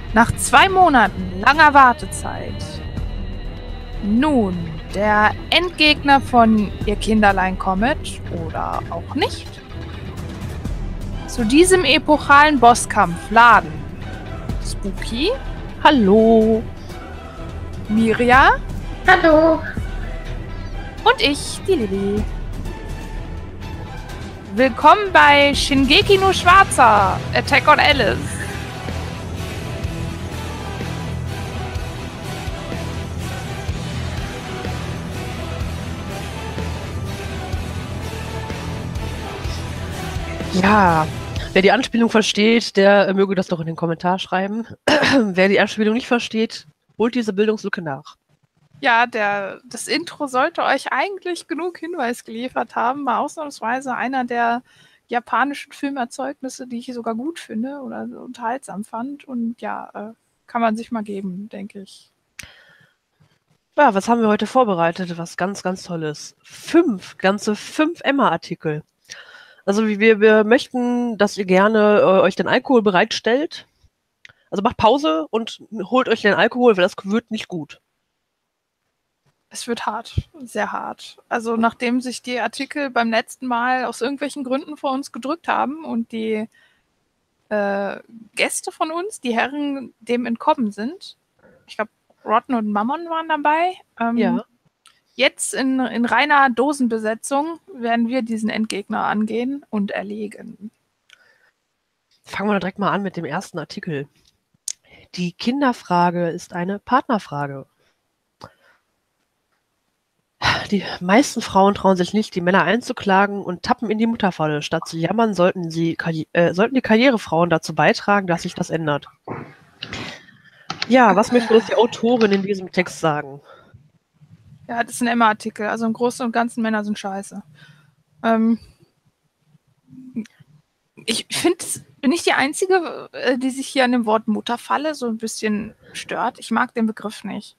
Nach 2 Monaten langer Wartezeit. Nun, der Endgegner von Ihr Kinderlein kommet oder auch nicht. Zu diesem epochalen Bosskampf laden Spooky, Hallo. Miria Hallo. und ich, die Lilly. Willkommen bei Shingeki no Schwarzer, Attack on Alice. Ja, wer die Anspielung versteht, der möge das doch in den Kommentar schreiben. Wer die Anspielung nicht versteht, holt diese Bildungslücke nach. Ja, das Intro sollte euch eigentlich genug Hinweis geliefert haben. War ausnahmsweise einer der japanischen Filmerzeugnisse, die ich sogar gut finde oder unterhaltsam fand. Und ja, kann man sich mal geben, denke ich. Ja, was haben wir heute vorbereitet? Was ganz, ganz Tolles. Ganze fünf Emma-Artikel. Also wir möchten, dass ihr gerne euch den Alkohol bereitstellt. Also macht Pause und holt euch den Alkohol, weil das wird nicht gut. Es wird hart, sehr hart. Also nachdem sich die Artikel beim letzten Mal aus irgendwelchen Gründen vor uns gedrückt haben und die Gäste von uns, die Herren, dem entkommen sind. Ich glaube, Rodden und Mammon waren dabei. Ja. Jetzt in reiner Dosenbesetzung werden wir diesen Endgegner angehen und erlegen. Fangen wir direkt mal an mit dem ersten Artikel. Die Kinderfrage ist eine Partnerfrage. Die meisten Frauen trauen sich nicht, die Männer einzuklagen und tappen in die Mutterfalle. Statt zu jammern, sollten die Karrierefrauen dazu beitragen, dass sich das ändert. Ja, was möchte uns die Autorin in diesem Text sagen? Ja, das ist ein Emma-Artikel. Also im Großen und Ganzen Männer sind scheiße. Ich finde, bin ich die Einzige, die sich hier an dem Wort Mutterfalle so ein bisschen stört? Ich mag den Begriff nicht.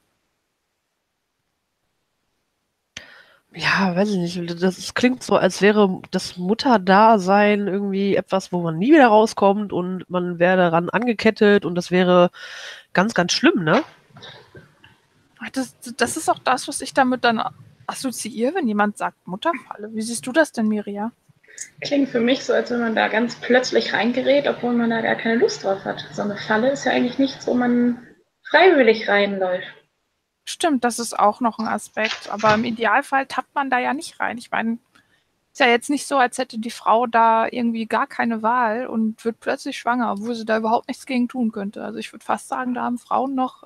Ja, weiß ich nicht. Das klingt so, als wäre das Mutterdasein irgendwie etwas, wo man nie wieder rauskommt und man wäre daran angekettet und das wäre ganz, ganz schlimm, ne? Das ist auch das, was ich damit dann assoziiere, wenn jemand sagt Mutterfalle. Wie siehst du das denn, Miria? Klingt für mich so, als wenn man da ganz plötzlich reingerät, obwohl man da gar keine Lust drauf hat. So eine Falle ist ja eigentlich nichts, wo man freiwillig reinläuft. Stimmt, das ist auch noch ein Aspekt. Aber im Idealfall tappt man da ja nicht rein. Ich meine, ist ja jetzt nicht so, als hätte die Frau da irgendwie gar keine Wahl und wird plötzlich schwanger, obwohl sie da überhaupt nichts gegen tun könnte. Also ich würde fast sagen, da haben Frauen noch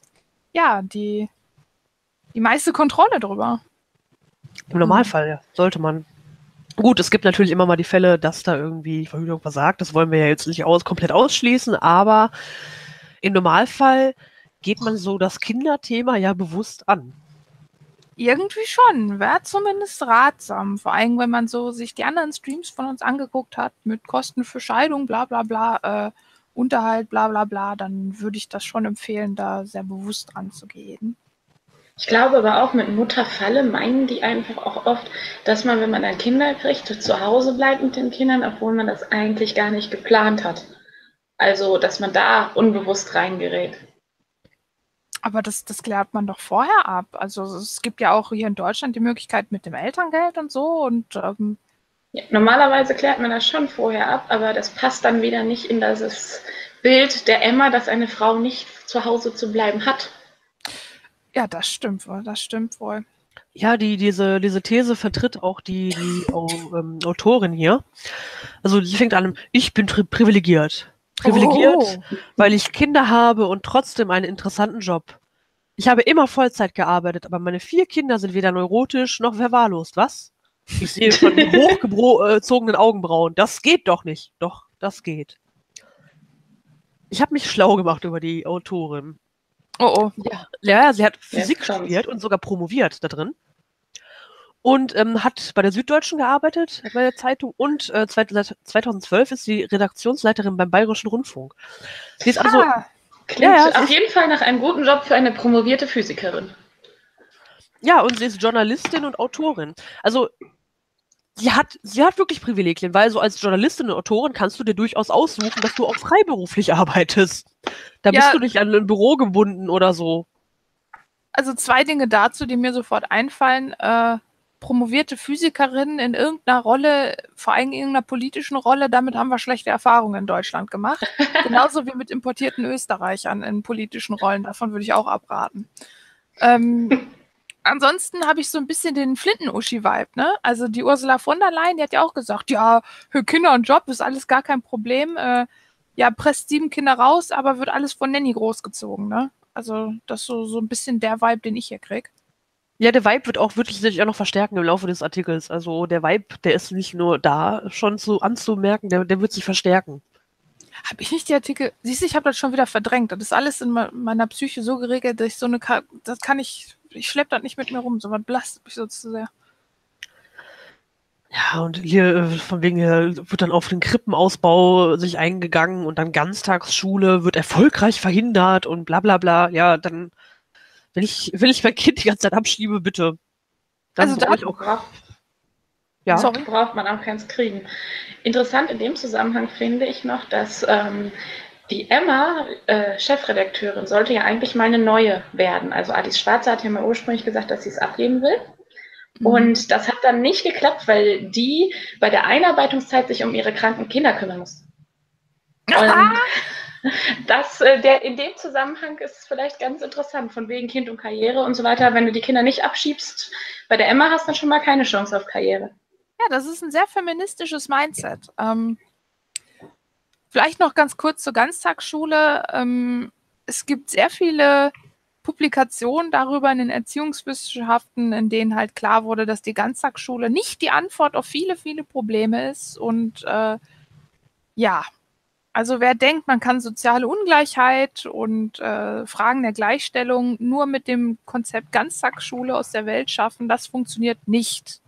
die meiste Kontrolle drüber. Im Normalfall, ja, sollte man. Gut, es gibt natürlich immer mal die Fälle, dass da irgendwie die Verhütung versagt. Das wollen wir ja jetzt nicht komplett ausschließen, aber im Normalfall geht man so das Kinderthema ja bewusst an. Irgendwie schon, wäre zumindest ratsam. Vor allem, wenn man so sich die anderen Streams von uns angeguckt hat, mit Kosten für Scheidung, bla bla bla, Unterhalt, bla bla bla, dann würde ich das schon empfehlen, da sehr bewusst ranzugehen. Ich glaube aber auch mit Mutterfalle meinen die einfach auch oft, dass man, wenn man dann Kinder kriegt, zu Hause bleibt mit den Kindern, obwohl man das eigentlich gar nicht geplant hat. Also, dass man da unbewusst reingerät. Aber das klärt man doch vorher ab. Also es gibt ja auch hier in Deutschland die Möglichkeit mit dem Elterngeld und so. Und ja, normalerweise klärt man das schon vorher ab, aber das passt dann wieder nicht in das Bild der Emma, dass eine Frau nicht zu Hause zu bleiben hat. Ja, das stimmt wohl. Ja, diese These vertritt auch die Autorin hier. Also sie fängt an, ich bin privilegiert. Privilegiert, weil ich Kinder habe und trotzdem einen interessanten Job. Ich habe immer Vollzeit gearbeitet, aber meine 4 Kinder sind weder neurotisch noch verwahrlost. Was? Ich sehe schon die hochgezogenen Augenbrauen. Das geht doch nicht. Doch, das geht. Ich habe mich schlau gemacht über die Autorin. Oh. Ja, sie hat Physik studiert und sogar promoviert da drin. Und hat bei der Süddeutschen gearbeitet, bei der Zeitung. Und 2012 ist sie Redaktionsleiterin beim Bayerischen Rundfunk. Sie ist also... Klingt auf jeden Fall nach einem guten Job für eine promovierte Physikerin. Ja, und sie ist Journalistin und Autorin. Also sie hat wirklich Privilegien, weil so als Journalistin und Autorin kannst du dir durchaus aussuchen, dass du auch freiberuflich arbeitest. Da bist Ja. du nicht an ein Büro gebunden oder so. Also 2 Dinge dazu, die mir sofort einfallen. Promovierte Physikerin in irgendeiner Rolle, vor allem in irgendeiner politischen Rolle, damit haben wir schlechte Erfahrungen in Deutschland gemacht. Genauso wie mit importierten Österreichern in politischen Rollen. Davon würde ich auch abraten. Ansonsten habe ich so ein bisschen den Flinten-Uschi-Vibe, ne? Also die Ursula von der Leyen, die hat ja auch gesagt, ja, für Kinder und Job ist alles gar kein Problem. Ja, presst 7 Kinder raus, aber wird alles von Nanny großgezogen, ne? Also das ist so ein bisschen der Vibe, den ich hier krieg. Ja, der Vibe wird auch wirklich sich auch noch verstärken im Laufe des Artikels. Also der Vibe, der ist nicht nur da schon so anzumerken, der wird sich verstärken. Habe ich nicht die Artikel? Siehst du, ich habe das schon wieder verdrängt. Das ist alles in meiner Psyche so geregelt, dass ich so eine das kann ich schleppe das nicht mit mir rum. So was belastet mich so zu sehr. Ja, und hier von wegen hier wird dann auf den Krippenausbau sich eingegangen und dann Ganztagsschule wird erfolgreich verhindert und bla bla bla. Ja, dann wenn ich mein Kind die ganze Zeit abschiebe, bitte. Dann Also brauche ich auch. Ja. Sorry. Braucht man auch keins kriegen. Interessant in dem Zusammenhang finde ich noch, dass die Emma, Chefredakteurin, sollte ja eigentlich mal eine neue werden. Also Alice Schwarzer hat ja mal ursprünglich gesagt, dass sie es abgeben will. Und das hat dann nicht geklappt, weil die bei der Einarbeitungszeit sich um ihre kranken Kinder kümmern muss. Und in dem Zusammenhang ist es vielleicht ganz interessant, von wegen Kind und Karriere und so weiter. Wenn du die Kinder nicht abschiebst, bei der Emma hast du dann schon mal keine Chance auf Karriere. Ja, das ist ein sehr feministisches Mindset. Vielleicht noch ganz kurz zur Ganztagsschule. Es gibt sehr viele Publikationen darüber in den Erziehungswissenschaften, in denen halt klar wurde, dass die Ganztagsschule nicht die Antwort auf viele, viele Probleme ist. Und ja, also wer denkt, man kann soziale Ungleichheit und Fragen der Gleichstellung nur mit dem Konzept Ganztagsschule aus der Welt schaffen, das funktioniert nicht.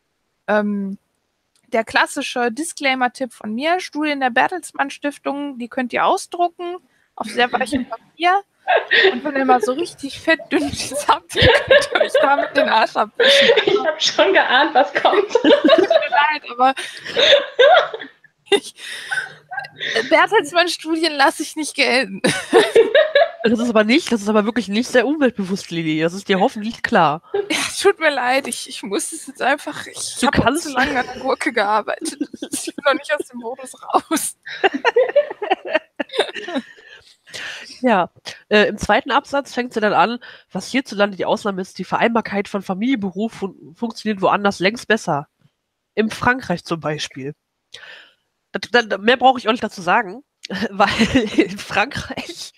Der klassische Disclaimer-Tipp von mir, Studien der Bertelsmann Stiftung, die könnt ihr ausdrucken auf sehr weichem Papier. Und wenn ihr mal so richtig fett dünn habt, dann könnt ihr euch damit den Arsch abwischen. Ich habe schon geahnt, was kommt. Tut mir leid, aber Bertelsmann-Studien lasse ich nicht gelten. Das ist aber wirklich nicht sehr umweltbewusst, Lili. Das ist dir hoffentlich klar. Ja, tut mir leid, ich muss es jetzt einfach, ich habe zu lange an der Gurke gearbeitet. Ich bin noch nicht aus dem Modus raus. Ja, im zweiten Absatz fängt sie dann an, was hierzulande die Ausnahme ist, die Vereinbarkeit von Familie, Beruf funktioniert woanders längst besser. In Frankreich zum Beispiel. Mehr brauche ich auch nicht dazu sagen, weil in Frankreich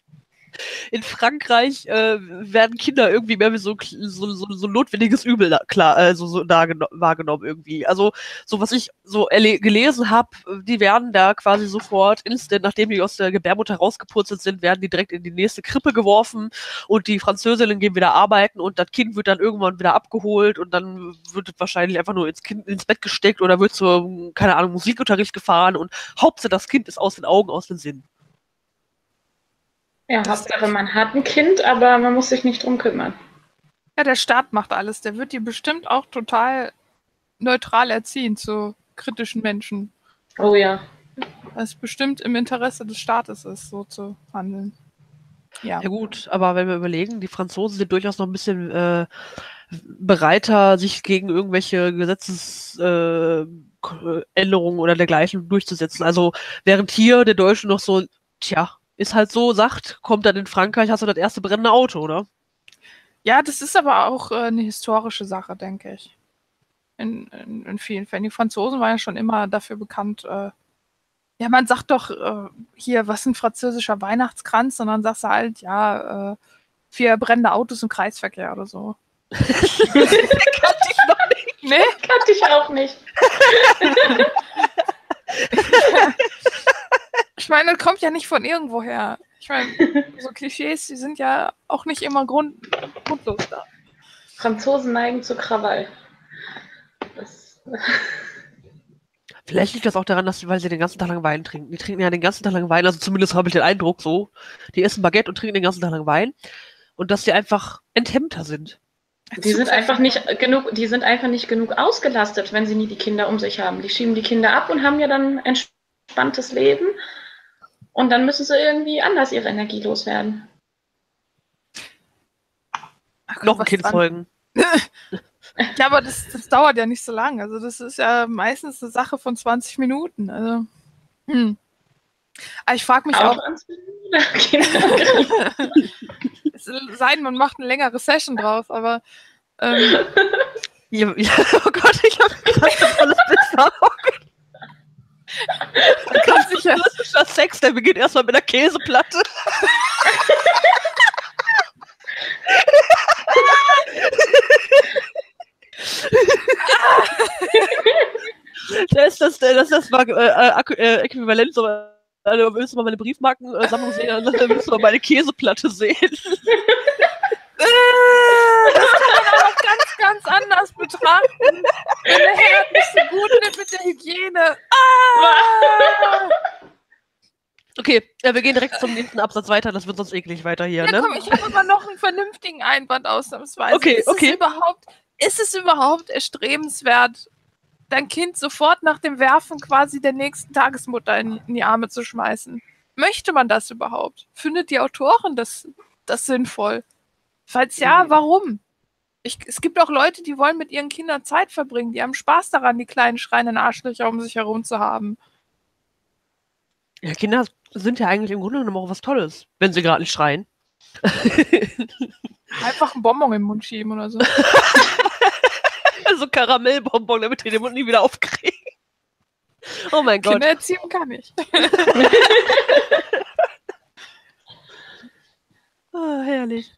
werden Kinder irgendwie mehr wie so notwendiges Übel wahrgenommen irgendwie. Also so was ich so gelesen habe, die werden da quasi sofort instant, nachdem die aus der Gebärmutter rausgepurzelt sind, werden die direkt in die nächste Krippe geworfen und die Französinnen gehen wieder arbeiten und das Kind wird dann irgendwann wieder abgeholt und dann wird wahrscheinlich einfach nur ins Bett gesteckt oder wird zur, keine Ahnung, Musikunterricht gefahren und Hauptsache das Kind ist aus den Augen, aus den Sinnen. Ja, Hauptsache man hat ein Kind, aber man muss sich nicht drum kümmern. Ja, der Staat macht alles. Der wird die bestimmt auch total neutral erziehen zu kritischen Menschen. Oh ja. Was bestimmt im Interesse des Staates ist, so zu handeln. Ja. Ja gut, aber wenn wir überlegen, die Franzosen sind durchaus noch ein bisschen bereiter, sich gegen irgendwelche Gesetzesänderungen oder dergleichen durchzusetzen. Also während hier der Deutsche noch so, ist halt so, kommt dann in Frankreich, hast du das erste brennende Auto, oder? Ja, das ist aber auch eine historische Sache, denke ich. In vielen Fällen. Die Franzosen waren ja schon immer dafür bekannt, ja, man sagt doch hier, was ist ein französischer Weihnachtskranz? Und dann sagst du halt, 4 brennende Autos im Kreisverkehr oder so. Kannte ich noch nicht. Nee? Kannte ich auch nicht. Ich meine, das kommt ja nicht von irgendwoher. Ich meine, so Klischees, die sind ja auch nicht immer grundlos da. Franzosen neigen zu Krawall. Vielleicht liegt das auch daran, weil sie den ganzen Tag lang Wein trinken. Die trinken ja den ganzen Tag lang Wein, also zumindest habe ich den Eindruck so. Die essen Baguette und trinken den ganzen Tag lang Wein. Und dass die einfach enthemmter sind. Die sind einfach nicht genug ausgelastet, wenn sie nie die Kinder um sich haben. Die schieben die Kinder ab und haben ja dann ein entspanntes Leben. Und dann müssen sie irgendwie anders ihre Energie loswerden. Noch ein Kind zeugen. Ja, aber das dauert ja nicht so lange. Also das ist ja meistens eine Sache von 20 Minuten. Also, Aber ich frage mich auch. Es sei denn, man macht eine längere Session draus, aber. Ja, oh Gott, ich habe gerade ein tolles Bild vor Augen. Man kann sich ja. Klassischer Sex, der beginnt erstmal mit einer Käseplatte. Das ist das mal äquivalent so. Also, willst du mal meine Briefmarkensammlung sehen, dann willst du mal meine Käseplatte sehen. Das kann man auch noch ganz, ganz anders betrachten. Wenn der Herd nicht so gut wird mit der Hygiene. Okay, wir gehen direkt zum nächsten Absatz weiter, das wird sonst eklig weiter hier, Ja, ne? komm, ich habe aber noch einen vernünftigen Einwand ausnahmsweise. Okay. Ist es überhaupt erstrebenswert, dein Kind sofort nach dem Werfen quasi der nächsten Tagesmutter in die Arme zu schmeißen? Möchte man das überhaupt? Findet die Autorin das sinnvoll? Falls ja, warum? Es gibt auch Leute, die wollen mit ihren Kindern Zeit verbringen. Die haben Spaß daran, die kleinen schreienden Arschlöcher um sich herum zu haben. Ja, Kinder sind ja eigentlich im Grunde genommen auch was Tolles, wenn sie gerade nicht schreien. Einfach einen Bonbon im Mund schieben oder so. So Karamellbonbon, damit die den Mund nie wieder aufkriegen. Oh mein Gott. Kinder erziehen kann ich. Oh, herrlich.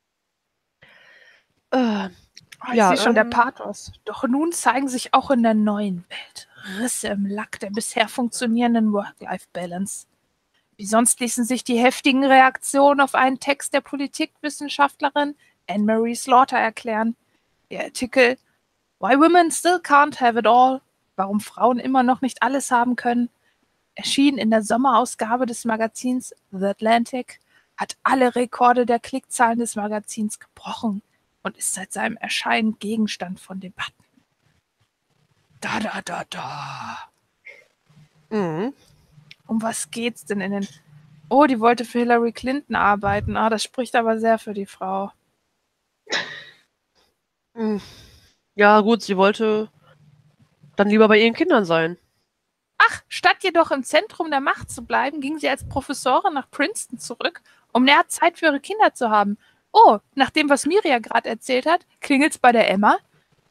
Ich sehe schon der Pathos. Doch nun zeigen sich auch in der neuen Welt Risse im Lack der bisher funktionierenden Work-Life-Balance. Wie sonst ließen sich die heftigen Reaktionen auf einen Text der Politikwissenschaftlerin Anne-Marie Slaughter erklären. Der Artikel Why Women Still Can't Have It All, warum Frauen immer noch nicht alles haben können, erschien in der Sommerausgabe des Magazins The Atlantic, hat alle Rekorde der Klickzahlen des Magazins gebrochen und ist seit seinem Erscheinen Gegenstand von Debatten. Mhm. Um was geht's denn in den... Oh, die wollte für Hillary Clinton arbeiten. Das spricht aber sehr für die Frau. Ja, gut, sie wollte dann lieber bei ihren Kindern sein. Ach, statt jedoch im Zentrum der Macht zu bleiben, ging sie als Professorin nach Princeton zurück, um mehr Zeit für ihre Kinder zu haben. Oh, nach dem, was Mirja gerade erzählt hat, klingelt's bei der Emma?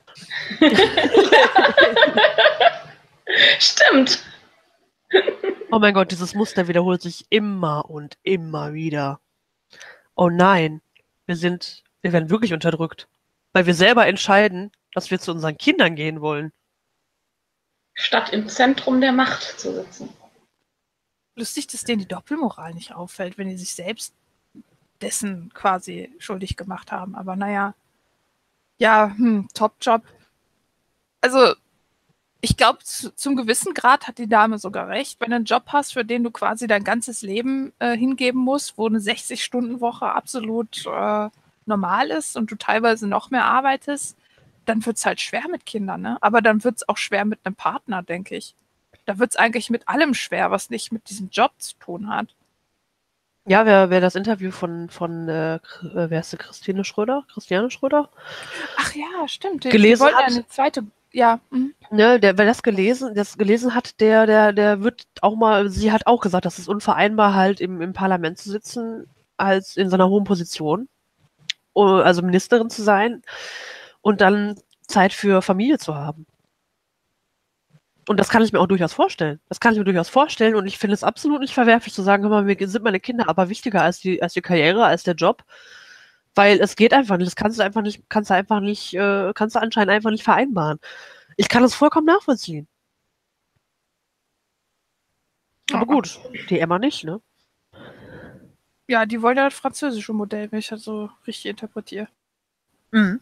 Stimmt. Oh mein Gott, dieses Muster wiederholt sich immer und immer wieder. Oh nein, wir werden wirklich unterdrückt, weil wir selber entscheiden, dass wir zu unseren Kindern gehen wollen. Statt im Zentrum der Macht zu sitzen. Lustig, dass denen die Doppelmoral nicht auffällt, wenn die sich selbst dessen quasi schuldig gemacht haben. Aber naja, ja, Top-Job. Also, ich glaube, zum gewissen Grad hat die Dame sogar recht. Wenn du einen Job hast, für den du quasi dein ganzes Leben hingeben musst, wo eine 60-Stunden-Woche absolut normal ist und du teilweise noch mehr arbeitest, dann wird es halt schwer mit Kindern, ne? Aber dann wird es auch schwer mit einem Partner, denke ich. Da wird es eigentlich mit allem schwer, was nicht mit diesem Job zu tun hat. Ja, wer das Interview von wer ist die, Christiane Schröder? Ach ja, stimmt. Gelesen die hat. eine zweite, ja. Ne, wer das gelesen hat, der wird auch mal, sie hat auch gesagt, das ist unvereinbar, halt im Parlament zu sitzen, als in so einer hohen Position, also Ministerin zu sein und dann Zeit für Familie zu haben. Und das kann ich mir auch durchaus vorstellen. Und ich finde es absolut nicht verwerflich zu sagen, hör mal, mir sind meine Kinder aber wichtiger als die Karriere, als der Job. Weil es geht einfach nicht. Das kannst du anscheinend einfach nicht vereinbaren. Ich kann das vollkommen nachvollziehen. Aber gut, die Emma nicht, ne? Ja, die wollen ja das französische Modell, wenn ich das so richtig interpretiere. Mhm.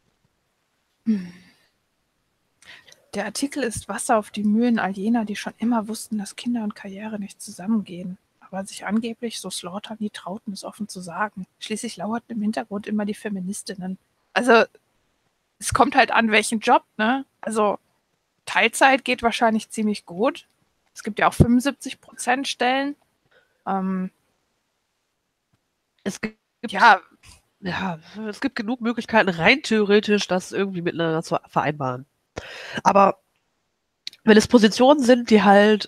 Der Artikel ist Wasser auf die Mühlen all jener, die schon immer wussten, dass Kinder und Karriere nicht zusammengehen, aber sich angeblich, so Slaughter, nie trauten, es offen zu sagen. Schließlich lauerten im Hintergrund immer die Feministinnen. Also, es kommt halt an, welchen Job, ne? Also, Teilzeit geht wahrscheinlich ziemlich gut. Es gibt ja auch 75% Stellen. Ähm, Es gibt, ja, ja, es gibt genug Möglichkeiten, rein theoretisch das irgendwie miteinander zu vereinbaren. Aber wenn es Positionen sind, die halt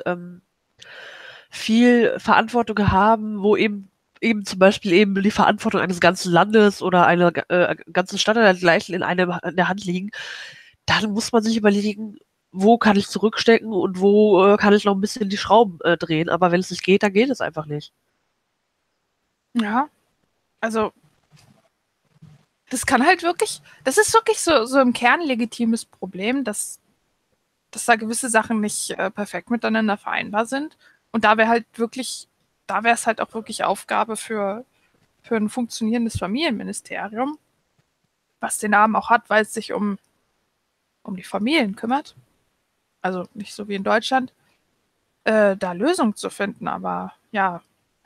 viel Verantwortung haben, wo eben zum Beispiel eben die Verantwortung eines ganzen Landes oder einer ganzen Stadt oder dergleichen in der Hand liegen, dann muss man sich überlegen, wo kann ich zurückstecken und wo kann ich noch ein bisschen die Schrauben drehen. Aber wenn es nicht geht, dann geht es einfach nicht. ja, also das kann halt wirklich, das ist wirklich so im Kern ein legitimes Problem, dass da gewisse Sachen nicht perfekt miteinander vereinbar sind. Und da wäre es halt auch wirklich Aufgabe für ein funktionierendes Familienministerium, was den Namen auch hat, weil es sich um die Familien kümmert. Also nicht so wie in Deutschland, da Lösungen zu finden. Aber ja,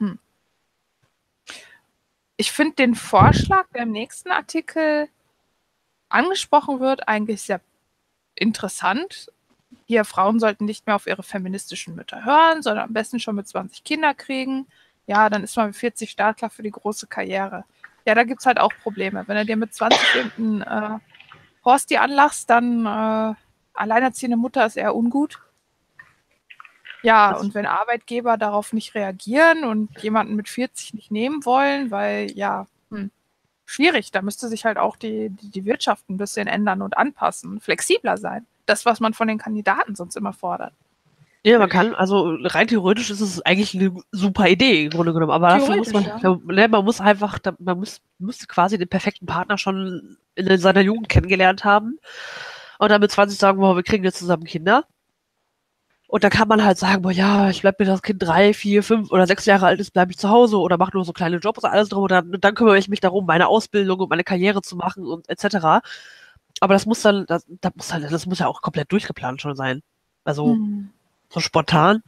ich finde den Vorschlag, der im nächsten Artikel angesprochen wird, eigentlich sehr interessant. Hier, Frauen sollten nicht mehr auf ihre feministischen Mütter hören, sondern am besten schon mit 20 Kinder kriegen. Ja, dann ist man mit 40 startklar für die große Karriere. Ja, da gibt es halt auch Probleme. Wenn du dir mit 20 irgendeinen Horsti anlachst, dann alleinerziehende Mutter ist eher ungut. Ja, Das, und wenn Arbeitgeber darauf nicht reagieren und jemanden mit 40 nicht nehmen wollen, weil ja, schwierig, da müsste sich halt auch die Wirtschaft ein bisschen ändern und anpassen, flexibler sein. Das, was man von den Kandidaten sonst immer fordert. ja, man kann, also rein theoretisch ist es eigentlich eine super Idee im Grunde genommen, aber dafür muss man, man muss einfach, muss quasi den perfekten Partner schon in seiner Jugend kennengelernt haben und dann mit 20 sagen, boah, wir kriegen jetzt zusammen Kinder. Und da kann man halt sagen, boah, ja, ich bleib, bis das Kind 3, 4, 5 oder 6 Jahre alt ist, bleibe ich zu Hause oder mache nur so kleine Jobs und alles drum und dann kümmere ich mich darum, meine Ausbildung und meine Karriere zu machen und etc. Aber das muss dann, das muss ja auch komplett durchgeplant schon sein. Also so spontan.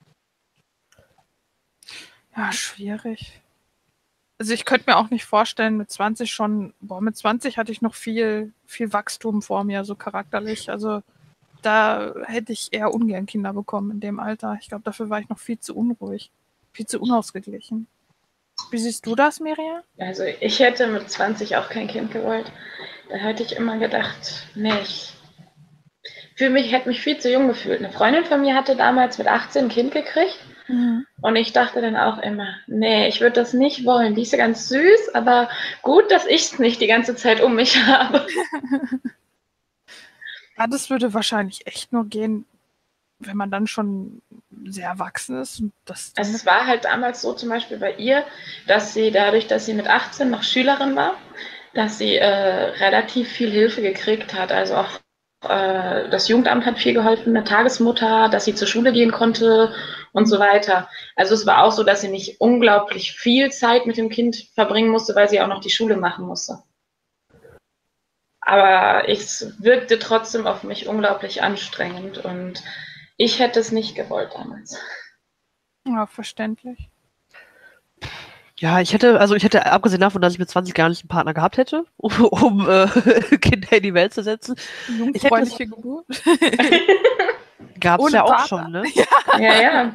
Ja, schwierig. Also ich könnte mir auch nicht vorstellen, mit 20 schon, mit 20 hatte ich noch viel Wachstum vor mir, so charakterlich. Also da hätte ich eher ungern Kinder bekommen in dem Alter. Ich glaube, dafür war ich noch viel zu unruhig, viel zu unausgeglichen. Wie siehst du das, Miriam? Also ich hätte mit 20 auch kein Kind gewollt. Da hätte ich immer gedacht, nee, hätte mich viel zu jung gefühlt. Eine Freundin von mir hatte damals mit 18 ein Kind gekriegt. Und ich dachte dann auch immer, nee, ich würde das nicht wollen. Die ist ja ganz süß, aber gut, dass ich es nicht die ganze Zeit um mich habe. Ja, das würde wahrscheinlich echt nur gehen, wenn man dann schon sehr erwachsen ist. Es war halt damals so zum Beispiel bei ihr, dass sie dadurch, dass sie mit 18 noch Schülerin war, dass sie relativ viel Hilfe gekriegt hat. Also auch das Jugendamt hat viel geholfen, eine Tagesmutter, dass sie zur Schule gehen konnte und so weiter. Also es war auch so, dass sie nicht unglaublich viel Zeit mit dem Kind verbringen musste, weil sie auch noch die Schule machen musste. Aber es wirkte trotzdem auf mich unglaublich anstrengend und ich hätte es nicht gewollt damals. Ja, verständlich. Ja, ich hätte, abgesehen davon, dass ich mit 20 gar nicht einen Partner gehabt hätte, um Kinder in die Welt zu setzen. Jungfräuliche Geburt. Gab es ja auch Partner. Schon, ne? Ja.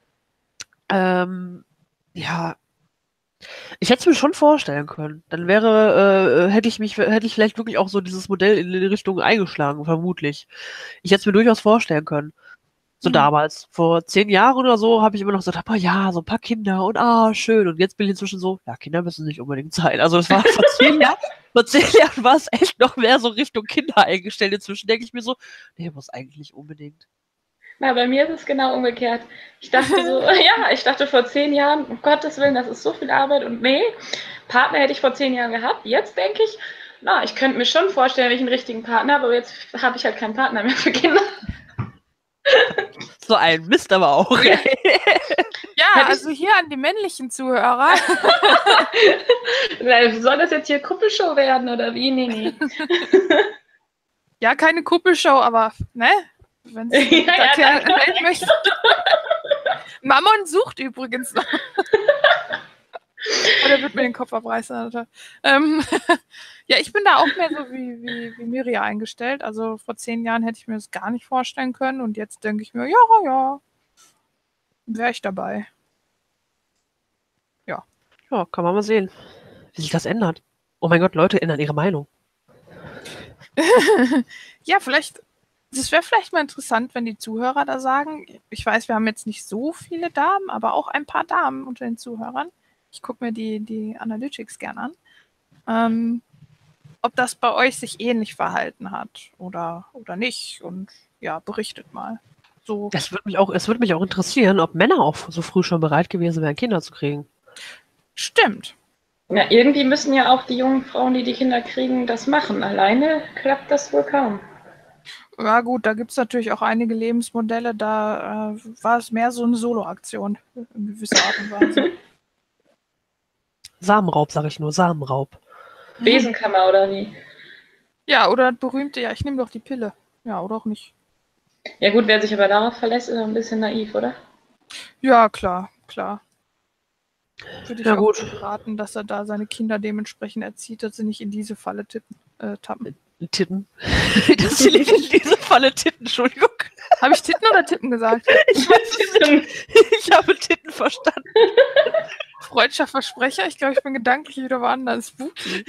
Ja. Ich hätte es mir schon vorstellen können. Dann hätte ich vielleicht wirklich auch so dieses Modell in die Richtung eingeschlagen, vermutlich. Ich hätte es mir durchaus vorstellen können. So damals. Vor 10 Jahren oder so habe ich immer noch gesagt, aber ja, so ein paar Kinder und schön. Und jetzt bin ich inzwischen so, ja, Kinder müssen nicht unbedingt sein. Also das war vor 10 Jahren, war es echt noch mehr so Richtung Kinder eingestellt. Inzwischen denke ich mir so, nee, muss eigentlich nicht unbedingt. Na, bei mir ist es genau umgekehrt. Ich dachte vor 10 Jahren, um Gottes Willen, das ist so viel Arbeit und nee, Partner hätte ich vor 10 Jahren gehabt. Jetzt denke ich, ich könnte mir schon vorstellen, wenn ich einen richtigen Partner habe, aber jetzt habe ich halt keinen Partner mehr für Kinder. So ein Mist aber auch. Ja, also hier an die männlichen Zuhörer. Soll das jetzt hier Kuppelshow werden oder wie? Nee. Ja, keine Kuppelshow, aber ne? Wenn Sie melden möchten. Mammon sucht übrigens noch. Oder wird mir den Kopf abreißen. Ja, ich bin da auch mehr so wie Mirja eingestellt. Also vor 10 Jahren hätte ich mir das gar nicht vorstellen können. Und jetzt denke ich mir, ja, wäre ich dabei. Ja, kann man mal sehen, wie sich das ändert. Oh mein Gott, Leute ändern ihre Meinung. Ja, das wäre vielleicht mal interessant, wenn die Zuhörer da sagen, ich weiß, wir haben jetzt nicht so viele Damen, aber auch ein paar Damen unter den Zuhörern. Ich gucke mir die Analytics gern an. Ob das bei euch sich ähnlich verhalten hat oder nicht. Und ja, berichtet mal. So. Es würde mich auch interessieren, ob Männer auch so früh schon bereit gewesen wären, Kinder zu kriegen. Stimmt. Ja, irgendwie müssen ja auch die jungen Frauen, die Kinder kriegen, das machen. Alleine klappt das wohl kaum. Ja gut, da gibt es natürlich auch einige Lebensmodelle, da war es mehr so eine Solo-Aktion in gewisser Art und Weise. Samenraub, sage ich nur, Samenraub. Besenkammer oder wie? Ja, oder das berühmte, ja, ich nehme doch die Pille. Ja, oder auch nicht. Ja gut, wer sich aber darauf verlässt, ist ein bisschen naiv, oder? Ja, klar. Würde ich Ja, auch gut. raten, dass er da seine Kinder dementsprechend erzieht, dass sie nicht in diese Falle tappen. Titten. Dass sie nicht in diese Falle Titten, Entschuldigung. Habe ich Titten oder Tippen gesagt? Ich weiß es nicht. Ich habe Titten verstanden. Freudscher Versprecher? Ich glaube, ich bin gedanklich wieder woanders. Spooky.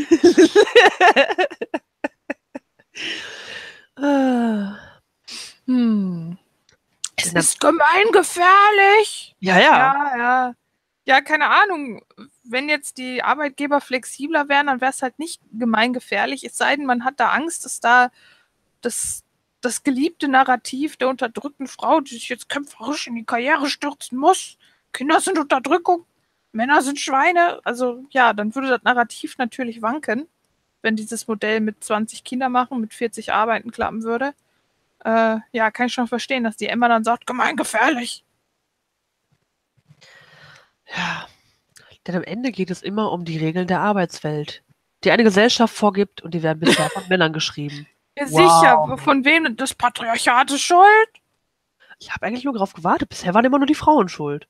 Es ist gemeingefährlich. Ja. Ja, keine Ahnung. Wenn jetzt die Arbeitgeber flexibler wären, dann wäre es halt nicht gemeingefährlich. Es sei denn, man hat da Angst, dass da das geliebte Narrativ der unterdrückten Frau, die sich jetzt kämpferisch in die Karriere stürzen muss. Kinder sind Unterdrückung, Männer sind Schweine. Also ja, dann würde das Narrativ natürlich wanken, wenn dieses Modell mit 20 Kinder machen, mit 40 Arbeiten klappen würde. Ja, kann ich schon verstehen, dass die Emma dann sagt, gemeingefährlich. Ja, denn am Ende geht es immer um die Regeln der Arbeitswelt, die eine Gesellschaft vorgibt und die werden bisher von Männern geschrieben. Ja, sicher, von wem? Das Patriarchat ist schuld? Ich habe eigentlich nur darauf gewartet. Bisher waren immer nur die Frauen schuld.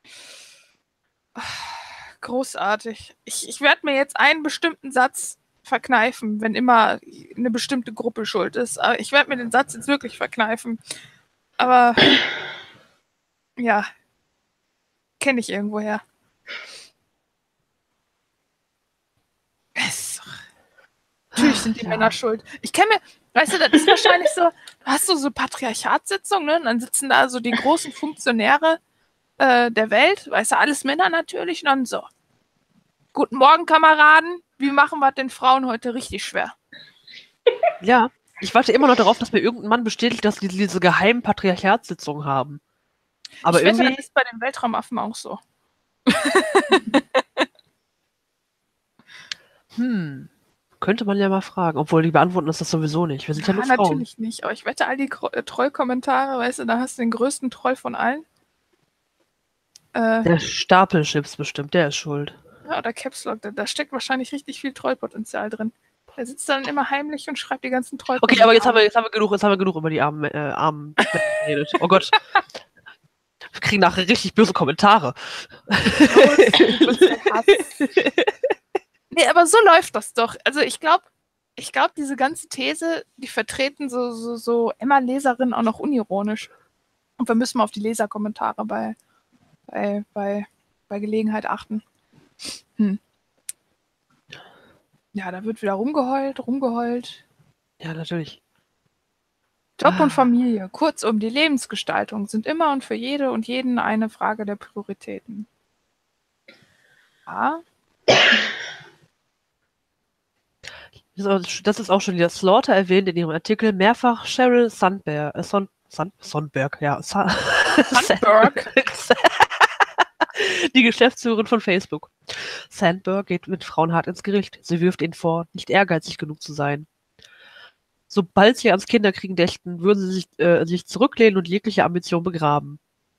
Großartig. Ich werde mir jetzt einen bestimmten Satz verkneifen, wenn immer eine bestimmte Gruppe schuld ist. Aber ich werde mir den Satz jetzt wirklich verkneifen. Aber ja, kenne ich irgendwoher. Natürlich sind die Männer schuld. Ich kenne mir, weißt du, das ist wahrscheinlich so, du hast so Patriarchatssitzungen, ne? Und dann sitzen da so die großen Funktionäre der Welt, weißt du, alles Männer natürlich, und dann so. Guten Morgen, Kameraden. Wie machen wir den Frauen heute richtig schwer? Ja, ich warte immer noch darauf, dass mir irgendein Mann bestätigt, dass die diese geheimen Patriarchatssitzungen haben. Aber ich wette, irgendwie. das ist bei den Weltraumaffen auch so. Könnte man ja mal fragen. Obwohl, die beantworten uns das sowieso nicht. Wir sind ja nur Frauen. Natürlich nicht. Aber ich wette, all die Trollkommentare, weißt du, da hast du den größten Troll von allen. Der Stapelchips bestimmt, der ist schuld. Ja, oder Caps Lock, da steckt wahrscheinlich richtig viel Trollpotenzial drin. Der sitzt dann immer heimlich und schreibt die ganzen Trollkommentare. Okay, aber jetzt haben wir genug über die armen Männer geredet. Oh Gott. Wir kriegen nachher richtig böse Kommentare. Nee, aber so läuft das doch. Also ich glaube, diese ganze These, die vertreten so Emma-Leserinnen auch noch unironisch. Und wir müssen mal auf die Leserkommentare bei Gelegenheit achten. Ja, da wird wieder rumgeheult. Ja, natürlich. Job und Familie, kurzum, die Lebensgestaltung sind immer und für jede und jeden eine Frage der Prioritäten. Ja. Das ist auch schon wieder Slaughter erwähnt in ihrem Artikel mehrfach. Sheryl Sandberg, Sandberg, ja. Sandberg. Die Geschäftsführerin von Facebook. Sandberg geht mit Frauen hart ins Gericht. Sie wirft ihnen vor, nicht ehrgeizig genug zu sein. Sobald sie ans Kinderkriegen dächten, würden sie sich zurücklehnen und jegliche Ambition begraben.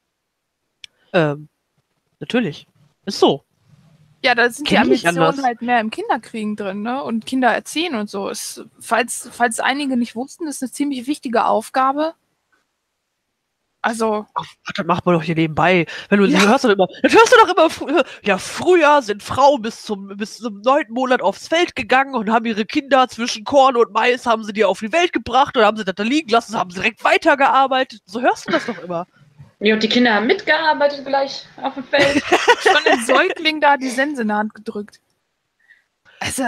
Natürlich. Ist so. Ja, da sind die Kenn ich Ambitionen anders. halt mehr im Kinderkriegen drin, ne? Und Kinder erziehen und so. Falls einige nicht wussten, ist eine ziemlich wichtige Aufgabe. Also, Das macht man doch hier nebenbei. Wenn du hörst du doch immer, ja, früher sind Frauen bis zum 9. Monat aufs Feld gegangen und haben ihre Kinder zwischen Korn und Mais, haben sie die auf die Welt gebracht und haben sie das da liegen lassen, haben sie direkt weitergearbeitet. So hörst du das doch immer. Ja, und die Kinder haben mitgearbeitet gleich auf dem Feld. Schon den Säugling da die Sense in der Hand gedrückt. Also,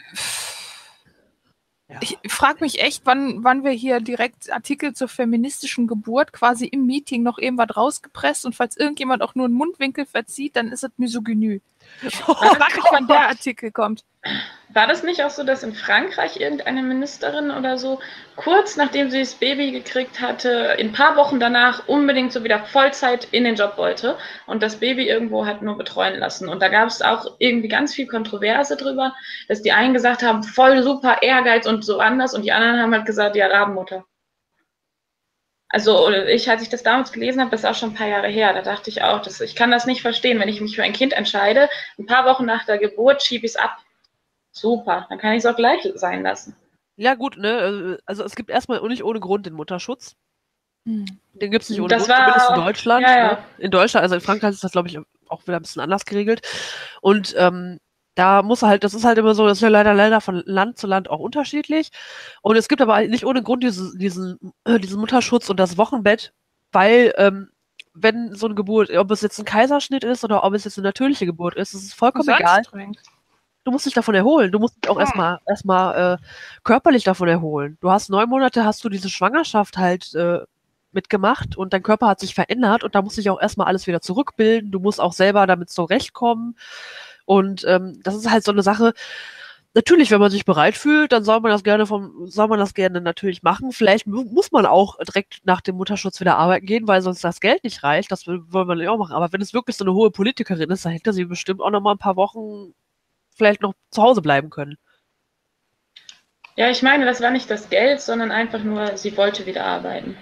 Ja. ich frage mich echt, wann wir hier direkt Artikel zur feministischen Geburt quasi im Meeting noch irgendwas rausgepresst und falls irgendjemand auch nur einen Mundwinkel verzieht, dann ist es Misogynie. Ich frage mich, wann der Artikel kommt. War das nicht auch so, dass in Frankreich irgendeine Ministerin oder so kurz nachdem sie das Baby gekriegt hatte, ein paar Wochen danach unbedingt so wieder Vollzeit in den Job wollte und das Baby irgendwo hat nur betreuen lassen? Und da gab es auch irgendwie ganz viel Kontroverse drüber, dass die einen gesagt haben, voll super Ehrgeiz und so anders und die anderen haben halt gesagt, ja, Rabenmutter. Also als ich das damals gelesen habe, das ist auch schon ein paar Jahre her, da dachte ich auch, ich kann das nicht verstehen, wenn ich mich für ein Kind entscheide, ein paar Wochen nach der Geburt schiebe ich es ab. Super, dann kann ich es auch gleich sein lassen. Ja, gut, ne? Also es gibt erstmal nicht ohne Grund den Mutterschutz. Den gibt es nicht ohne Das Grund, zumindest in war, Deutschland. ja, Ne? ja. In Deutschland, also in Frankreich ist das, glaube ich, auch wieder ein bisschen anders geregelt. Und da muss halt, das ist halt immer so, das ist ja leider von Land zu Land auch unterschiedlich. Und es gibt aber nicht ohne Grund diesen Mutterschutz und das Wochenbett, weil wenn so eine Geburt, ob es jetzt ein Kaiserschnitt ist oder ob es jetzt eine natürliche Geburt ist, ist es vollkommen egal. Anstrengend. Du musst dich davon erholen. Du musst dich auch erstmal körperlich davon erholen. Du hast 9 Monate, hast du diese Schwangerschaft halt mitgemacht und dein Körper hat sich verändert und da muss sich auch erstmal alles wieder zurückbilden. Du musst auch selber damit zurechtkommen. Und das ist halt so eine Sache. Natürlich, wenn man sich bereit fühlt, dann soll man das gerne natürlich machen. Vielleicht muss man auch direkt nach dem Mutterschutz wieder arbeiten gehen, weil sonst das Geld nicht reicht. Das wollen wir nicht auch machen. Aber wenn es wirklich so eine hohe Politikerin ist, dann hätte sie bestimmt auch noch mal ein paar Wochen vielleicht noch zu Hause bleiben können. Ja, ich meine, das war nicht das Geld, sondern einfach nur, sie wollte wieder arbeiten.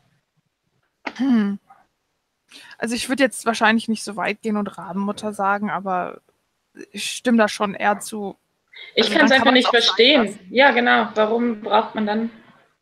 Also ich würde jetzt wahrscheinlich nicht so weit gehen und Rabenmutter sagen, aber ich stimme da schon eher zu. Ich Also kann es dann einfach man nicht es auch sein verstehen. Ja, genau. Warum braucht man dann?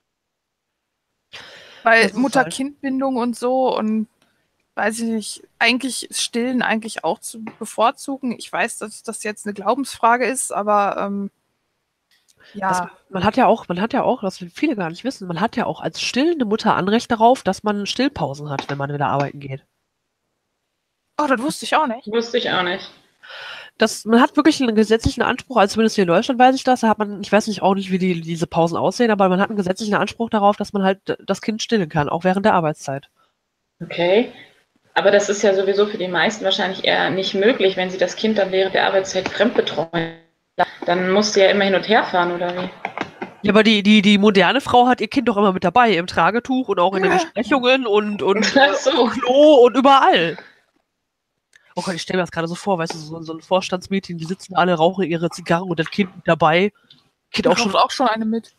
Weil Das ist Mutter-Kind-Bindung und so und weiß ich nicht, eigentlich ist Stillen eigentlich auch zu bevorzugen. Ich weiß, dass das jetzt eine Glaubensfrage ist, aber ja. Man hat ja auch, was viele gar nicht wissen, man hat ja auch als stillende Mutter Anrecht darauf, dass man Stillpausen hat, wenn man wieder arbeiten geht. Oh, das wusste ich auch nicht. Wusste ich auch nicht. Man hat wirklich einen gesetzlichen Anspruch, also zumindest hier in Deutschland weiß ich das, da hat man, ich weiß nicht auch nicht, wie diese Pausen aussehen, aber man hat einen gesetzlichen Anspruch darauf, dass man halt das Kind stillen kann, auch während der Arbeitszeit. Okay. Aber das ist ja sowieso für die meisten wahrscheinlich eher nicht möglich, wenn sie das Kind dann während der Arbeitszeit fremdbetreuen. Dann musst du ja immer hin und her fahren, oder wie? Ja, aber die moderne Frau hat ihr Kind doch immer mit dabei, im Tragetuch und auch in den Besprechungen und Ach so. auf dem Klo und überall. Oh Gott, ich stelle mir das gerade so vor, weißt du, so ein Vorstandsmeeting, die sitzen alle, rauchen ihre Zigarren und das Kind mit dabei. Kind Ich rauche auch schon eine mit.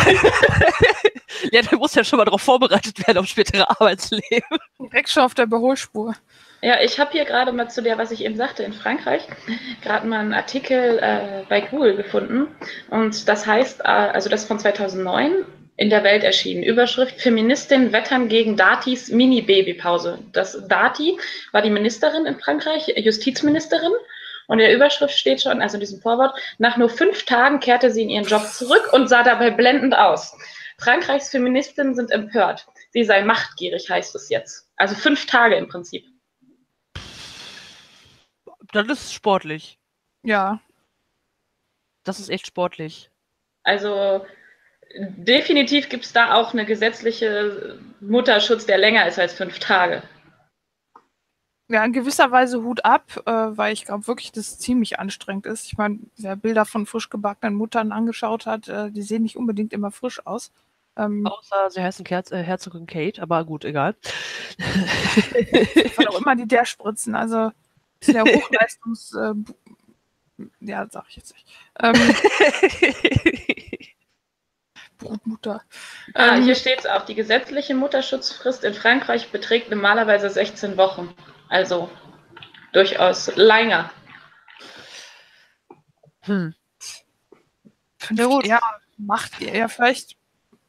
Ja, der muss ja schon mal darauf vorbereitet werden auf spätere Arbeitsleben. Direkt schon auf der Überholspur. Ja, ich habe hier gerade mal zu der, was ich eben sagte, in Frankreich, gerade mal einen Artikel bei Google gefunden. Und das heißt, also das ist von 2009 in der Welt erschienen. Überschrift: Feministinnen wettern gegen Datis Mini-Babypause. Das Dati war die Ministerin in Frankreich, Justizministerin. Und in der Überschrift steht schon, also in diesem Vorwort: Nach nur 5 Tagen kehrte sie in ihren Job zurück und sah dabei blendend aus. Frankreichs Feministinnen sind empört. Sie sei machtgierig, heißt es jetzt. Also 5 Tage im Prinzip. Das ist sportlich. Ja. Das ist echt sportlich. Also definitiv gibt es da auch eine gesetzliche Mutterschutz, der länger ist als 5 Tage. Ja, in gewisser Weise Hut ab, weil ich glaube wirklich, dass es ziemlich anstrengend ist. Ich meine, wer Bilder von frisch gebackenen Muttern angeschaut hat, die sehen nicht unbedingt immer frisch aus. Außer sie heißen Herzogin Kate, aber gut, egal. Was auch immer die der spritzen. Also ist ja Hochleistungs... ja, sag ich jetzt nicht. Brutmutter. Hier steht es auch, die gesetzliche Mutterschutzfrist in Frankreich beträgt normalerweise 16 Wochen. Also durchaus länger. Ja, gut. Ja, macht ihr ja vielleicht.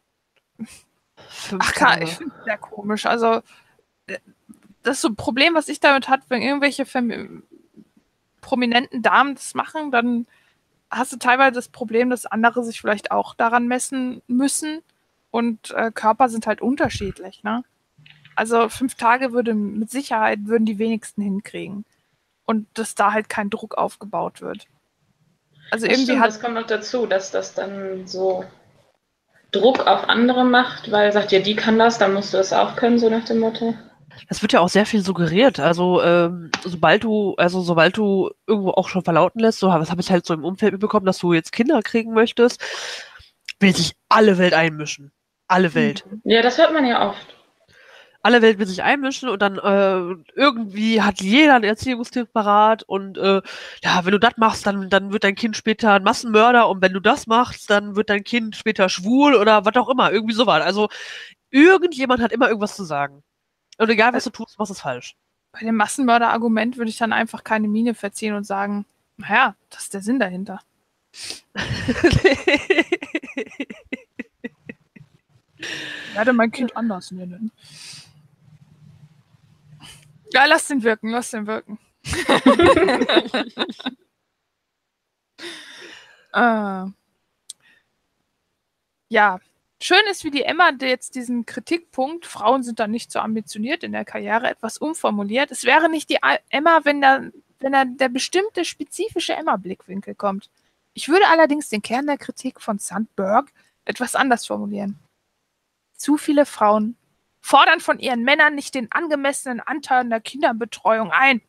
Ach klar, ich finde es sehr komisch. Also, das ist so ein Problem, was ich damit habe, wenn irgendwelche prominenten Damen das machen, dann hast du teilweise das Problem, dass andere sich vielleicht auch daran messen müssen und Körper sind halt unterschiedlich, ne? Also 5 Tage mit Sicherheit würden die wenigsten hinkriegen. Und dass da halt kein Druck aufgebaut wird. Also Das irgendwie stimmt, das kommt noch dazu, dass das dann so Druck auf andere macht, weil sagt ja, die kann das, dann musst du das auch können, so nach dem Motto. Es wird ja auch sehr viel suggeriert. Also, sobald du irgendwo auch schon verlauten lässt, so, was habe ich halt so im Umfeld mitbekommen, dass du jetzt Kinder kriegen möchtest, will sich alle Welt einmischen. Alle Welt. Ja, das hört man ja oft. Alle Welt will sich einmischen und dann irgendwie hat jeder einen Erziehungstipp parat und ja, wenn du das machst, dann wird dein Kind später ein Massenmörder und wenn du das machst, dann wird dein Kind später schwul oder was auch immer, irgendwie sowas. Also irgendjemand hat immer irgendwas zu sagen. Und egal, was du tust, machst es falsch. Bei dem Massenmörder-Argument würde ich dann einfach keine Miene verziehen und sagen, naja, das ist der Sinn dahinter. Ich werde mein Kind anders nennen. Ja, lass den wirken. Ja, schön ist, wie die Emma jetzt diesen Kritikpunkt, Frauen sind dann nicht so ambitioniert in der Karriere, etwas umformuliert. Es wäre nicht die Emma, wenn der bestimmte spezifische Emma-Blickwinkel kommt. Ich würde allerdings den Kern der Kritik von Sandberg etwas anders formulieren. Zu viele Frauen fordern von ihren Männern nicht den angemessenen Anteil an der Kinderbetreuung ein.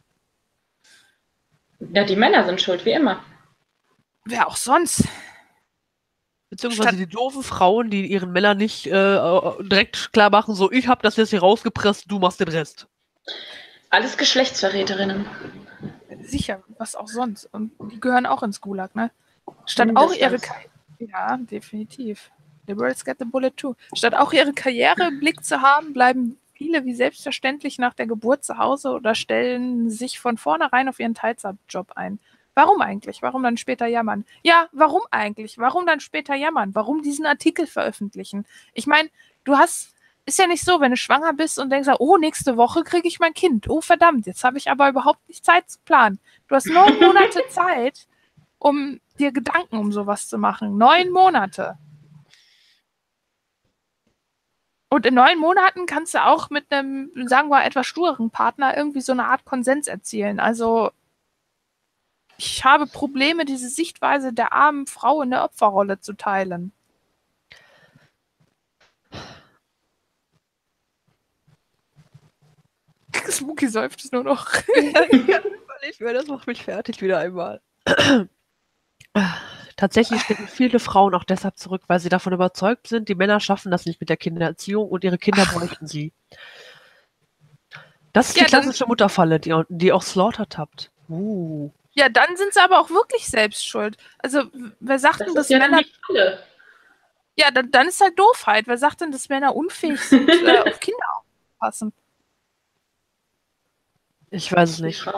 Ja, die Männer sind schuld, wie immer. Wer auch sonst. Beziehungsweise die doofen Frauen, die ihren Männern nicht direkt klar machen, so, ich hab das jetzt hier rausgepresst, du machst den Rest. Alles Geschlechtsverräterinnen. Sicher, was auch sonst. Und die gehören auch ins Gulag, ne? Statt auch ihre Ja, definitiv. Liberals get the bullet too. Statt auch ihre Karriere im Blick zu haben, bleiben viele wie selbstverständlich nach der Geburt zu Hause oder stellen sich von vornherein auf ihren Teilzeitjob ein. Warum eigentlich? Warum dann später jammern? Ja, warum eigentlich? Warum dann später jammern? Warum diesen Artikel veröffentlichen? Ich meine, ist ja nicht so, wenn du schwanger bist und denkst, oh, nächste Woche kriege ich mein Kind. Oh, verdammt, jetzt habe ich aber überhaupt nicht Zeit zu planen. Du hast 9 Monate Zeit, um dir Gedanken um sowas zu machen. 9 Monate. Und in 9 Monaten kannst du auch mit einem, sagen wir, etwas stureren Partner irgendwie so eine Art Konsens erzielen. Also ich habe Probleme, diese Sichtweise der armen Frau in der Opferrolle zu teilen. Smokey seufzt es nur noch. Das macht mich fertig wieder einmal. Tatsächlich stecken viele Frauen auch deshalb zurück, weil sie davon überzeugt sind, die Männer schaffen das nicht mit der Kindererziehung und ihre Kinder bräuchten sie. Das ist die klassische Mutterfalle, die auch Slaughter tappt. Ja, dann sind sie aber auch wirklich selbst schuld. Also, wer sagt denn, dass Männer... Ja, dann ist halt Doofheit. Wer sagt denn, dass Männer unfähig sind, auf Kinder aufzupassen? Ich weiß es nicht.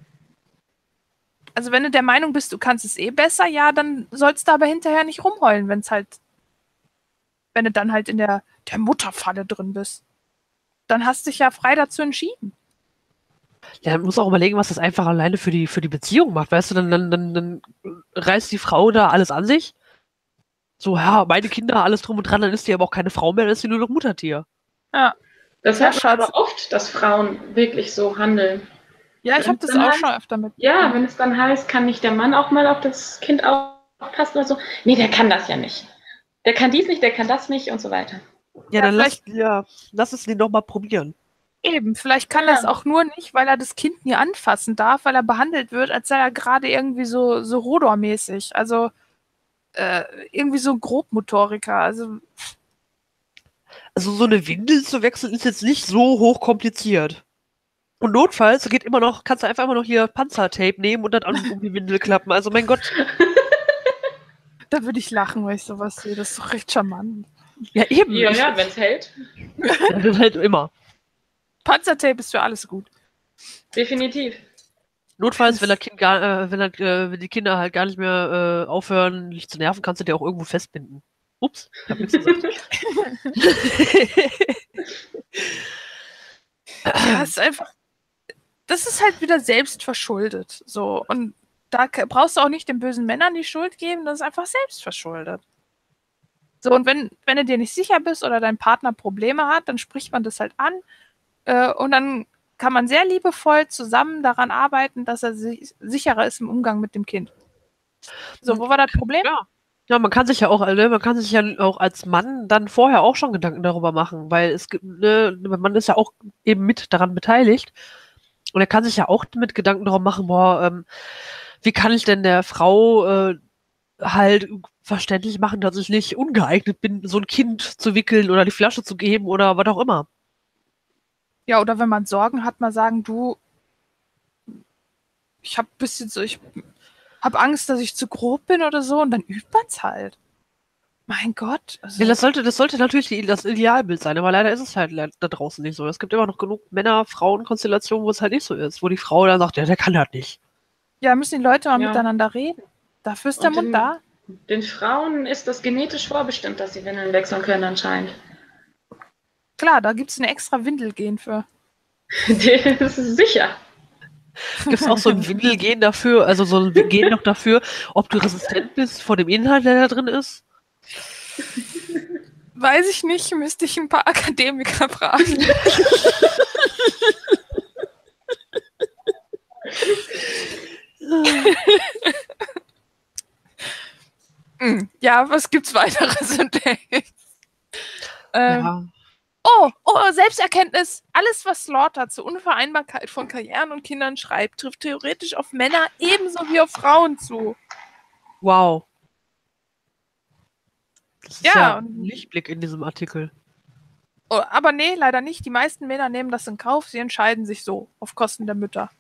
Also wenn du der Meinung bist, du kannst es eh besser, ja, dann sollst du aber hinterher nicht rumheulen, wenn du dann halt in der Mutterfalle drin bist. Dann hast du dich ja frei dazu entschieden. Ja, man muss auch überlegen, was das einfach alleine für die Beziehung macht. Weißt du, dann reißt die Frau da alles an sich. So, ja, meine Kinder, alles drum und dran, dann ist die aber auch keine Frau mehr, dann ist sie nur noch Muttertier. Ja. Das hört man aber oft, dass Frauen wirklich so handeln. Ja, ich habe das auch schon öfter mit. Ja, wenn es dann heißt, kann nicht der Mann auch mal auf das Kind aufpassen oder so? Nee, der kann das ja nicht. Der kann dies nicht, der kann das nicht und so weiter. Ja, dann lass es den doch mal probieren. Eben, vielleicht kann das auch nur nicht, weil er das Kind nie anfassen darf, weil er behandelt wird, als sei er gerade irgendwie so Rodor-mäßig. Also irgendwie so Grobmotoriker. Also so eine Windel zu wechseln ist jetzt nicht so hochkompliziert. Und notfalls kannst du einfach immer noch hier Panzertape nehmen und dann um die Windel klappen. Also mein Gott. Da würde ich lachen, wenn ich sowas sehe. Das ist doch recht charmant. Ja, eben. Ja, wenn es hält. Ja, das hält immer. Panzertape ist für alles gut. Definitiv. Notfalls, wenn die Kinder halt gar nicht mehr aufhören, dich zu nerven, kannst du dir auch irgendwo festbinden. Ups, ich hab nichts gesagt. Ja, das ist halt wieder selbst verschuldet. So. Und da brauchst du auch nicht den bösen Männern die Schuld geben, das ist einfach selbst verschuldet. So, und wenn du dir nicht sicher bist oder dein Partner Probleme hat, dann spricht man das halt an und dann kann man sehr liebevoll zusammen daran arbeiten, dass er sicherer ist im Umgang mit dem Kind. So, wo war das Problem? Ja. Ja, man kann sich ja auch als Mann dann vorher auch schon Gedanken darüber machen, weil es gibt, man ist ja auch eben mit daran beteiligt und er kann sich ja auch mit Gedanken darum machen, boah, wie kann ich denn der Frau halt verständlich machen, dass ich nicht ungeeignet bin, so ein Kind zu wickeln oder die Flasche zu geben oder was auch immer. Ja, oder wenn man Sorgen hat, mal sagen, du, ich habe Angst, dass ich zu grob bin oder so und dann übt man's halt. Mein Gott. Also, Ja, das sollte natürlich das Idealbild sein, aber leider ist es halt da draußen nicht so. Es gibt immer noch genug Männer-Frauen-Konstellationen, wo es halt nicht so ist, wo die Frau dann sagt, ja, der kann das nicht. ja, müssen die Leute mal Ja. miteinander reden. Dafür ist der Und Mund da. Den Frauen ist das genetisch vorbestimmt, dass sie Windeln wechseln können anscheinend. Klar, da gibt's eine extra Windelgen für. Das ist sicher. Gibt es auch so ein Windelgen dafür, also so ein Gen noch dafür, ob du resistent bist vor dem Inhalt, der da drin ist? Weiß ich nicht, müsste ich ein paar Akademiker fragen. Ja, was gibt's weiteres entdeckt? Ja. Oh, Selbsterkenntnis. Alles, was Slaughter zur Unvereinbarkeit von Karrieren und Kindern schreibt, trifft theoretisch auf Männer ebenso wie auf Frauen zu. Wow. Das ist Ja, ja ein Lichtblick in diesem Artikel. Oh, aber nee, leider nicht. Die meisten Männer nehmen das in Kauf. Sie entscheiden sich so, auf Kosten der Mütter.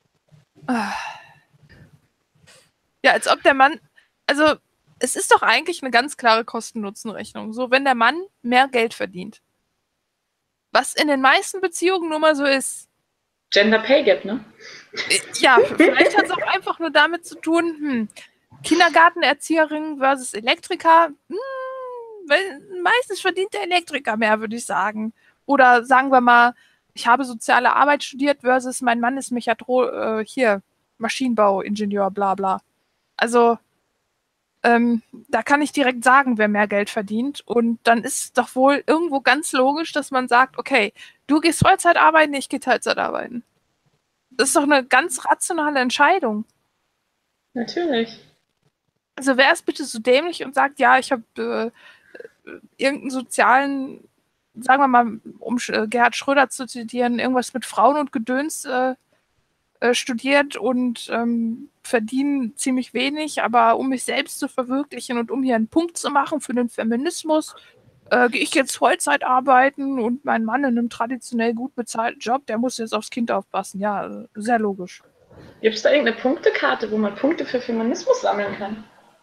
Ja, als ob der Mann... Also, es ist doch eigentlich eine ganz klare Kosten-Nutzen-Rechnung. So, wenn der Mann mehr Geld verdient. Was in den meisten Beziehungen nun mal so ist. Gender Pay Gap, ne? Ja, vielleicht hat es auch einfach nur damit zu tun, Kindergartenerzieherin versus Elektriker. Meistens verdient der Elektriker mehr, würde ich sagen. Oder sagen wir mal, ich habe soziale Arbeit studiert versus mein Mann ist Maschinenbauingenieur, bla bla. Also, da kann ich direkt sagen, wer mehr Geld verdient. Und dann ist es doch wohl irgendwo ganz logisch, dass man sagt, okay, du gehst Vollzeit arbeiten, ich gehe Teilzeit arbeiten. Das ist doch eine ganz rationale Entscheidung. Natürlich. Also wer ist bitte so dämlich und sagt, ja, ich habe irgendeinen sozialen, sagen wir mal, um Gerhard Schröder zu zitieren, irgendwas mit Frauen und Gedöns studiert und verdiene ziemlich wenig, aber um mich selbst zu verwirklichen und um hier einen Punkt zu machen für den Feminismus, gehe ich jetzt Vollzeit arbeiten und mein Mann in einem traditionell gut bezahlten Job, der muss jetzt aufs Kind aufpassen. Ja, sehr logisch. Gibt es da irgendeine Punktekarte, wo man Punkte für Feminismus sammeln kann?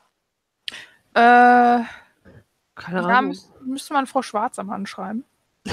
Keine Ja, Ahnung. müsste man Frau Schwarz am anschreiben.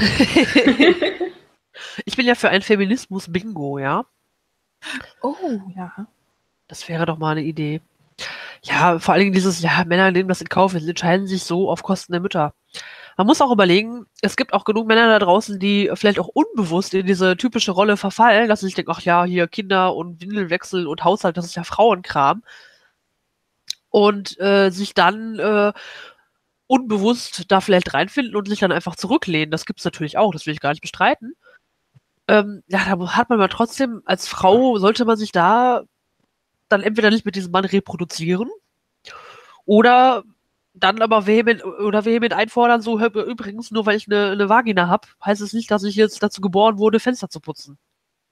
Ich bin ja für ein Feminismus-Bingo, ja? Oh, ja. Das wäre doch mal eine Idee. Ja, vor allen Dingen dieses, ja, Männer nehmen das in Kauf, sie entscheiden sich so auf Kosten der Mütter. Man muss auch überlegen, es gibt auch genug Männer da draußen, die vielleicht auch unbewusst in diese typische Rolle verfallen, dass sie sich denken, ach ja, hier Kinder und Windelwechsel und Haushalt, das ist ja Frauenkram. Und sich dann unbewusst da vielleicht reinfinden und sich dann einfach zurücklehnen. Das gibt's natürlich auch, das will ich gar nicht bestreiten. Ja, da hat man mal trotzdem, als Frau sollte man sich da dann entweder nicht mit diesem Mann reproduzieren oder dann aber vehement einfordern, so übrigens, nur weil ich eine Vagina habe, heißt es nicht, dass ich jetzt dazu geboren wurde, Fenster zu putzen.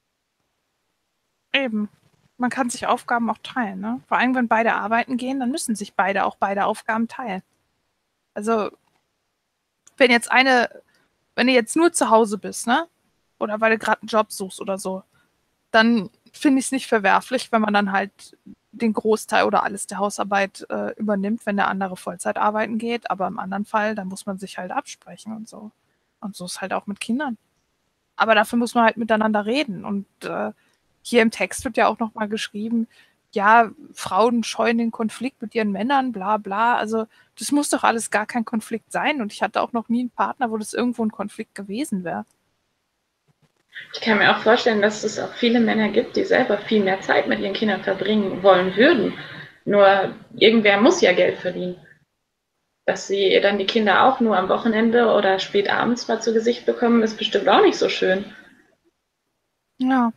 Eben. Man kann sich Aufgaben auch teilen, ne? Vor allem, wenn beide arbeiten gehen, dann müssen sich beide Aufgaben teilen. Also, wenn du jetzt nur zu Hause bist, ne? Oder weil du gerade einen Job suchst oder so, dann finde ich es nicht verwerflich, wenn man dann halt den Großteil oder alles der Hausarbeit übernimmt, wenn der andere Vollzeit arbeiten geht. Aber im anderen Fall, da muss man sich halt absprechen und so. Und so ist halt auch mit Kindern. Aber dafür muss man halt miteinander reden. Und hier im Text wird ja auch nochmal geschrieben, ja, Frauen scheuen den Konflikt mit ihren Männern, bla bla. Also das muss doch alles gar kein Konflikt sein. Und ich hatte auch noch nie einen Partner, wo das irgendwo ein Konflikt gewesen wäre. Ich kann mir auch vorstellen, dass es auch viele Männer gibt, die selber viel mehr Zeit mit ihren Kindern verbringen wollen würden. Nur irgendwer muss ja Geld verdienen. dass sie dann die Kinder auch nur am Wochenende oder spät abends mal zu Gesicht bekommen, ist bestimmt auch nicht so schön. Ja.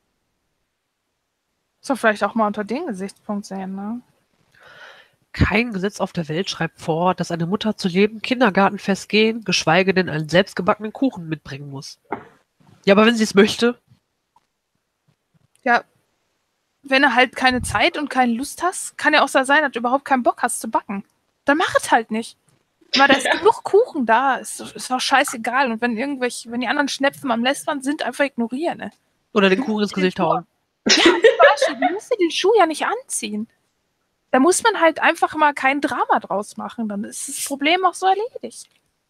So, vielleicht auch mal unter den Gesichtspunkt sehen, ne? Kein Gesetz auf der Welt schreibt vor, dass eine Mutter zu jedem Kindergartenfest gehen, geschweige denn einen selbstgebackenen Kuchen mitbringen muss. Ja, aber wenn sie es möchte. Ja, wenn du halt keine Zeit und keine Lust hast, kann ja auch so sein, dass du überhaupt keinen Bock hast zu backen. Dann mach es halt nicht. Weil da ist genug Kuchen da, ist doch scheißegal. Und wenn die anderen Schnepfen am Lästern sind, einfach ignorieren, ne? Oder den Kuchen ins Gesicht hauen. Ja, zum Beispiel, du musst dir den Schuh ja nicht anziehen. Da muss man halt einfach mal kein Drama draus machen. Dann ist das Problem auch so erledigt.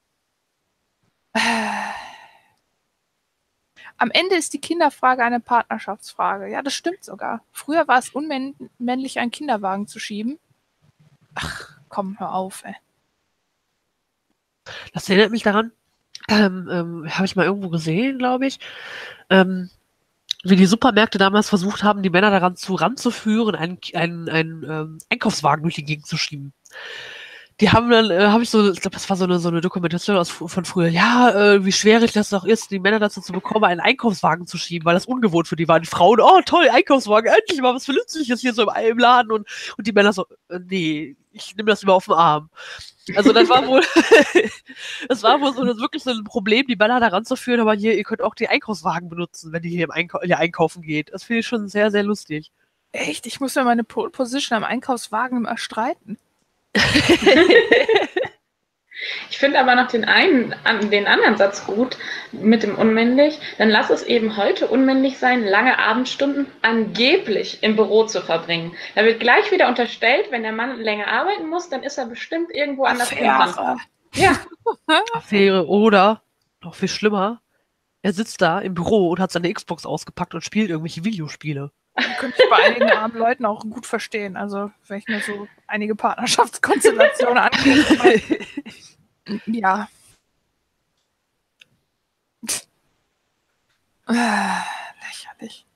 Am Ende ist die Kinderfrage eine Partnerschaftsfrage. Ja, das stimmt sogar. Früher war es unmännlich, einen Kinderwagen zu schieben. Ach, komm, hör auf, ey. Das erinnert mich daran, habe ich mal irgendwo gesehen, glaube ich, wie die Supermärkte damals versucht haben, die Männer daran ranzuführen, einen Einkaufswagen durch die Gegend zu schieben. Die haben dann, ich glaube, das war so eine Dokumentation von früher. Ja, wie schwierig das doch ist, die Männer dazu zu bekommen, einen Einkaufswagen zu schieben, weil das ungewohnt für die war. Die Frauen, oh toll, Einkaufswagen, endlich mal was Vernünftiges hier so im Laden und die Männer so, nee, ich nehme das immer auf den Arm. Also das war wohl, wirklich so ein Problem, die Männer daran zu führen, aber hier, ihr könnt auch die Einkaufswagen benutzen, wenn ihr hier einkaufen geht. Das finde ich schon sehr, sehr lustig. Echt? Ich muss mir meine Pole Position am Einkaufswagen erstreiten. Ich finde aber noch den anderen Satz gut mit dem unmännlich. Dann lass es eben heute unmännlich sein, lange Abendstunden angeblich im Büro zu verbringen. Da wird gleich wieder unterstellt, wenn der Mann länger arbeiten muss, dann ist er bestimmt irgendwo anders Affäre. Ja. Affäre oder, noch viel schlimmer, er sitzt da im Büro und hat seine Xbox ausgepackt und spielt irgendwelche Videospiele. Könnte ich bei einigen armen Leuten auch gut verstehen. Also, wenn ich mir so einige Partnerschaftskonstellationen angucke. Ja. Lächerlich.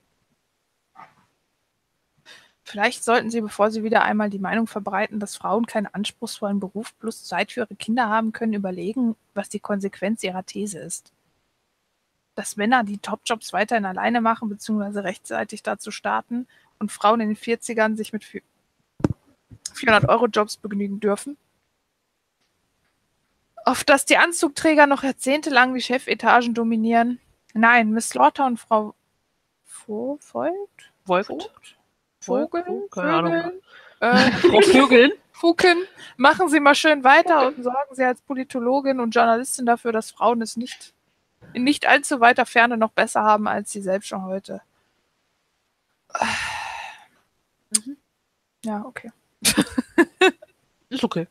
Vielleicht sollten Sie, bevor Sie wieder einmal die Meinung verbreiten, dass Frauen keinen anspruchsvollen Beruf plus Zeit für ihre Kinder haben können, überlegen, was die Konsequenz Ihrer These ist. Dass Männer die Topjobs weiterhin alleine machen, beziehungsweise rechtzeitig dazu starten und Frauen in den 40ern sich mit 400-Euro-Jobs begnügen dürfen. Auf dass die Anzugträger noch jahrzehntelang die Chefetagen dominieren. Nein, Miss Slaughter und Frau Fugeln, machen Sie mal schön weiter und sorgen Sie als Politologin und Journalistin dafür, dass Frauen es nicht in nicht allzu weiter Ferne noch besser haben als sie selbst schon heute. Ja, okay. Ist okay.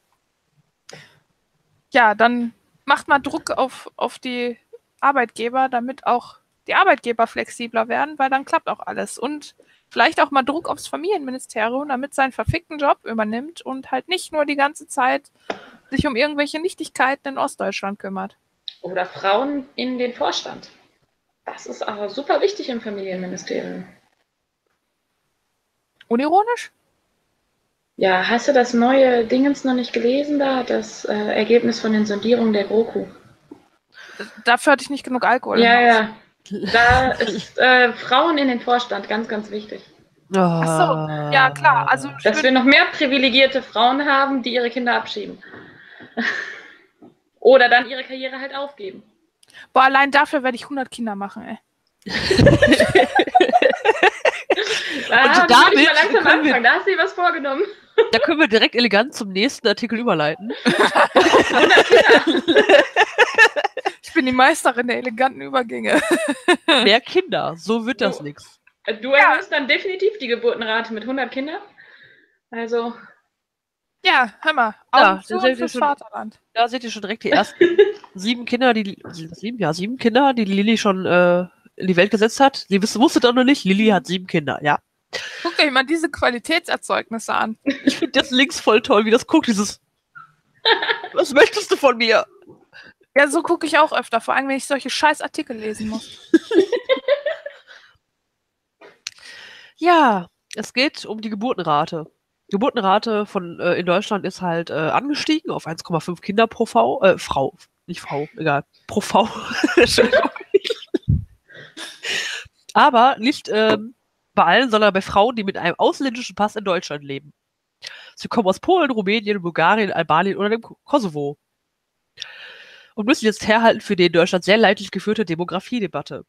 Ja, dann macht mal Druck auf die Arbeitgeber, damit auch die Arbeitgeber flexibler werden, weil dann klappt auch alles. Und vielleicht auch mal Druck aufs Familienministerium, damit seinen verfickten Job übernimmt und halt nicht nur die ganze Zeit sich um irgendwelche Nichtigkeiten in Ostdeutschland kümmert. Oder Frauen in den Vorstand. Das ist aber super wichtig im Familienministerium. Unironisch? Ja, hast du das neue Dingens noch nicht gelesen da? Das Ergebnis von den Sondierungen der GroKo. Dafür hatte ich nicht genug Alkohol. Ja. Da ist Frauen in den Vorstand ganz, ganz wichtig. Ach so, ja klar. Also dass wir noch mehr privilegierte Frauen haben, die ihre Kinder abschieben. Oder dann ihre Karriere halt aufgeben. Boah, allein dafür werde ich 100 Kinder machen, ey. Und damit da hast du dir was vorgenommen. Da können wir direkt elegant zum nächsten Artikel überleiten. 100 Kinder. Ich bin die Meisterin der eleganten Übergänge. Mehr Kinder, so wird das nichts. Du erhöhst dann definitiv die Geburtenrate mit 100 Kindern. Also. Ja, hör mal. Ja, fürs Vaterland. Da seht ihr schon direkt die ersten 7 Kinder, die Lilly schon in die Welt gesetzt hat. Sie wusstet auch noch nicht, Lilly hat 7 Kinder, ja. Guckt euch mal diese Qualitätserzeugnisse an. Ich finde das links voll toll, wie das guckt, dieses was möchtest du von mir? Ja, so gucke ich auch öfter, vor allem, wenn ich solche scheiß Artikel lesen muss. Ja, es geht um die Geburtenrate. Geburtenrate in Deutschland ist halt angestiegen auf 1,5 Kinder pro Frau, nicht Frau, egal, pro Frau. Entschuldigung. Aber nicht bei allen, sondern bei Frauen, die mit einem ausländischen Pass in Deutschland leben. Sie kommen aus Polen, Rumänien, Bulgarien, Albanien oder dem Kosovo. Und müssen jetzt herhalten für die in Deutschland sehr leidlich geführte Demografiedebatte.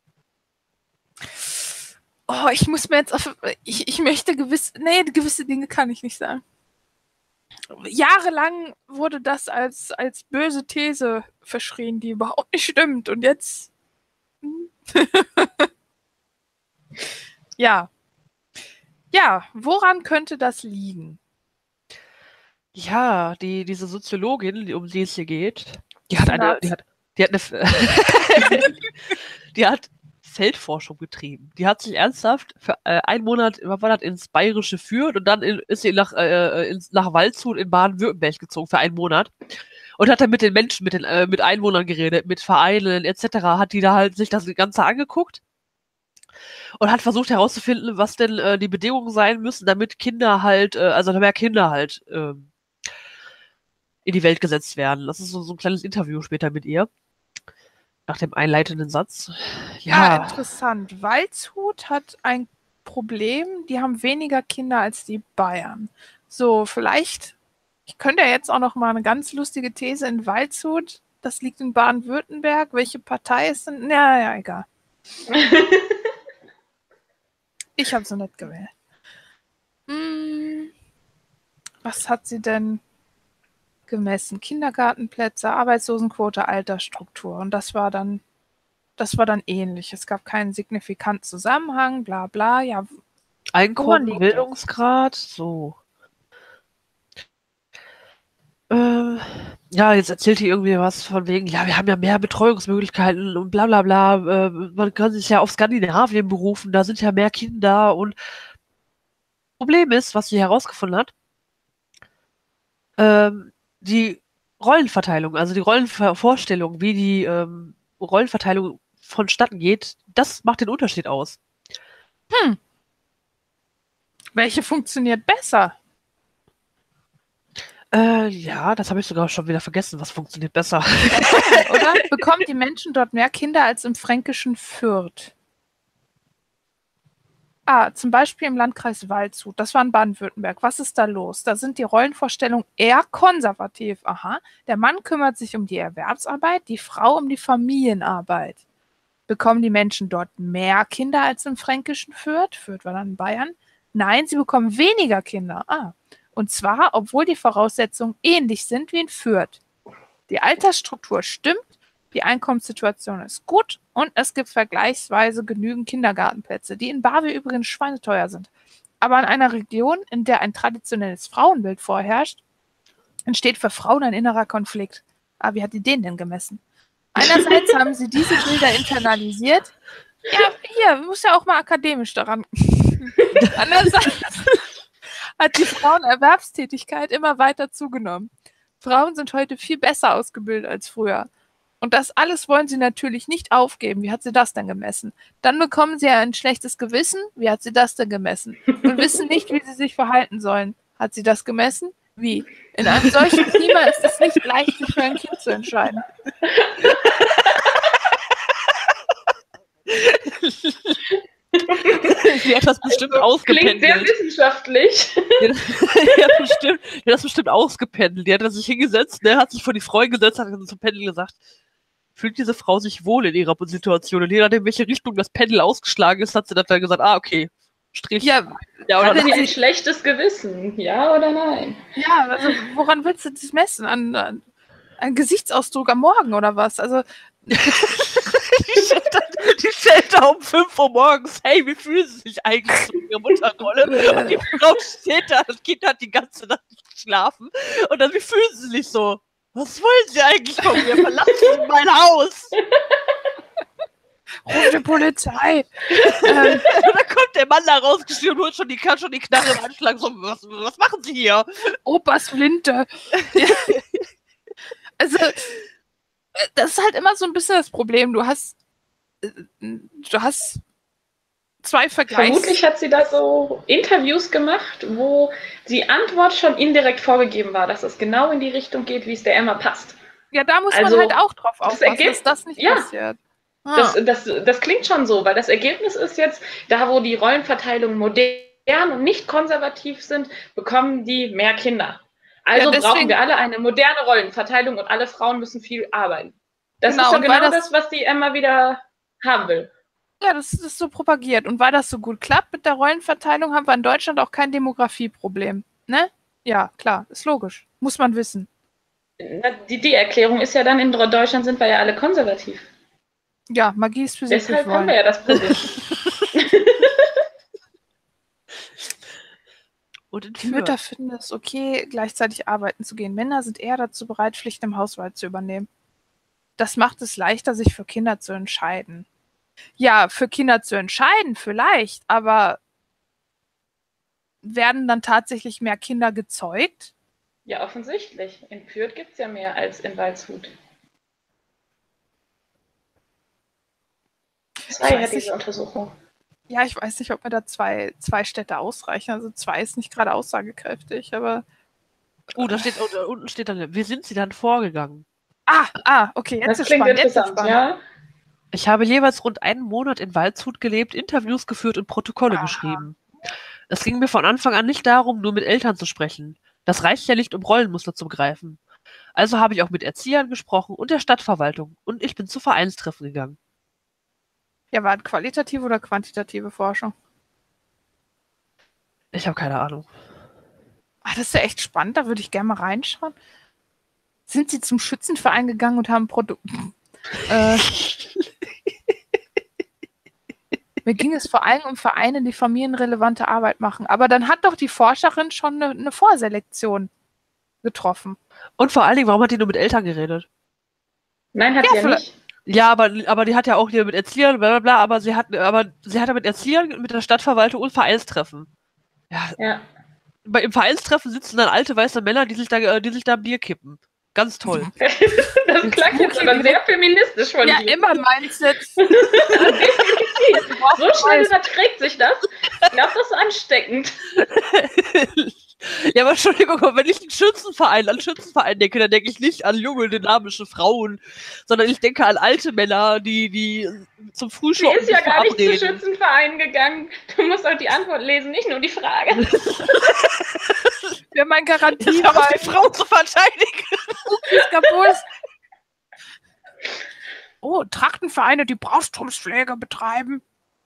Oh, ich muss mir jetzt ich möchte gewisse Dinge kann ich nicht sagen. Jahrelang wurde das als böse These verschrien, die überhaupt nicht stimmt. Und jetzt. Ja. Ja, woran könnte das liegen? Ja, diese Soziologin, um die es hier geht, die hat Feldforschung betrieben. Die hat sich ernsthaft für einen Monat überwandert ins bayerische Fürth und dann ist sie nach Waldshut in Baden-Württemberg gezogen für einen Monat und hat dann mit den Menschen, mit Einwohnern geredet, mit Vereinen etc. Hat die da halt sich das Ganze angeguckt und hat versucht herauszufinden, was denn die Bedingungen sein müssen, damit Kinder halt, also mehr Kinder halt in die Welt gesetzt werden. Das ist so ein kleines Interview später mit ihr. Nach dem einleitenden Satz. Ja, interessant. Waldshut hat ein Problem, die haben weniger Kinder als die Bayern. So, vielleicht, ich könnte ja jetzt auch noch mal eine ganz lustige These in Waldshut, das liegt in Baden-Württemberg, welche Partei ist denn? Ja, egal. Ich habe so nicht gewählt. Was hat sie denn gemessen? Kindergartenplätze, Arbeitslosenquote, Altersstruktur. Und das war dann ähnlich. Es gab keinen signifikanten Zusammenhang, bla bla. Ja, Einkommen, Bildungsgrad, so. Ja, jetzt erzählt ihr irgendwie was von wegen, ja, wir haben ja mehr Betreuungsmöglichkeiten und bla bla bla. Man kann sich ja auf Skandinavien berufen, da sind ja mehr Kinder und Problem ist, was sie herausgefunden hat, die Rollenverteilung, also die Rollenvorstellung, wie die Rollenverteilung vonstatten geht, das macht den Unterschied aus. Welche funktioniert besser? Ja, das habe ich sogar schon wieder vergessen. Was funktioniert besser? Oder? Bekommen die Menschen dort mehr Kinder als im fränkischen Fürth? Zum Beispiel im Landkreis Waldshut. Das war in Baden-Württemberg. Was ist da los? Da sind die Rollenvorstellungen eher konservativ. Aha. Der Mann kümmert sich um die Erwerbsarbeit, die Frau um die Familienarbeit. Bekommen die Menschen dort mehr Kinder als im fränkischen Fürth? Fürth war dann in Bayern. Nein, sie bekommen weniger Kinder. Und zwar, obwohl die Voraussetzungen ähnlich sind wie in Fürth. Die Altersstruktur stimmt, die Einkommenssituation ist gut und es gibt vergleichsweise genügend Kindergartenplätze, die in Bavü übrigens schweineteuer sind. Aber in einer Region, in der ein traditionelles Frauenbild vorherrscht, entsteht für Frauen ein innerer Konflikt. Wie hat die den denn gemessen? Einerseits haben sie diese Bilder internalisiert. Ja, hier, muss ja auch mal akademisch daran. Andererseits hat die Frauenerwerbstätigkeit immer weiter zugenommen. Frauen sind heute viel besser ausgebildet als früher. Und das alles wollen sie natürlich nicht aufgeben. Wie hat sie das denn gemessen? Dann bekommen sie ja ein schlechtes Gewissen. Wie hat sie das denn gemessen? Und wissen nicht, wie sie sich verhalten sollen. Hat sie das gemessen? Wie? In einem solchen Klima ist es nicht leicht, sich für ein Kind zu entscheiden. Sie hat das bestimmt ausgependelt. Klingt sehr wissenschaftlich. Die hat das bestimmt ausgependelt. Die hat sich hingesetzt, hat sich vor die Freundin gesetzt, hat zum Pendel gesagt, fühlt diese Frau sich wohl in ihrer Situation? Und je nachdem, in welche Richtung das Pendel ausgeschlagen ist, hat sie dann gesagt, okay, Strich. Ja, oder hat sie ein schlechtes Gewissen? Ja oder nein? Ja, also woran willst du das messen? An Gesichtsausdruck am Morgen oder was? Also die stellt da um 5 Uhr morgens, hey, wie fühlen sie sich eigentlich zu ihrer Mutterrolle? Und die Frau steht da, das Kind hat die ganze Nacht nicht geschlafen. Und dann, wie fühlen sie sich so? Was wollen sie eigentlich von mir? Verlassen mein Haus! Ruf die Polizei! Und dann kommt der Mann da rausgestiegen und holt schon die Knarre im Anschlag. So, was machen sie hier? Opas Flinte! Also, das ist halt immer so ein bisschen das Problem. Du hast 2 Vergleichs... Vermutlich hat sie da so Interviews gemacht, wo die Antwort schon indirekt vorgegeben war, dass es genau in die Richtung geht, wie es der Emma passt. Ja, da muss Also, man halt auch drauf aufpassen, Ergebnis- dass das nicht ja. passiert. Das klingt schon so, weil das Ergebnis ist jetzt, da wo die Rollenverteilungen modern und nicht konservativ sind, bekommen die mehr Kinder. Also Ja, deswegen- brauchen wir alle eine moderne Rollenverteilung und alle Frauen müssen viel arbeiten. Das Genau, ist doch und weil genau das- das, was die Emma wieder haben will. Ja, das ist so propagiert. Und weil das so gut klappt mit der Rollenverteilung, haben wir in Deutschland auch kein Demografieproblem. Ne? Ja, klar, ist logisch. Muss man wissen. Die Erklärung ist ja dann, in Deutschland sind wir ja alle konservativ. Ja, Magie ist Physik Deshalb durch haben wir Rollen. ja das Problem. Und in Die Mütter Fürth. finden es okay, gleichzeitig arbeiten zu gehen. Männer sind eher dazu bereit, Pflichten im Haushalt zu übernehmen. Das macht es leichter, sich für Kinder zu entscheiden. Ja, für Kinder zu entscheiden, vielleicht, aber werden dann tatsächlich mehr Kinder gezeugt? Ja, offensichtlich. In Fürth gibt es ja mehr als in Waldshut. Ich 2 weiß hat diese nicht. Untersuchung. Ja, ich weiß nicht, ob mir da zwei Städte ausreichen. Also 2 ist nicht gerade aussagekräftig, aber. Oh, da steht, unten steht dann, wie sind Sie dann vorgegangen? Okay, jetzt Das ist klingt spannend. Jetzt ist interessant, spannend. ja? Ich habe jeweils rund einen Monat in Waldshut gelebt, Interviews geführt und Protokolle Aha. geschrieben. Es ging mir von Anfang an nicht darum, nur mit Eltern zu sprechen. Das reicht ja nicht, um Rollenmuster zu begreifen. Also habe ich auch mit Erziehern gesprochen und der Stadtverwaltung und ich bin zu Vereinstreffen gegangen. Ja, war das qualitative oder quantitative Forschung? Ich habe keine Ahnung. Das ist ja echt spannend, da würde ich gerne mal reinschauen. Sind Sie zum Schützenverein gegangen und haben Mir ging es vor allem um Vereine, die familienrelevante Arbeit machen. Aber dann hat doch die Forscherin schon eine Vorselektion getroffen. Und vor allen Dingen, warum hat die nur mit Eltern geredet? Nein, hat Ja, sie ja vielleicht- nicht. Ja, aber die hat ja auch hier mit Erziehern, bla bla bla, aber sie hat ja mit Erziehern, mit der Stadtverwaltung und Vereinstreffen. Ja, Ja. im Vereinstreffen sitzen dann alte weiße Männer, die sich da Bier kippen. Ganz toll. Das klang jetzt aber sehr feministisch von Ja, dir. immer Mindset. So schnell überträgt sich das. Ich glaube, das ist ansteckend. Ja, aber Entschuldigung, aber wenn ich an Schützenverein denke, dann denke ich nicht an junge, dynamische Frauen, sondern ich denke an alte Männer, die zum Sie Frühschoppen ist ja gar nicht zu verabreden. Schützenverein gegangen. Du musst auch die Antwort lesen, nicht nur die Frage. Wir haben ein Garantie Ich habe bei die Frau zu verteidigen. Kapus. Oh, Trachtenvereine, die Brauchtumspflege betreiben.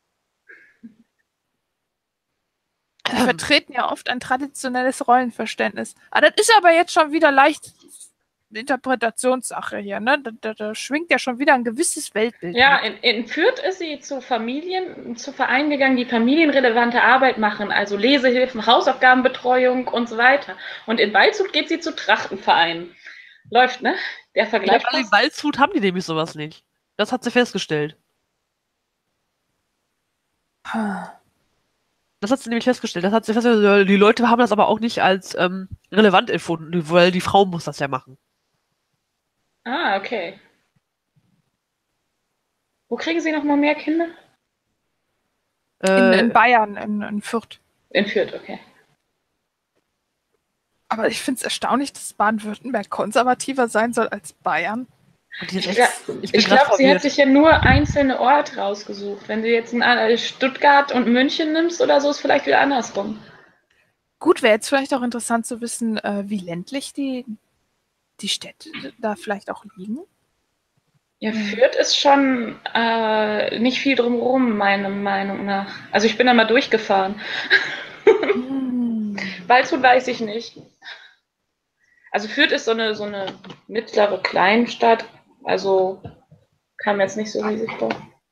Die vertreten ja oft ein traditionelles Rollenverständnis. Das ist aber jetzt schon wieder leicht Interpretationssache hier, ne? Da schwingt ja schon wieder ein gewisses Weltbild. Ja, mit. in Fürth ist sie zu Vereinen gegangen, die familienrelevante Arbeit machen, also Lesehilfen, Hausaufgabenbetreuung und so weiter. Und in Waldshut geht sie zu Trachtenvereinen. Läuft, ne? Der Ja, Vergleich weil in passt. Waldshut haben die nämlich sowas nicht. Das hat sie festgestellt. Das hat sie nämlich festgestellt. Die Leute haben das aber auch nicht als relevant empfunden, weil die Frau muss das ja machen. Ah, okay. Wo kriegen Sie noch mal mehr Kinder? In Bayern, in Fürth. In Fürth, okay. Aber ich finde es erstaunlich, dass Baden-Württemberg konservativer sein soll als Bayern. und die ist Ich echt, glaube, ich bin grad sie hat verwirrt. sich ja nur einzelne Orte rausgesucht. Wenn du jetzt Stuttgart und München nimmst oder so, ist vielleicht wieder andersrum. Gut, wäre jetzt vielleicht auch interessant zu wissen, wie ländlich die Städte da vielleicht auch liegen. Ja, Fürth ist schon nicht viel drumherum, meiner Meinung nach. Also ich bin da mal durchgefahren. Waldshut weiß ich nicht. Also Fürth ist so eine mittlere Kleinstadt. Also kam jetzt nicht so riesig vor.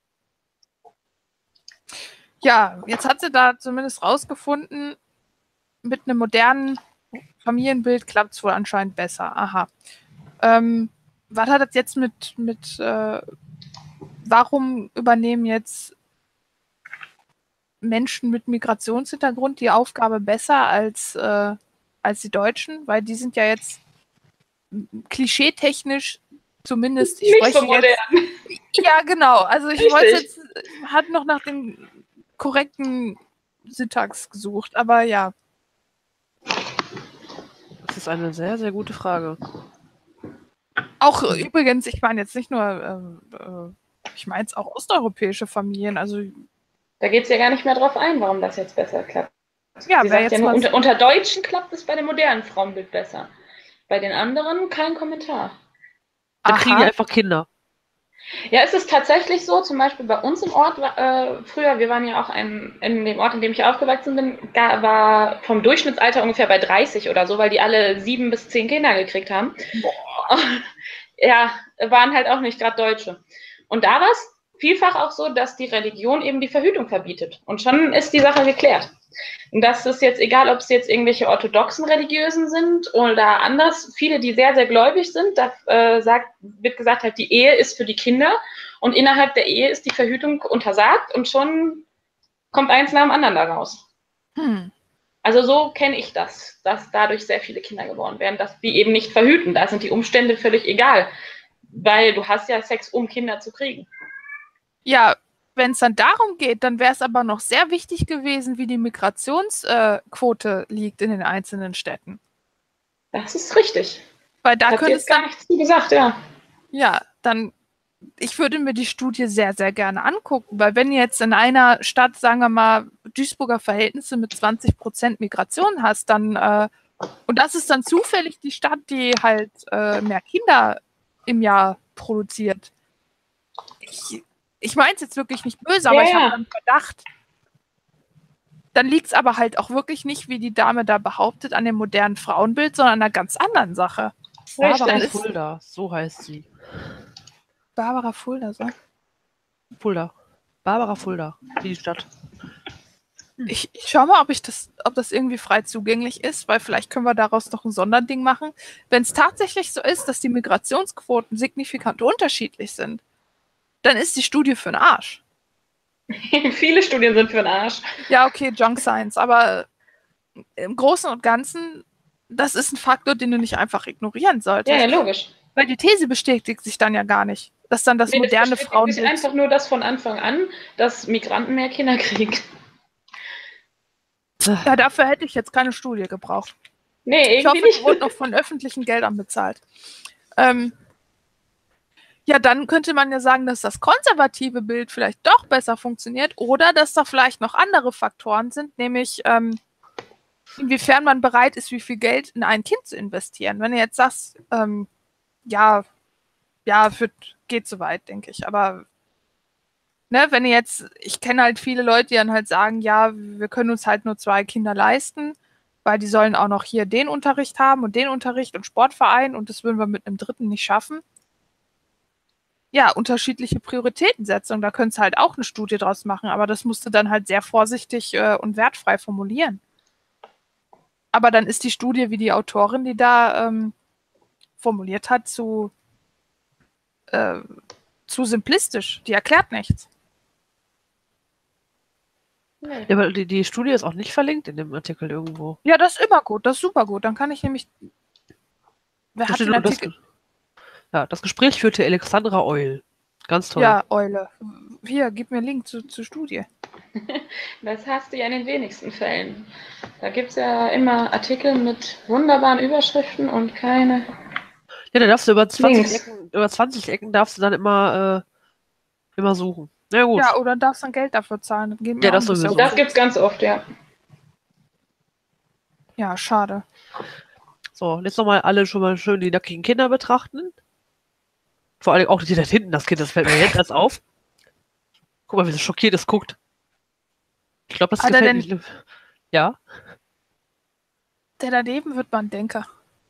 Ja, jetzt hat sie da zumindest rausgefunden, mit einem modernen Familienbild klappt es wohl anscheinend besser. Aha. Was hat das jetzt warum übernehmen jetzt Menschen mit Migrationshintergrund die Aufgabe besser als die Deutschen? Weil die sind ja jetzt klischeetechnisch zumindest, ich Nicht spreche so modern. jetzt. Ja, genau. Also ich Richtig. wollte jetzt, hat noch nach dem korrekten Syntax gesucht, aber ja. Das ist eine sehr, sehr gute Frage. Auch übrigens, ich meine jetzt nicht nur, ich meine jetzt auch osteuropäische Familien, also Da geht es ja gar nicht mehr drauf ein, warum das jetzt besser klappt. ja, Sie wer sagt jetzt ja nur, mal unter Deutschen klappt es bei dem modernen Frauenbild besser. Bei den anderen kein Kommentar. Da kriegen die aha, einfach Kinder. Ja, es ist tatsächlich so, zum Beispiel bei uns im Ort, früher, wir waren ja auch in dem Ort, in dem ich aufgewachsen bin, war vom Durchschnittsalter ungefähr bei 30 oder so, weil die alle 7 bis 10 Kinder gekriegt haben. Ja, waren halt auch nicht gerade Deutsche. Und da war es vielfach auch so, dass die Religion eben die Verhütung verbietet. Und schon ist die Sache geklärt. Und das ist jetzt egal, ob es jetzt irgendwelche orthodoxen Religiösen sind oder anders. Viele, die sehr, sehr gläubig sind, da wird gesagt, halt, die Ehe ist für die Kinder und innerhalb der Ehe ist die Verhütung untersagt und schon kommt eins nach dem anderen daraus. Also so kenne ich das, dass dadurch sehr viele Kinder geboren werden, dass die eben nicht verhüten. Da sind die Umstände völlig egal, weil du hast ja Sex, um Kinder zu kriegen. ja, wenn es dann darum geht, dann wäre es aber noch sehr wichtig gewesen, wie die Migrationsquote liegt in den einzelnen Städten. Das ist richtig. Weil da Hat könnte jetzt es gar dann, nichts zu gesagt, ja. ja, dann, ich würde mir die Studie sehr, sehr gerne angucken, weil wenn du jetzt in einer Stadt, sagen wir mal, Duisburger Verhältnisse mit 20% Migration hast, dann, und das ist dann zufällig die Stadt, die halt mehr Kinder im Jahr produziert. Ich meine es jetzt wirklich nicht böse, aber ich habe dann Verdacht. Dann liegt es aber halt auch wirklich nicht, wie die Dame da behauptet, an dem modernen Frauenbild, sondern an einer ganz anderen Sache. Barbara Richtig. Fulda, so heißt sie. Barbara Fulda, so. Fulda. Barbara Fulda, die Stadt. Ich schau mal, ob das irgendwie frei zugänglich ist, weil vielleicht können wir daraus noch ein Sonderding machen. Wenn es tatsächlich so ist, dass die Migrationsquoten signifikant unterschiedlich sind, dann ist die Studie für den Arsch. Viele Studien sind für den Arsch. Ja, okay, Junk Science, aber im Großen und Ganzen, das ist ein Faktor, den du nicht einfach ignorieren solltest. Ja, logisch. Weil die These bestätigt sich dann ja gar nicht, dass dann das moderne Es Frauenbild... ist einfach nur das von Anfang an, dass Migranten mehr Kinder kriegen. Ja, dafür hätte ich jetzt keine Studie gebraucht. Nee, Ich hoffe, irgendwie die wurde nicht. noch von öffentlichen Geldern bezahlt. Ja, dann könnte man ja sagen, dass das konservative Bild vielleicht doch besser funktioniert oder dass da vielleicht noch andere Faktoren sind, nämlich inwiefern man bereit ist, wie viel Geld in ein Kind zu investieren. Wenn du jetzt sagst, ja, geht so weit, denke ich, aber ne, wenn ihr jetzt, ich kenne halt viele Leute, die dann halt sagen, ja, wir können uns halt nur 2 Kinder leisten, weil die sollen auch noch hier den Unterricht haben und den Unterricht und Sportverein und das würden wir mit einem dritten nicht schaffen. Ja, unterschiedliche Prioritätensetzung, da könntest du halt auch eine Studie draus machen, aber das musst du dann halt sehr vorsichtig und wertfrei formulieren. Aber dann ist die Studie, wie die Autorin, die da formuliert hat, zu simplistisch. Die erklärt nichts. Nee. Ja, aber die Studie ist auch nicht verlinkt in dem Artikel irgendwo. Ja, das ist immer gut, das ist super gut. Dann kann ich nämlich. Wer Da hat steht den nur Artikel? das Gespräch führte Alexandra Eul. Ganz toll. Ja, Eule. Hier, gib mir einen Link zur Studie. Das hast du ja in den wenigsten Fällen. Da gibt es ja immer Artikel mit wunderbaren Überschriften und keine. Ja, da darfst du über 20 Links. Ecken darfst du dann immer suchen. Na gut. Ja, oder darfst dann Geld dafür zahlen. Dann geben Ja, wir das auch ein bisschen sowieso. Das gibt es ganz oft, ja. Ja, schade. So, und jetzt nochmal alle schon mal schön die nackigen Kinder betrachten. Vor allem auch die da hinten, das Kind, das fällt mir jetzt erst auf. Guck mal, wie sie schockiert es guckt. Ich glaube, das Hat er gefällt denn- nicht. Ja. Der daneben wird man Denker.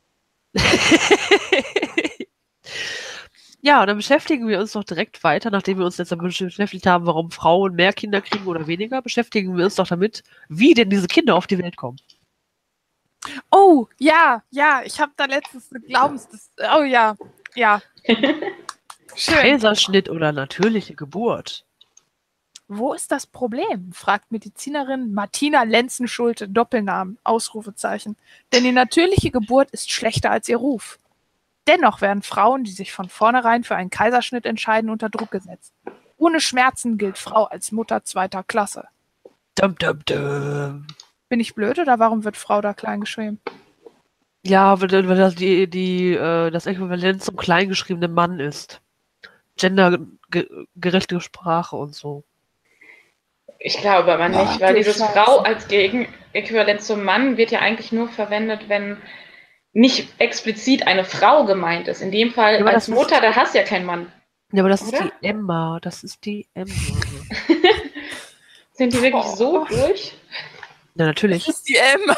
Ja, und dann beschäftigen wir uns doch direkt weiter, nachdem wir uns jetzt damit beschäftigt haben, warum Frauen mehr Kinder kriegen oder weniger, beschäftigen wir uns doch damit, wie denn diese Kinder auf die Welt kommen. Oh, ja, ich habe da letztens eine Oh ja. Schön. Kaiserschnitt oder natürliche Geburt. Wo ist das Problem? Fragt Medizinerin Martina Lenzen-Schulte, Doppelnamen, Ausrufezeichen. Denn die natürliche Geburt ist schlechter als ihr Ruf. Dennoch werden Frauen, die sich von vornherein für einen Kaiserschnitt entscheiden, unter Druck gesetzt. Ohne Schmerzen gilt Frau als Mutter 2. Klasse. Dum, dum, dum. Bin ich blöd oder warum wird Frau da klein geschrieben? Ja, weil das das Äquivalent zum kleingeschriebenen Mann ist. Gendergerechte Sprache und so. Ich glaube aber nicht, weil du dieses Scheiße. Frau als Gegenäquivalent zum Mann wird ja eigentlich nur verwendet, wenn nicht explizit eine Frau gemeint ist. In dem Fall Ja, aber als das ist- Mutter, da hast du ja keinen Mann. Ja, aber das ist Oder? die Emma. Das ist die Emma. Sind die wirklich Oh. so durch? Ja, natürlich. Das ist die Emma.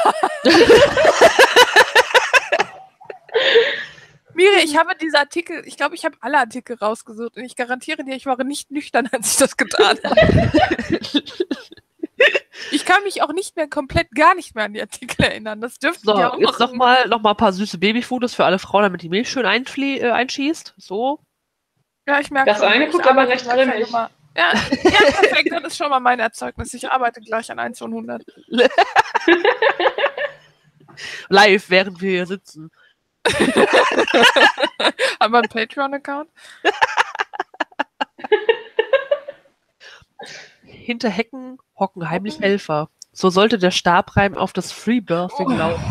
Miri, ich habe diese Artikel, ich glaube, ich habe alle Artikel rausgesucht und ich garantiere dir, ich war nicht nüchtern, als ich das getan habe. Ich kann mich auch nicht mehr gar nicht mehr an die Artikel erinnern. Das dürften So, die auch jetzt noch mal ein paar süße Babyfotos für alle Frauen, damit die Milch schön einschießt. So. Ja, ich merke Das schon, eine ich guckt aber arbeite recht gleich an grimmig. Nummer- Ja, perfekt, das ist schon mal mein Erzeugnis. Ich arbeite gleich an 1 von 100. Live, während wir hier sitzen. Haben wir einen Patreon-Account? Hinter Hecken hocken heimlich Helfer. So sollte der Stabreim auf das Freebirthing lauten.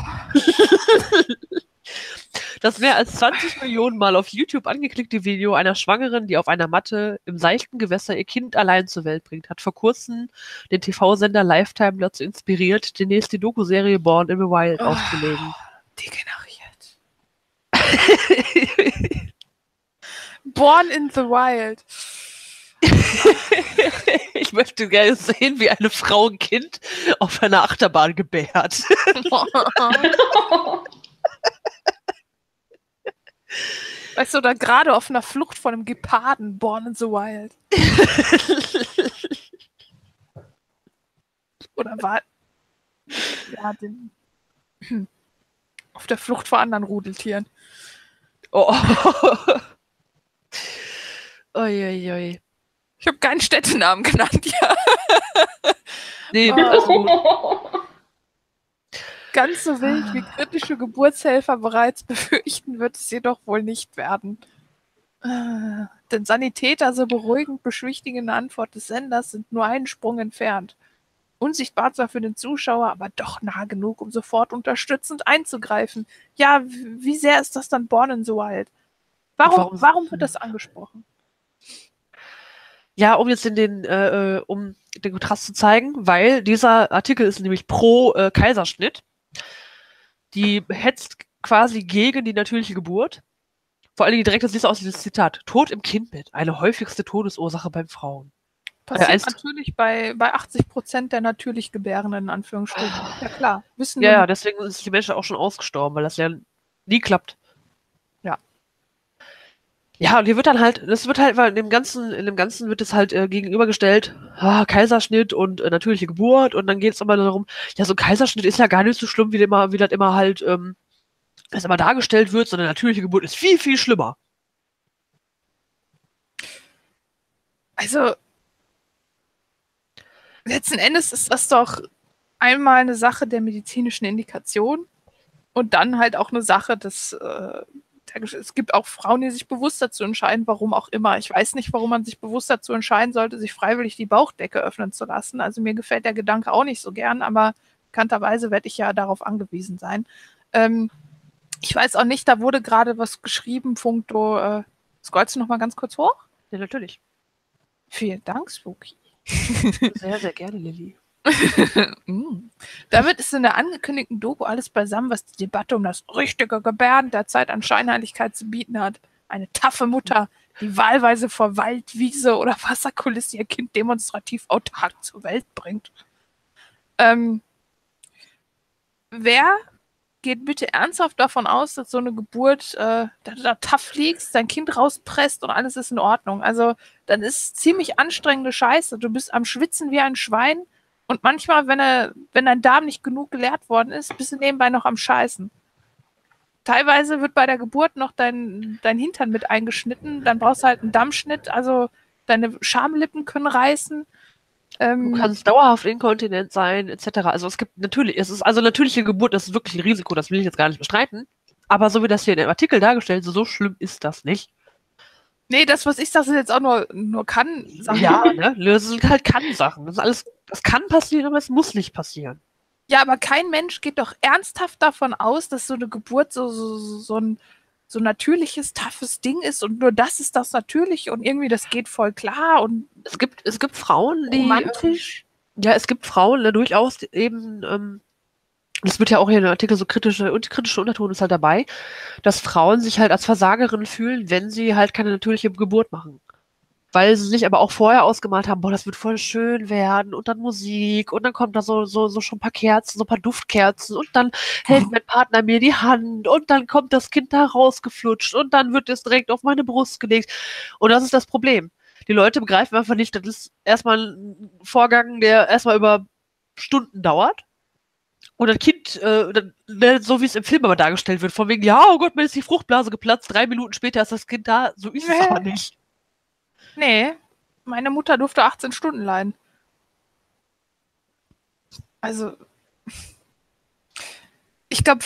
Das mehr als 20 Millionen Mal auf YouTube angeklickte Video einer Schwangeren, die auf einer Matte im seichten Gewässer ihr Kind allein zur Welt bringt, hat vor kurzem den TV-Sender Lifetime dazu inspiriert, demnächst die Doku-Serie Born in the Wild aufzulegen. Degeneriert. Born in the Wild. Ich möchte gerne sehen, wie eine Frau ein Kind auf einer Achterbahn gebärt. Weißt du, oder gerade auf einer Flucht von einem Geparden, Born in the Wild. Oder war. Ja, auf der Flucht vor anderen Rudeltieren. Oh. Uiuiui. Ich habe keinen Städtenamen genannt, ja. Nee, Oh. alles gut. Ganz so wild wie kritische Geburtshelfer bereits befürchten, wird es jedoch wohl nicht werden. Denn Sanitäter, so beruhigend beschwichtigende Antwort des Senders, sind nur einen Sprung entfernt. Unsichtbar zwar für den Zuschauer, aber doch nah genug, um sofort unterstützend einzugreifen. Ja, wie sehr ist das dann Born in the Wild? Warum wird das angesprochen? Ja, um jetzt um den Kontrast zu zeigen, weil dieser Artikel ist nämlich pro Kaiserschnitt. Die hetzt quasi gegen die natürliche Geburt. Vor allem direkt, das siehst du aus dieses Zitat. Tod im Kindbett, eine häufigste Todesursache beim Frauen. Passiert natürlich bei 80% der natürlich Gebärenden, in Anführungsstrichen. Ja klar. Wissen wir Ja, deswegen ist die Menschen auch schon ausgestorben, weil das ja nie klappt. Ja. Ja, und hier wird dann halt, weil in dem Ganzen wird es halt gegenübergestellt, Kaiserschnitt und natürliche Geburt, und dann geht es immer darum, ja, so ein Kaiserschnitt ist ja gar nicht so schlimm, wie das immer halt, das immer dargestellt wird, sondern natürliche Geburt ist viel, viel schlimmer. Also, letzten Endes ist das doch einmal eine Sache der medizinischen Indikation und dann halt auch eine Sache des, es gibt auch Frauen, die sich bewusst dazu entscheiden, warum auch immer. Ich weiß nicht, warum man sich bewusst dazu entscheiden sollte, sich freiwillig die Bauchdecke öffnen zu lassen. Also mir gefällt der Gedanke auch nicht so gern, aber bekannterweise werde ich ja darauf angewiesen sein. Ich weiß auch nicht, da wurde gerade was geschrieben, Punkto, scrollst du noch mal ganz kurz hoch? Ja, natürlich. Vielen Dank, Spooky. Sehr, sehr gerne, Lilly. Damit ist in der angekündigten Doku alles beisammen, was die Debatte um das richtige Gebärden der Zeit an Scheinheiligkeit zu bieten hat. Eine taffe Mutter, die wahlweise vor Wald, Wiese oder Wasserkulisse ihr Kind demonstrativ autark zur Welt bringt. Wer geht bitte ernsthaft davon aus, dass so eine Geburt, da du da tough liegst, dein Kind rauspresst und alles ist in Ordnung? Also, dann ist ziemlich anstrengende Scheiße. Du bist am Schwitzen wie ein Schwein und manchmal, wenn dein Darm nicht genug geleert worden ist, bist du nebenbei noch am Scheißen. Teilweise wird bei der Geburt noch dein Hintern mit eingeschnitten, dann brauchst du halt einen Dammschnitt, also deine Schamlippen können reißen. Du kannst dauerhaft inkontinent sein, etc. Also natürliche Geburt, das ist wirklich ein Risiko, das will ich jetzt gar nicht bestreiten. Aber so wie das hier in dem Artikel dargestellt ist, so schlimm ist das nicht. Nee, das, was ich sage, sind jetzt auch nur Kann-Sachen. Ja, ne? Das sind halt Kann-Sachen. Das kann passieren, aber es muss nicht passieren. Ja, aber kein Mensch geht doch ernsthaft davon aus, dass so eine Geburt so ein so natürliches, toughes Ding ist und nur das ist das Natürliche und irgendwie das geht voll klar und Es gibt Frauen, romantisch. es gibt Frauen, ne, durchaus eben, das wird ja auch hier in den Artikel so kritische Unterton ist halt dabei, dass Frauen sich halt als Versagerin fühlen, wenn sie halt keine natürliche Geburt machen. Weil sie sich aber auch vorher ausgemalt haben, boah, das wird voll schön werden und dann Musik und dann kommt da so schon ein paar Kerzen, so ein paar Duftkerzen und dann hält mein Partner mir die Hand und dann kommt das Kind da rausgeflutscht und dann wird es direkt auf meine Brust gelegt. Und das ist das Problem. Die Leute begreifen einfach nicht, das ist erstmal ein Vorgang, der erstmal über Stunden dauert. Und das Kind, so wie es im Film aber dargestellt wird, von wegen, ja, oh Gott, mir ist die Fruchtblase geplatzt, 3 Minuten später ist das Kind da, so ist es aber nicht. Nee, meine Mutter durfte 18 Stunden leiden. Also, ich glaube,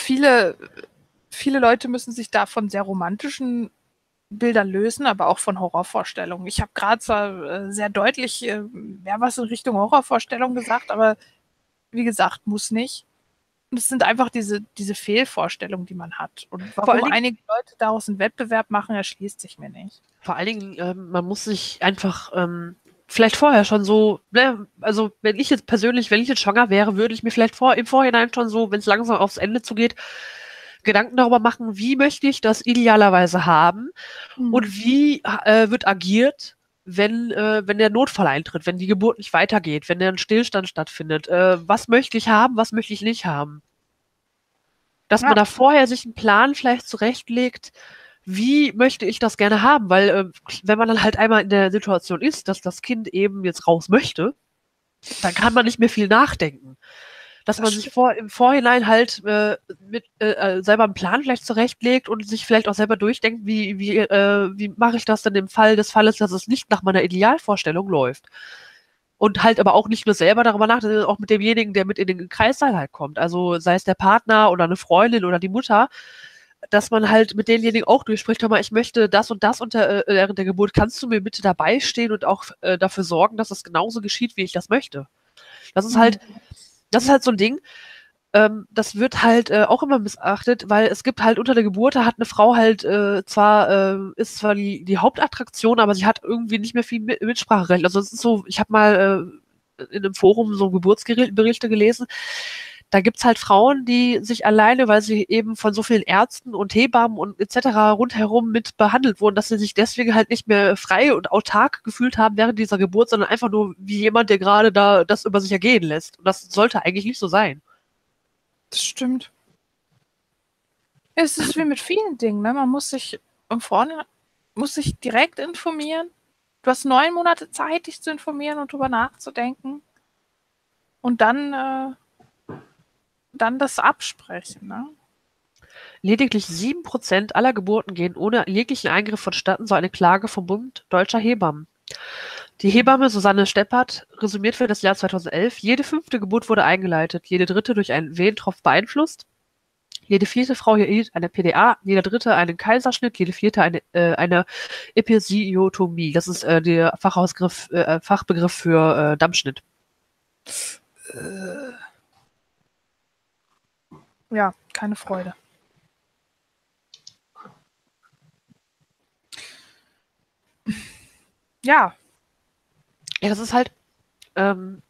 viele Leute müssen sich da von sehr romantischen Bildern lösen, aber auch von Horrorvorstellungen. Ich habe gerade zwar sehr deutlich mehr was in Richtung Horrorvorstellung gesagt, aber wie gesagt, muss nicht. Und es sind einfach diese Fehlvorstellungen, die man hat. Und Vor allen warum Dingen, einige Leute daraus einen Wettbewerb machen, erschließt sich mir nicht. Vor allen Dingen, man muss sich einfach vielleicht vorher schon so, ne, also wenn ich jetzt schwanger wäre, würde ich mir vielleicht im Vorhinein schon so, wenn es langsam aufs Ende zugeht, Gedanken darüber machen, wie möchte ich das idealerweise haben und wie wird agiert, wenn der Notfall eintritt, wenn die Geburt nicht weitergeht, wenn der ein Stillstand stattfindet. Was möchte ich haben, was möchte ich nicht haben? Dass man Ja, da vorher sich einen Plan vielleicht zurechtlegt, wie möchte ich das gerne haben? Weil wenn man dann halt einmal in der Situation ist, dass das Kind eben jetzt raus möchte, dann kann man nicht mehr viel nachdenken. Dass das man sich stimmt. im Vorhinein halt selber einen Plan vielleicht zurechtlegt und sich vielleicht auch selber durchdenkt, wie mache ich das denn im Fall des Falles, dass es nicht nach meiner Idealvorstellung läuft. Und halt aber auch nicht nur selber darüber nachdenkt, sondern auch mit demjenigen, der mit in den Kreißsaal halt kommt. Also sei es der Partner oder eine Freundin oder die Mutter, dass man halt mit denjenigen auch durchspricht, hör mal, ich möchte das und das während der Geburt, kannst du mir bitte dabei stehen und auch dafür sorgen, dass es genauso geschieht, wie ich das möchte. Das ist halt, das ist halt so ein Ding, das wird halt auch immer missachtet, weil es gibt halt unter der Geburt, da hat eine Frau halt ist zwar die Hauptattraktion, aber sie hat irgendwie nicht mehr viel Mitspracherecht. Also es ist so, ich habe mal in einem Forum so Geburtsberichte gelesen, da gibt's halt Frauen, die sich alleine, weil sie eben von so vielen Ärzten und Hebammen und etc. rundherum mit behandelt wurden, dass sie sich deswegen halt nicht mehr frei und autark gefühlt haben während dieser Geburt, sondern einfach nur wie jemand, der gerade da das über sich ergehen lässt. Und das sollte eigentlich nicht so sein. Das stimmt. Es ist wie mit vielen Dingen, ne? Man muss sich muss sich direkt informieren. Du hast 9 Monate Zeit, dich zu informieren und drüber nachzudenken. Und dann das absprechen, ne? Lediglich 7% aller Geburten gehen ohne jeglichen Eingriff vonstatten, so eine Klage vom Bund Deutscher Hebammen. Die Hebamme Susanne Steppert resümiert für das Jahr 2011, jede 5. Geburt wurde eingeleitet, jede 3. durch einen Wehentropf beeinflusst, jede 4. Frau erhielt eine PDA, jede 3. einen Kaiserschnitt, jede 4. eine Episiotomie. Das ist der Fachbegriff für Dammschnitt. Ja, keine Freude. Ja, Ja, das ist halt, ähm,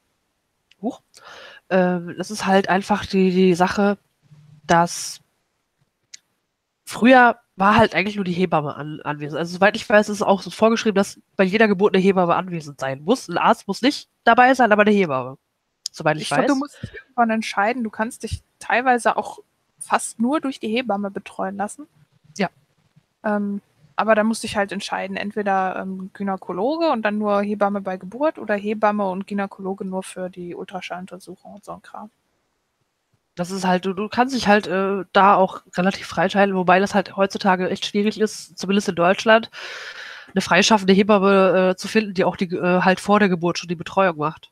das ist halt einfach die Sache, dass früher war halt eigentlich nur die Hebamme anwesend. Also soweit ich weiß, ist es auch so vorgeschrieben, dass bei jeder Geburt eine Hebamme anwesend sein muss. Ein Arzt muss nicht dabei sein, aber eine Hebamme. Soweit ich ich glaube, du weiß. musst dich irgendwann entscheiden. Du kannst dich teilweise auch fast nur durch die Hebamme betreuen lassen. Ja. Aber da musst du dich halt entscheiden, entweder Gynäkologe und dann nur Hebamme bei Geburt oder Hebamme und Gynäkologe nur für die Ultraschalluntersuchung und so ein Kram. Das ist halt, du kannst dich halt da auch relativ freischalten, wobei das halt heutzutage echt schwierig ist, zumindest in Deutschland, eine freischaffende Hebamme zu finden, die auch halt vor der Geburt schon die Betreuung macht.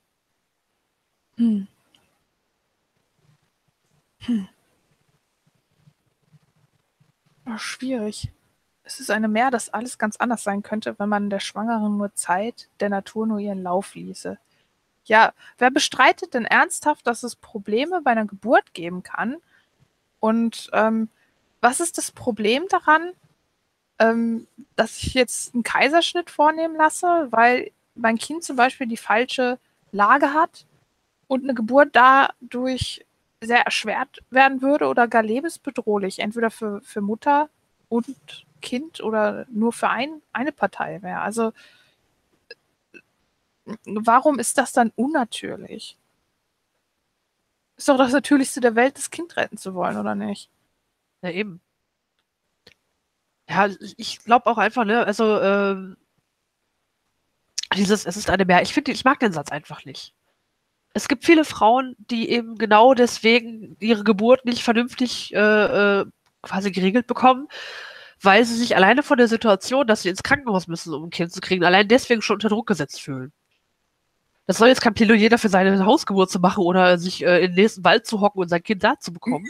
Ach, schwierig. Es ist eine Mehr, dass alles ganz anders sein könnte, wenn man der Schwangeren nur Zeit, der Natur nur ihren Lauf ließe. Ja, wer bestreitet denn ernsthaft, dass es Probleme bei einer Geburt geben kann? Und was ist das Problem daran, dass ich jetzt einen Kaiserschnitt vornehmen lasse, weil mein Kind zum Beispiel die falsche Lage hat und eine Geburt dadurch sehr erschwert werden würde oder gar lebensbedrohlich, entweder für Mutter und Kind oder nur für eine Partei wäre. Also warum ist das dann unnatürlich? Ist doch das Natürlichste der Welt, das Kind retten zu wollen, oder nicht? Ja, eben. Ja, ich glaube auch einfach, ne, also es ist eine Mehr. Ich mag den Satz einfach nicht. Es gibt viele Frauen, die eben genau deswegen ihre Geburt nicht vernünftig quasi geregelt bekommen, weil sie sich alleine von der Situation, dass sie ins Krankenhaus müssen, um ein Kind zu kriegen, allein deswegen schon unter Druck gesetzt fühlen. Das soll jetzt kein Plädoyer dafür sein, eine Hausgeburt zu machen oder sich in den nächsten Wald zu hocken und sein Kind da zu bekommen.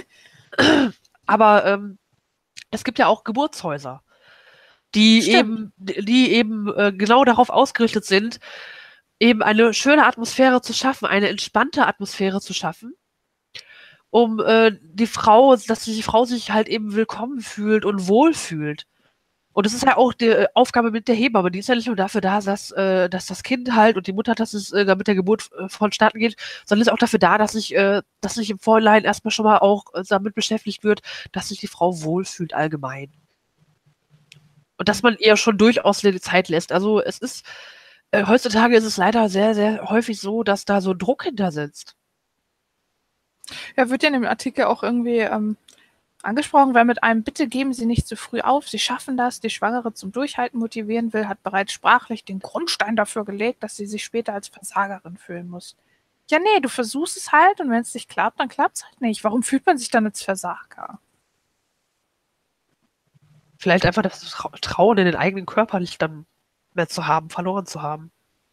Aber es gibt ja auch Geburtshäuser, die eben genau darauf ausgerichtet sind, eben eine schöne Atmosphäre zu schaffen, eine entspannte Atmosphäre zu schaffen, um dass die Frau sich halt eben willkommen fühlt und wohlfühlt. Und es ist ja auch die Aufgabe mit der Hebamme, die ist ja nicht nur dafür da, dass das Kind halt und die Mutter, dass es damit der Geburt vonstatten geht, sondern ist auch dafür da, dass sich im Vorhinein erstmal schon mal auch damit beschäftigt wird, dass sich die Frau wohlfühlt allgemein. Und dass man ihr schon durchaus die Zeit lässt. Also es ist, heutzutage ist es leider sehr, sehr häufig so, dass da so Druck hinter sitzt. Ja, wird ja in dem Artikel auch irgendwie angesprochen, wer mit einem Bitte geben Sie nicht zu früh auf, Sie schaffen das, die Schwangere zum Durchhalten motivieren will, hat bereits sprachlich den Grundstein dafür gelegt, dass sie sich später als Versagerin fühlen muss. Ja, nee, du versuchst es halt und wenn es nicht klappt, dann klappt es halt nicht. Warum fühlt man sich dann als Versager? Vielleicht einfach das Trauen in den eigenen Körper nicht dann mehr zu haben, verloren zu haben.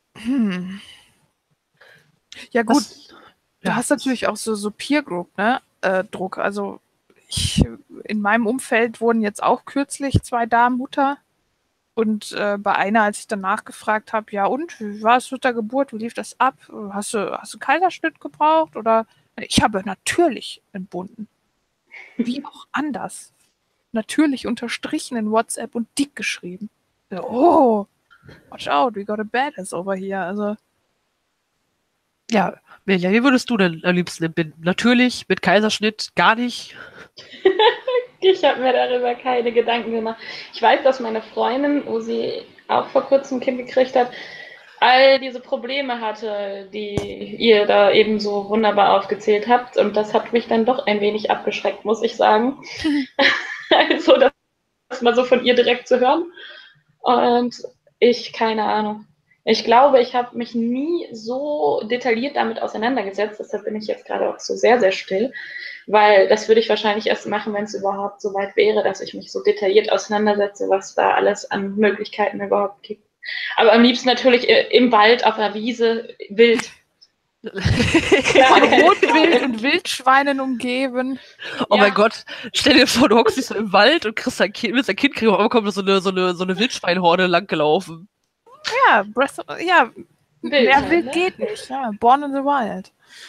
Ja gut, du Ja. hast natürlich auch so Peer Group, ne? Druck. Also in meinem Umfeld wurden jetzt auch kürzlich 2 Damen Mutter. Und bei einer, als ich dann nachgefragt habe, ja und, wie war es mit der Geburt, wie lief das ab? Hast du Kaiserschnitt gebraucht? Oder ich habe natürlich entbunden. Wie auch anders. Natürlich unterstrichen in WhatsApp und dick geschrieben. So, oh, watch out, we got a badass over here. Also, Ja, Mirja, wie würdest du denn am liebsten entbinden? Natürlich, mit Kaiserschnitt, gar nicht. Ich habe mir darüber keine Gedanken gemacht. Ich weiß, dass meine Freundin, wo sie auch vor kurzem ein Kind gekriegt hat, all diese Probleme hatte, die ihr da eben so wunderbar aufgezählt habt. Und das hat mich dann doch ein wenig abgeschreckt, muss ich sagen. Also das mal so von ihr direkt zu hören. Und keine Ahnung. Ich glaube, ich habe mich nie so detailliert damit auseinandergesetzt. Deshalb bin ich jetzt gerade auch so sehr, sehr still. Weil das würde ich wahrscheinlich erst machen, wenn es überhaupt so weit wäre, dass ich mich so detailliert auseinandersetze, was da alles an Möglichkeiten überhaupt gibt. Aber am liebsten natürlich im Wald, auf der Wiese, wild. von Rotwild und Wildschweinen umgeben. Oh mein Gott, stell dir vor, du hockst dich so im Wald und willst dein Kind kriegen, aber kommt so eine Wildschweinhorde langgelaufen. Ja, mehr wild geht nicht. Ja, born in the wild.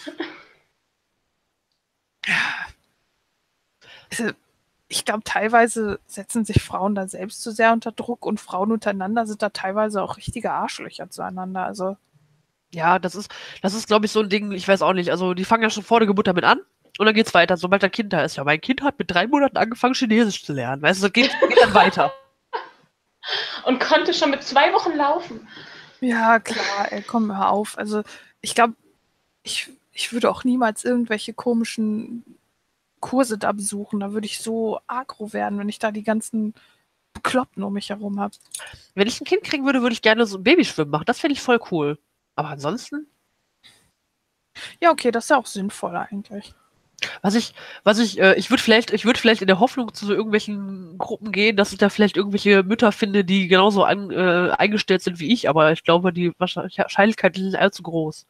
Also, ich glaube, teilweise setzen sich Frauen da selbst zu sehr unter Druck und Frauen untereinander sind da teilweise auch richtige Arschlöcher zueinander. Also, ja, das ist, glaube ich, so ein Ding, ich weiß auch nicht. Also, die fangen ja schon vor der Geburt damit an und dann geht's weiter, sobald ein Kind da ist. Ja, mein Kind hat mit 3 Monaten angefangen, Chinesisch zu lernen. Weißt du, das geht dann weiter. Und konnte schon mit 2 Wochen laufen. ja, klar, ey, komm, hör auf. Also, ich glaube, ich würde auch niemals irgendwelche komischen Kurse da besuchen. Da würde ich so aggro werden, wenn ich da die ganzen Bekloppten um mich herum habe. Wenn ich ein Kind kriegen würde, würde ich gerne so ein Babyschwimmen machen. Das finde ich voll cool. Aber ansonsten, Ja, okay, das ist ja auch sinnvoll eigentlich. ich würde vielleicht in der Hoffnung zu so irgendwelchen Gruppen gehen, dass ich da vielleicht irgendwelche Mütter finde, die genauso eingestellt sind wie ich, aber ich glaube, die Wahrscheinlichkeit ist nicht allzu groß.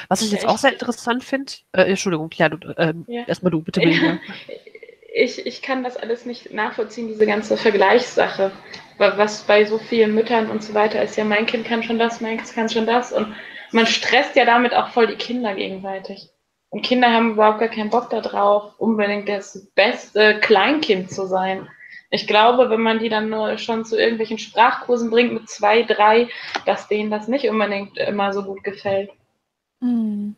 Was ich jetzt auch sehr interessant finde, Entschuldigung, Claire, Ja. erstmal du, bitte. Melina. Ich kann das alles nicht nachvollziehen, diese ganze Vergleichssache. Was bei so vielen Müttern und so weiter ist, ja, mein Kind kann schon das, mein Kind kann schon das. Und man stresst ja damit auch voll die Kinder gegenseitig. Und Kinder haben überhaupt gar keinen Bock darauf, unbedingt das beste Kleinkind zu sein. Ich glaube, wenn man die dann nur schon zu irgendwelchen Sprachkursen bringt mit 2, 3, dass denen das nicht unbedingt immer so gut gefällt. Hm.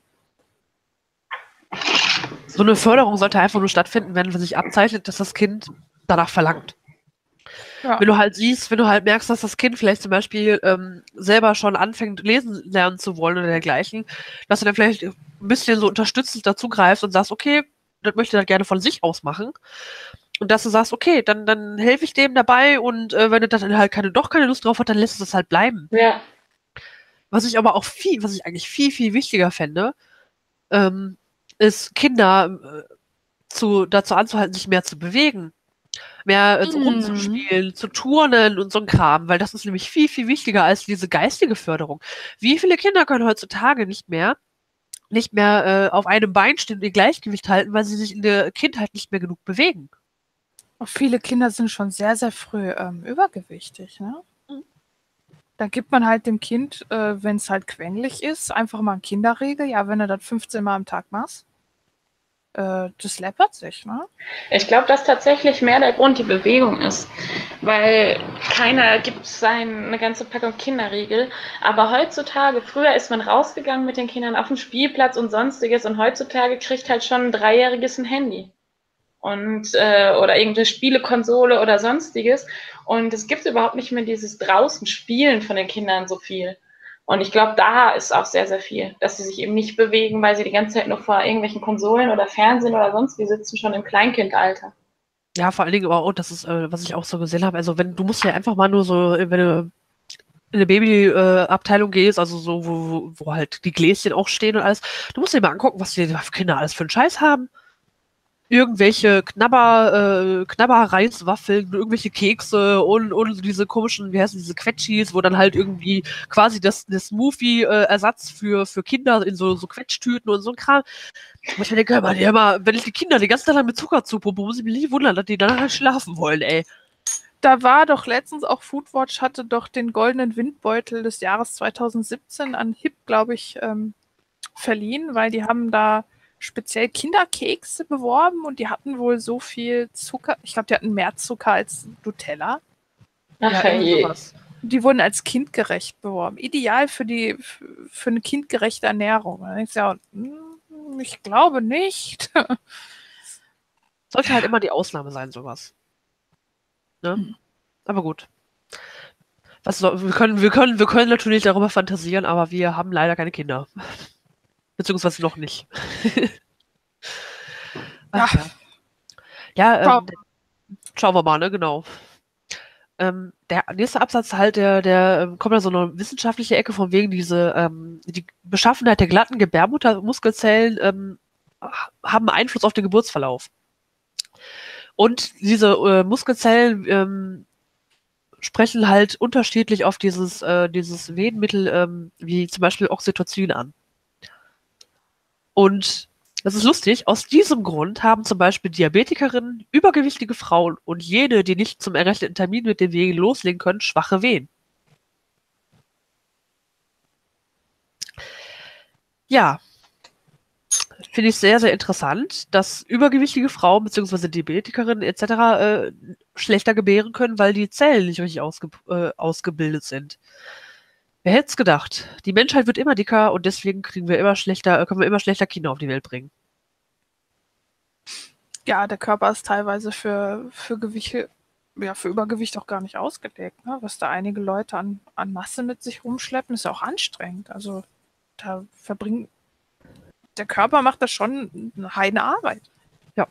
So eine Förderung sollte einfach nur stattfinden, wenn sich abzeichnet, dass das Kind danach verlangt. Ja. Wenn du halt merkst, dass das Kind vielleicht zum Beispiel selber schon anfängt, lesen lernen zu wollen oder dergleichen, dass du dann vielleicht ein bisschen so unterstützend dazugreifst und sagst, okay, das möchte er gerne von sich aus machen. Und dass du sagst, okay, dann helfe ich dem dabei und wenn er dann halt keine Lust drauf hat, dann lässt es das halt bleiben. Ja. Was ich eigentlich viel, viel wichtiger fände, ist Kinder dazu anzuhalten, sich mehr zu bewegen. Mehr rumzuspielen, zu turnen und so ein Kram, weil das ist nämlich viel, viel wichtiger als diese geistige Förderung. Wie viele Kinder können heutzutage nicht mehr auf einem Bein stehen und ihr Gleichgewicht halten, weil sie sich in der Kindheit nicht mehr genug bewegen? Auch viele Kinder sind schon sehr, sehr früh übergewichtig. Ne? Da gibt man halt dem Kind, wenn es halt quengelig ist, einfach mal einen Kinderriegel. Ja, wenn du das 15 Mal am Tag machst, das läppert sich. Ne? Ich glaube, dass tatsächlich mehr der Grund die Bewegung ist, weil keiner gibt eine ganze Packung Kinderriegel, aber heutzutage, früher ist man rausgegangen mit den Kindern auf den Spielplatz und sonstiges und heutzutage kriegt halt schon ein Dreijähriges ein Handy und oder irgendeine Spielekonsole oder sonstiges und es gibt überhaupt nicht mehr dieses draußen Spielen von den Kindern so viel. Und ich glaube, da ist auch sehr, sehr viel, dass sie sich eben nicht bewegen, weil sie die ganze Zeit nur vor irgendwelchen Konsolen oder Fernsehen oder sonst wie sitzen, schon im Kleinkindalter. Ja, vor allen Dingen aber auch, das ist, was ich auch so gesehen habe, also du musst ja einfach mal nur so, wenn du in eine Babyabteilung gehst, also so, wo halt die Gläschen auch stehen und alles, du musst dir mal angucken, was die Kinder alles für einen Scheiß haben. Irgendwelche Knabber-Reiswaffeln, irgendwelche Kekse und diese komischen, wie heißen diese Quetschis, wo dann halt irgendwie quasi das Smoothie-Ersatz für Kinder in so Quetschtüten und so ein Kram. Und ich mir denke, wenn ich die Kinder die ganze Zeit lang mit Zucker zupumpe, muss ich mich nicht wundern, dass die dann halt schlafen wollen, ey. Da war doch letztens auch Foodwatch, hatte doch den goldenen Windbeutel des Jahres 2017 an HIP, glaube ich, verliehen, weil die haben da speziell Kinderkekse beworben und die hatten wohl so viel Zucker. Ich glaube, die hatten mehr Zucker als Nutella. Ach, irgendwie sowas. Die wurden als kindgerecht beworben. Ideal für eine kindgerechte Ernährung. Da denkst du ja, ich glaube nicht. Sollte halt immer die Ausnahme sein, sowas. Ne? Aber gut. Wir können natürlich darüber fantasieren, aber wir haben leider keine Kinder. Beziehungsweise noch nicht. Ach, ja, schauen wir mal, ne, genau. Der nächste Absatz halt, der kommt da so eine wissenschaftliche Ecke von wegen die Beschaffenheit der glatten Gebärmuttermuskelzellen haben Einfluss auf den Geburtsverlauf. Und diese Muskelzellen sprechen halt unterschiedlich auf dieses Wehenmittel wie zum Beispiel Oxytocin an. Und das ist lustig, aus diesem Grund haben zum Beispiel Diabetikerinnen, übergewichtige Frauen und jene, die nicht zum errechneten Termin mit den Wehen loslegen können, schwache Wehen. Ja, finde ich sehr, sehr interessant, dass übergewichtige Frauen bzw. Diabetikerinnen etc. Schlechter gebären können, weil die Zellen nicht richtig ausgebildet sind. Wer hätte es gedacht? Die Menschheit wird immer dicker und deswegen können wir immer schlechter Kinder auf die Welt bringen. Ja, der Körper ist teilweise für Gewicht, ja, für Übergewicht auch gar nicht ausgelegt. Ne? Was da einige Leute an Masse mit sich rumschleppen, ist ja auch anstrengend. Also der Körper macht da schon eine Heidenarbeit. Ja.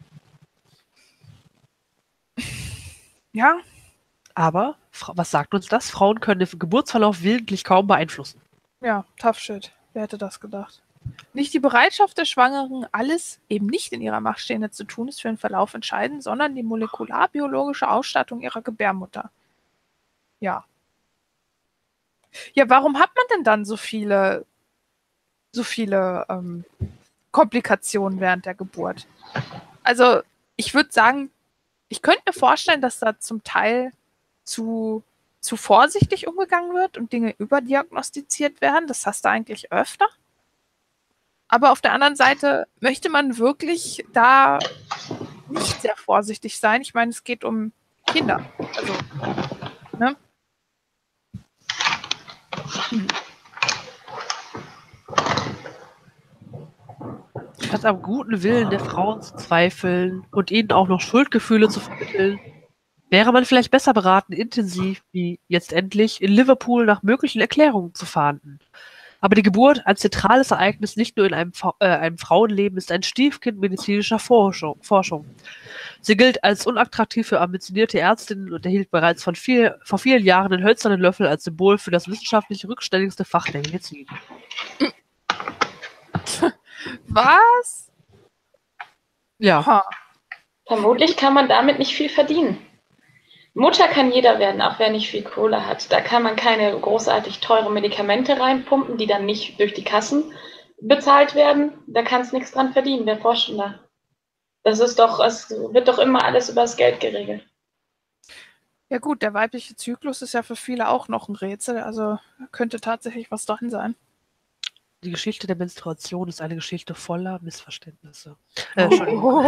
Ja. Aber, was sagt uns das? Frauen können den Geburtsverlauf wesentlich kaum beeinflussen. Ja, tough shit. Wer hätte das gedacht? Nicht die Bereitschaft der Schwangeren, alles eben nicht in ihrer Macht Stehende zu tun, ist für den Verlauf entscheidend, sondern die molekularbiologische Ausstattung ihrer Gebärmutter. Ja. Ja, warum hat man denn dann so viele so viele Komplikationen während der Geburt. Also ich würde sagen, ich könnte mir vorstellen, dass da zum Teil zu vorsichtig umgegangen wird und Dinge überdiagnostiziert werden. Das hast du eigentlich öfter. Aber auf der anderen Seite möchte man wirklich da nicht sehr vorsichtig sein. Ich meine, es geht um Kinder. Also, ne? Statt am guten Willen der Frauen zu zweifeln und ihnen auch noch Schuldgefühle zu vermitteln, wäre man vielleicht besser beraten, intensiv, wie jetzt endlich, in Liverpool nach möglichen Erklärungen zu fahnden. Aber die Geburt, ein zentrales Ereignis nicht nur in einem Frauenleben, ist ein Stiefkind medizinischer Forschung. Sie gilt als unattraktiv für ambitionierte Ärztinnen und erhielt bereits vor vielen Jahren den hölzernen Löffel als Symbol für das wissenschaftlich rückständigste Fach der Medizin. Was? Ja. Ha. Vermutlich kann man damit nicht viel verdienen. Mutter kann jeder werden, auch wer nicht viel Kohle hat. Da kann man keine großartig teure Medikamente reinpumpen, die dann nicht durch die Kassen bezahlt werden. Da kannst nichts dran verdienen. Wer forscht denn da? Es wird doch immer alles übers Geld geregelt. Ja gut, der weibliche Zyklus ist ja für viele auch noch ein Rätsel. Also könnte tatsächlich was dran sein. Die Geschichte der Menstruation ist eine Geschichte voller Missverständnisse. Entschuldigung.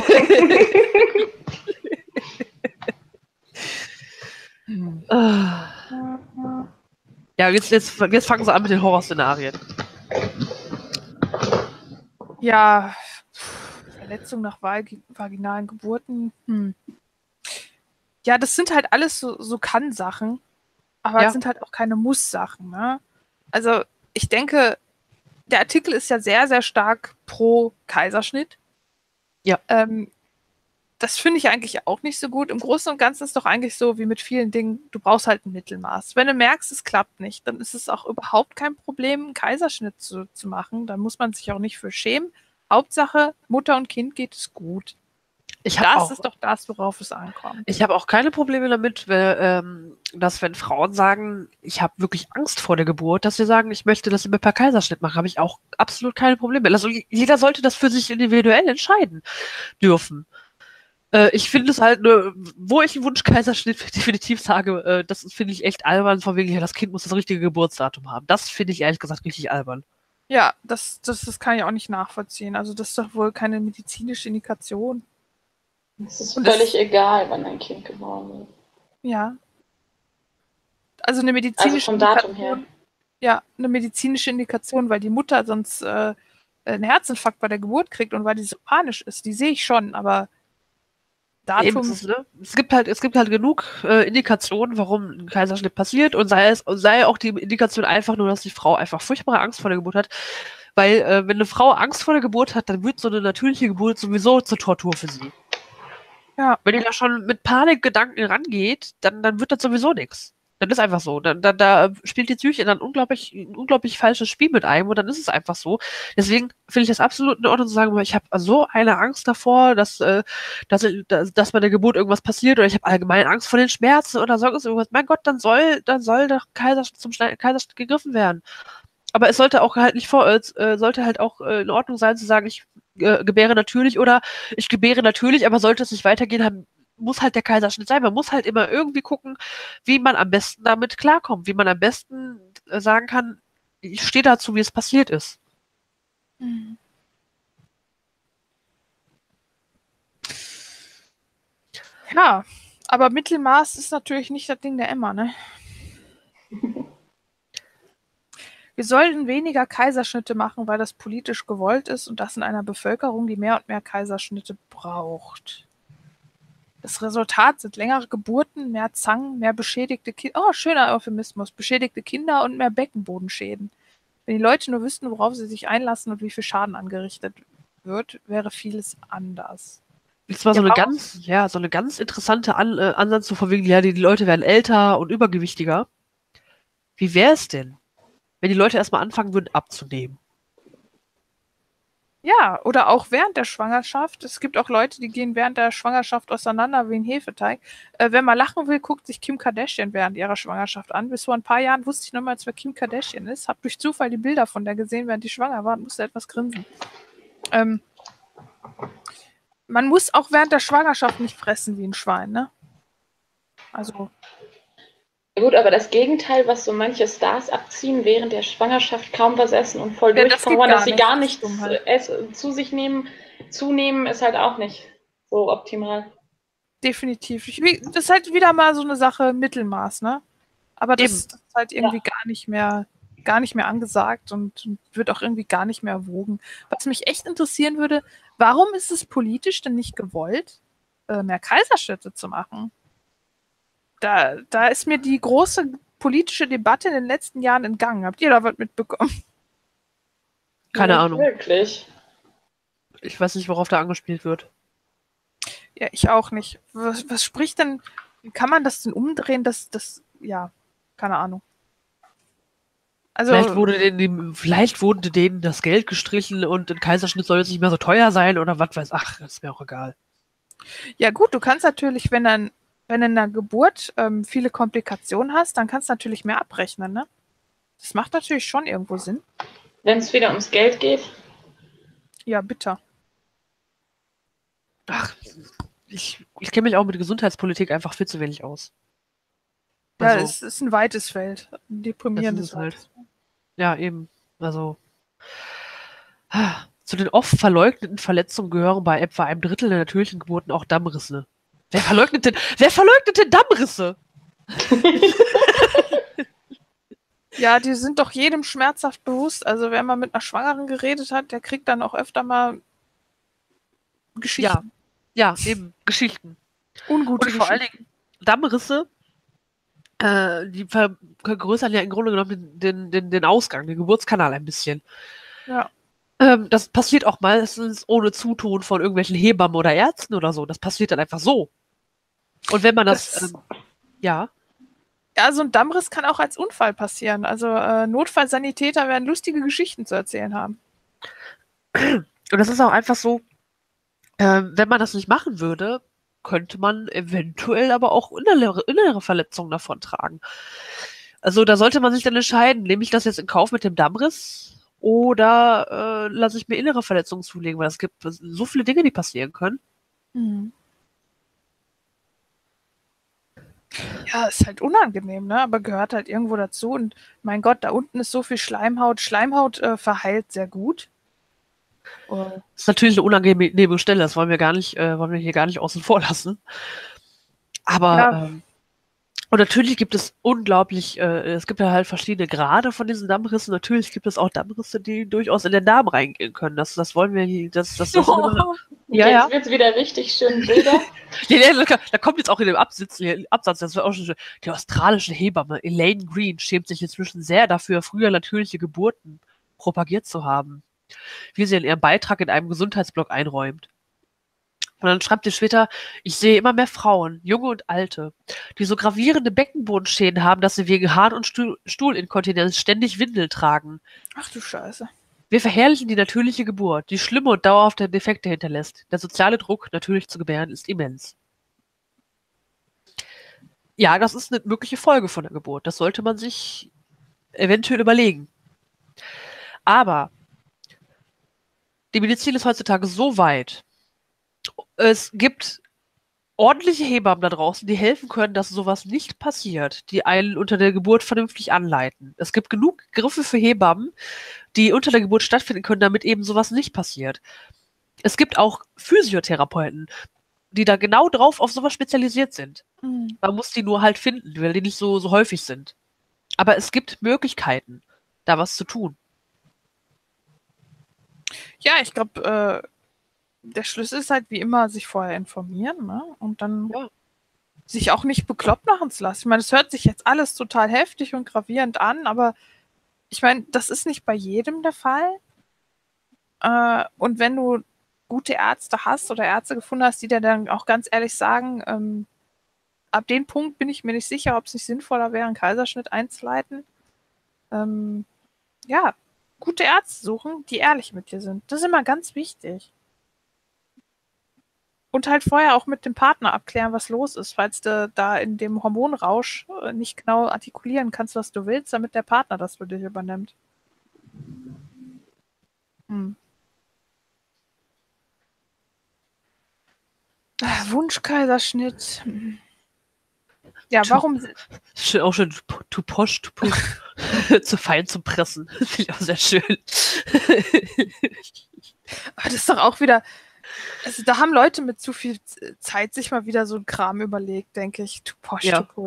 Ja, jetzt fangen sie an mit den Horrorszenarien. Ja, Verletzung nach vaginalen Geburten. Ja, das sind halt alles so Kann-Sachen, aber es sind halt auch keine Muss-Sachen. Ne? Also ich denke, der Artikel ist ja sehr, sehr stark pro Kaiserschnitt. Ja. Das finde ich eigentlich auch nicht so gut. Im Großen und Ganzen ist es doch eigentlich so, wie mit vielen Dingen, du brauchst halt ein Mittelmaß. Wenn du merkst, es klappt nicht, dann ist es auch überhaupt kein Problem, einen Kaiserschnitt zu machen. Da muss man sich auch nicht für schämen. Hauptsache, Mutter und Kind geht es gut. Das ist doch das, worauf es ankommt. Ich habe auch keine Probleme damit, dass wenn Frauen sagen, ich habe wirklich Angst vor der Geburt, dass sie sagen, ich möchte das immer per Kaiserschnitt machen, habe ich auch absolut keine Probleme. Also jeder sollte das für sich individuell entscheiden dürfen. Ich finde es halt, wo ich einen Wunsch-Kaiserschnitt definitiv sage, das finde ich echt albern, von wegen, ja, das Kind muss das richtige Geburtsdatum haben. Das finde ich ehrlich gesagt richtig albern. Ja, das kann ich auch nicht nachvollziehen. Also das ist doch wohl keine medizinische Indikation. Es ist völlig egal, wann ein Kind geboren wird. Ja. Also eine medizinische vom Datum her. Ja, eine medizinische Indikation, weil die Mutter sonst einen Herzinfarkt bei der Geburt kriegt und weil die so panisch ist, die sehe ich schon, aber Datum. Es gibt halt genug Indikationen, warum ein Kaiserschnitt passiert und sei auch die Indikation einfach nur, dass die Frau einfach furchtbare Angst vor der Geburt hat. Weil wenn eine Frau Angst vor der Geburt hat, dann wird so eine natürliche Geburt sowieso zur Tortur für sie. Ja. Wenn ihr da schon mit Panikgedanken rangeht, dann wird das sowieso nichts. Das ist einfach so. Da spielt die Psyche dann ein unglaublich falsches Spiel mit einem und dann ist es einfach so. Deswegen finde ich das absolut in Ordnung zu sagen, ich habe so eine Angst davor, dass bei der Geburt irgendwas passiert oder ich habe allgemein Angst vor den Schmerzen oder sonst irgendwas. Mein Gott, dann soll doch zum Kaiserschnitt gegriffen werden. Aber es sollte auch halt sollte halt auch in Ordnung sein zu sagen, ich gebäre natürlich oder ich gebäre natürlich, aber sollte es nicht weitergehen, dann muss halt der Kaiserschnitt sein. Man muss halt immer irgendwie gucken, wie man am besten damit klarkommt, wie man am besten sagen kann, ich stehe dazu, wie es passiert ist. Mhm. Ja, aber Mittelmaß ist natürlich nicht das Ding der Emma, ne? Wir sollten weniger Kaiserschnitte machen, weil das politisch gewollt ist und das in einer Bevölkerung, die mehr und mehr Kaiserschnitte braucht. Das Resultat sind längere Geburten, mehr Zangen, mehr beschädigte Kinder. Oh, schöner Euphemismus. Beschädigte Kinder und mehr Beckenbodenschäden. Wenn die Leute nur wüssten, worauf sie sich einlassen und wie viel Schaden angerichtet wird, wäre vieles anders. Das war so eine ganz interessante Ansatz, so von wegen, ja, die Leute werden älter und übergewichtiger. Wie wäre es denn, wenn die Leute erstmal anfangen würden abzunehmen? Ja, oder auch während der Schwangerschaft. Es gibt auch Leute, die gehen während der Schwangerschaft auseinander wie ein Hefeteig. Wer mal lachen will, guckt sich Kim Kardashian während ihrer Schwangerschaft an. Bis vor ein paar Jahren wusste ich noch mal, wer Kim Kardashian ist. Hab durch Zufall die Bilder von der gesehen, während die schwanger war und musste etwas grinsen. Man muss auch während der Schwangerschaft nicht fressen wie ein Schwein, ne? Also, Ja gut, aber das Gegenteil, was so manche Stars abziehen, während der Schwangerschaft kaum was essen und voll Ja, das geht durchpowern, gar dass sie nicht. gar Das ist nichts dumm halt. zu sich zunehmen, ist halt auch nicht so optimal. Definitiv. Das ist halt wieder mal so eine Sache Mittelmaß, ne? Aber das Eben. ist halt irgendwie gar nicht mehr angesagt und wird auch irgendwie gar nicht mehr erwogen. Was mich echt interessieren würde, warum ist es politisch denn nicht gewollt, mehr Kaiserschnitte zu machen? Da ist mir die große politische Debatte in den letzten Jahren entgangen. Habt ihr da was mitbekommen? Keine Nicht Ahnung. wirklich. Ich weiß nicht, worauf da angespielt wird. Ja, ich auch nicht. Was spricht denn, kann man das denn umdrehen, ja, keine Ahnung. Also, Vielleicht wurde denen das Geld gestrichen und ein Kaiserschnitt soll jetzt nicht mehr so teuer sein oder was weiß. Ach, ist mir auch egal. ja gut, du kannst natürlich, wenn in der Geburt viele Komplikationen hast, dann kannst du natürlich mehr abrechnen, ne? Das macht natürlich schon irgendwo Sinn. Wenn es wieder ums Geld geht. Ja, bitter. Ach, ich kenne mich auch mit Gesundheitspolitik einfach viel zu wenig aus. Ja, Also, es ist ein weites Feld. Ein das deprimierendes ist es halt. weites Feld. Ja, eben. Also, zu den oft verleugneten Verletzungen gehören bei etwa einem Drittel der natürlichen Geburten auch Dammrisse. Wer verleugnet denn Dammrisse? Ja, die sind doch jedem schmerzhaft bewusst. Also wer mal mit einer Schwangeren geredet hat, der kriegt dann auch öfter mal Geschichten. Ja, eben Geschichten. Ungute Und vor allen Geschichten. Dingen Dammrisse, die vergrößern ja im Grunde genommen den Ausgang, den Geburtskanal ein bisschen. Ja. Das passiert auch meistens ohne Zutun von irgendwelchen Hebammen oder Ärzten oder so. Das passiert dann einfach so. Und wenn man ja, Ja, so ein Dammriss kann auch als Unfall passieren. Also Notfallsanitäter werden lustige Geschichten zu erzählen haben. und das ist auch einfach so, wenn man das nicht machen würde, könnte man eventuell aber auch innere Verletzungen davon tragen. Also da sollte man sich dann entscheiden, nehme ich das jetzt in Kauf mit dem Dammriss oder lasse ich mir innere Verletzungen zulegen, weil es gibt so viele Dinge, die passieren können. Mhm. Ja, ist halt unangenehm, ne? Aber gehört halt irgendwo dazu. Und mein Gott, da unten ist so viel Schleimhaut. Schleimhaut verheilt sehr gut. Das ist natürlich eine unangenehme Stelle, das wollen wir hier gar nicht außen vor lassen. Aber Ja. und natürlich gibt es es gibt ja halt verschiedene Grade von diesen Dammrissen. Natürlich gibt es auch Dammrisse, die durchaus in den Darm reingehen können. Das wollen wir hier, ja, Jetzt ja. wird es wieder richtig schön Bilder. Da kommt jetzt auch in dem Absatz, das war auch schon schön. Die australische Hebamme Elaine Green schämt sich inzwischen sehr dafür, früher natürliche Geburten propagiert zu haben, wie sie in ihrem Beitrag in einem Gesundheitsblog einräumt. Und dann schreibt sie später, ich sehe immer mehr Frauen, junge und alte, die so gravierende Beckenbodenschäden haben, dass sie wegen Harn- und Stuhlinkontinenz ständig Windeln tragen. Ach du Scheiße. Wir verherrlichen die natürliche Geburt, die schlimme und dauerhafte Defekte hinterlässt. Der soziale Druck, natürlich zu gebären, ist immens. Ja, das ist eine mögliche Folge von der Geburt. Das sollte man sich eventuell überlegen. Aber die Medizin ist heutzutage so weit. Es gibt ordentliche Hebammen da draußen, die helfen können, dass sowas nicht passiert, die einen unter der Geburt vernünftig anleiten. Es gibt genug Griffe für Hebammen, die unter der Geburt stattfinden können, damit eben sowas nicht passiert. Es gibt auch Physiotherapeuten, die da genau drauf auf sowas spezialisiert sind. Mhm. Man muss die nur halt finden, weil die nicht so häufig sind. Aber es gibt Möglichkeiten, da was zu tun. Ja, ich glaube, der Schlüssel ist halt wie immer, sich vorher informieren, ne? Und dann sich auch nicht bekloppt machen zu lassen. Ich meine, es hört sich jetzt alles total heftig und gravierend an, aber ich meine, das ist nicht bei jedem der Fall. Und wenn du gute Ärzte hast oder Ärzte gefunden hast, die dir dann auch ganz ehrlich sagen, ab dem Punkt bin ich mir nicht sicher, ob es nicht sinnvoller wäre, einen Kaiserschnitt einzuleiten. Ja, gute Ärzte suchen, die ehrlich mit dir sind. Das ist immer ganz wichtig. Und halt vorher auch mit dem Partner abklären, was los ist, falls du da in dem Hormonrausch nicht genau artikulieren kannst, was du willst, damit der Partner das für dich übernimmt. Wunschkaiserschnitt. Ja, warum? Auch schön to push. Zu fein zu pressen. Finde ich auch sehr schön. Das ist doch auch wieder. Also da haben Leute mit zu viel Zeit sich mal wieder so ein Kram überlegt, denke ich. To push.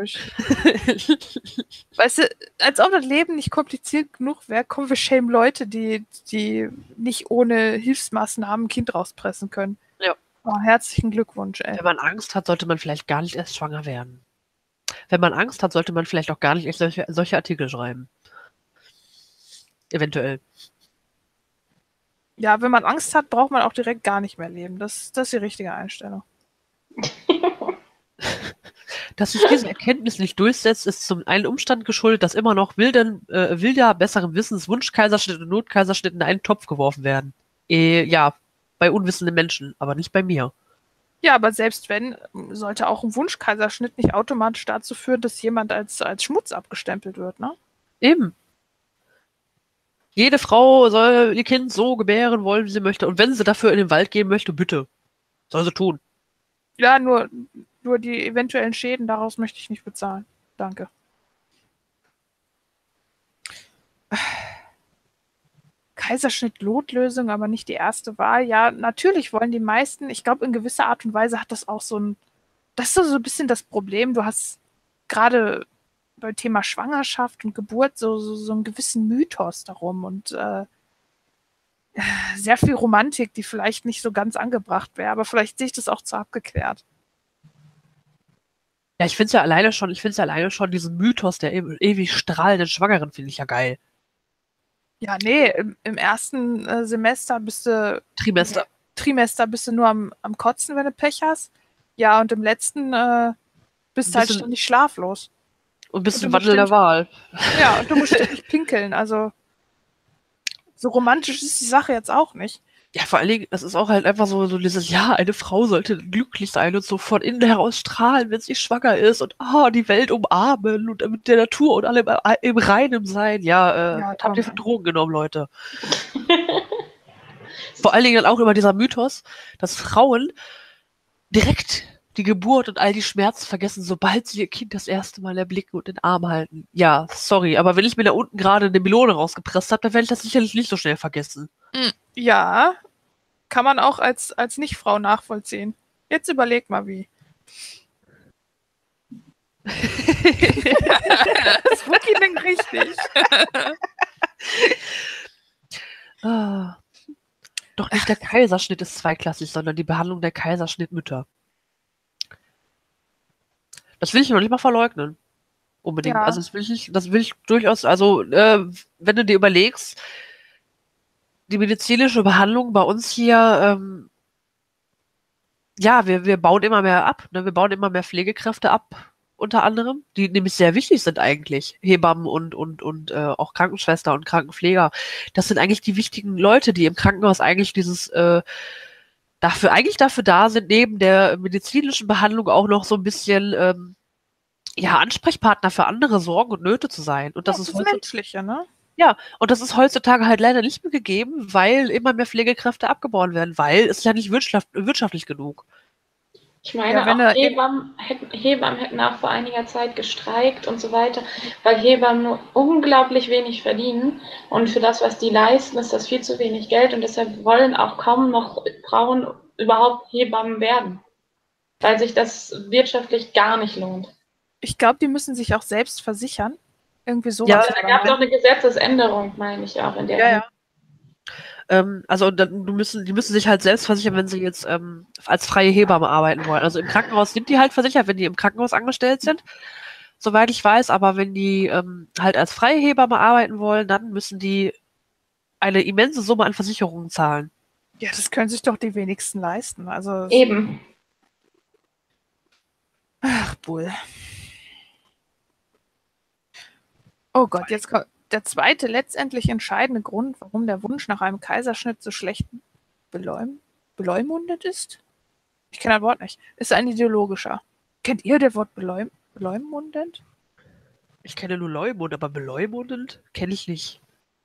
Weißt du, als ob das Leben nicht kompliziert genug wäre, kommen wir schämen Leute, die nicht ohne Hilfsmaßnahmen ein Kind rauspressen können. Ja. Oh, herzlichen Glückwunsch, ey. Wenn man Angst hat, sollte man vielleicht gar nicht erst schwanger werden. Wenn man Angst hat, sollte man vielleicht auch gar nicht erst solche Artikel schreiben. Eventuell. Ja, wenn man Angst hat, braucht man auch direkt gar nicht mehr leben. Das ist die richtige Einstellung. Dass sich diese Erkenntnis nicht durchsetzt, ist zum einen Umstand geschuldet, dass immer noch wilder, besseren Wissens Wunschkaiserschnitt und Notkaiserschnitt in einen Topf geworfen werden. Ja, bei unwissenden Menschen, aber nicht bei mir. Ja, aber selbst wenn, sollte auch ein Wunschkaiserschnitt nicht automatisch dazu führen, dass jemand als Schmutz abgestempelt wird, ne? Eben. Jede Frau soll ihr Kind so gebären wollen, wie sie möchte. Und wenn sie dafür in den Wald gehen möchte, bitte. Soll sie tun. Ja, nur die eventuellen Schäden daraus möchte ich nicht bezahlen. Danke. Kaiserschnitt-Notlösung, aber nicht die erste Wahl. Ja, natürlich wollen die meisten, ich glaube, in gewisser Art und Weise hat das auch das ist so ein bisschen das Problem. Du hast gerade beim Thema Schwangerschaft und Geburt so einen gewissen Mythos darum und sehr viel Romantik, die vielleicht nicht so ganz angebracht wäre, aber vielleicht sehe ich das auch zu abgeklärt. Ja, ich finde es ja alleine schon diesen Mythos der ewig strahlenden Schwangeren finde ich ja geil. Ja, nee, im ersten Semester Trimester bist du nur am Kotzen, wenn du Pech hast. Ja, und im letzten bist du halt ständig schlaflos. Und bist im Wandel der Wahl. Ja, und du musst ständig pinkeln. Also so romantisch ist die Sache jetzt auch nicht. Ja, vor allen Dingen, das ist auch halt einfach so dieses, ja, eine Frau sollte glücklich sein und so von innen heraus strahlen, wenn sie schwanger ist und die Welt umarmen und mit der Natur und alle im Reinen sein. Ja, habt ihr für Drogen genommen, Leute? Vor allen Dingen dann auch immer dieser Mythos, dass Frauen direkt die Geburt und all die Schmerzen vergessen, sobald sie ihr Kind das erste Mal erblicken und in den Arm halten. Ja, sorry, aber wenn ich mir da unten gerade eine Melone rausgepresst habe, dann werde ich das sicherlich nicht so schnell vergessen. Ja, kann man auch als Nicht-Frau nachvollziehen. Jetzt überleg mal, wie. Das ist wirklich nicht richtig. Doch nicht der Kaiserschnitt ist zweiklassig, sondern die Behandlung der Kaiserschnittmütter. Das will ich noch nicht mal verleugnen. Unbedingt. Ja. Also das will ich durchaus, also wenn du dir überlegst, die medizinische Behandlung bei uns hier, wir bauen immer mehr ab, ne? Wir bauen immer mehr Pflegekräfte ab, unter anderem, die nämlich sehr wichtig sind eigentlich. Hebammen und auch Krankenschwester und Krankenpfleger. Das sind eigentlich die wichtigen Leute, die im Krankenhaus eigentlich dafür da sind, neben der medizinischen Behandlung auch noch so ein bisschen Ansprechpartner für andere Sorgen und Nöte zu sein. Und das ist Menschliche, ne? Ja, und das ist heutzutage halt leider nicht mehr gegeben, weil immer mehr Pflegekräfte abgebaut werden, weil es ja nicht wirtschaftlich genug. Ich meine, auch Hebammen hätten auch vor einiger Zeit gestreikt und so weiter, weil Hebammen nur unglaublich wenig verdienen und für das, was die leisten, ist das viel zu wenig Geld und deshalb wollen auch kaum noch Frauen überhaupt Hebammen werden, weil sich das wirtschaftlich gar nicht lohnt. Ich glaube, die müssen sich auch selbst versichern. Irgendwie sowas. Ja, da gab es doch eine Gesetzesänderung, meine ich auch in der. Also die müssen sich halt selbst versichern, wenn sie jetzt als freie Hebamme arbeiten wollen. Also im Krankenhaus sind die halt versichert, wenn die im Krankenhaus angestellt sind, soweit ich weiß. Aber wenn die halt als freie Hebamme arbeiten wollen, dann müssen die eine immense Summe an Versicherungen zahlen. Ja, das können sich doch die wenigsten leisten. Also eben. Ach, Bull. Oh Gott, jetzt kommt der zweite letztendlich entscheidende Grund, warum der Wunsch nach einem Kaiserschnitt so schlecht beleumundet ist? Ich kenne das Wort nicht. Ist ein ideologischer. Kennt ihr das Wort beleumundend? Ich kenne nur Leumund, aber beleumundend kenne ich nicht.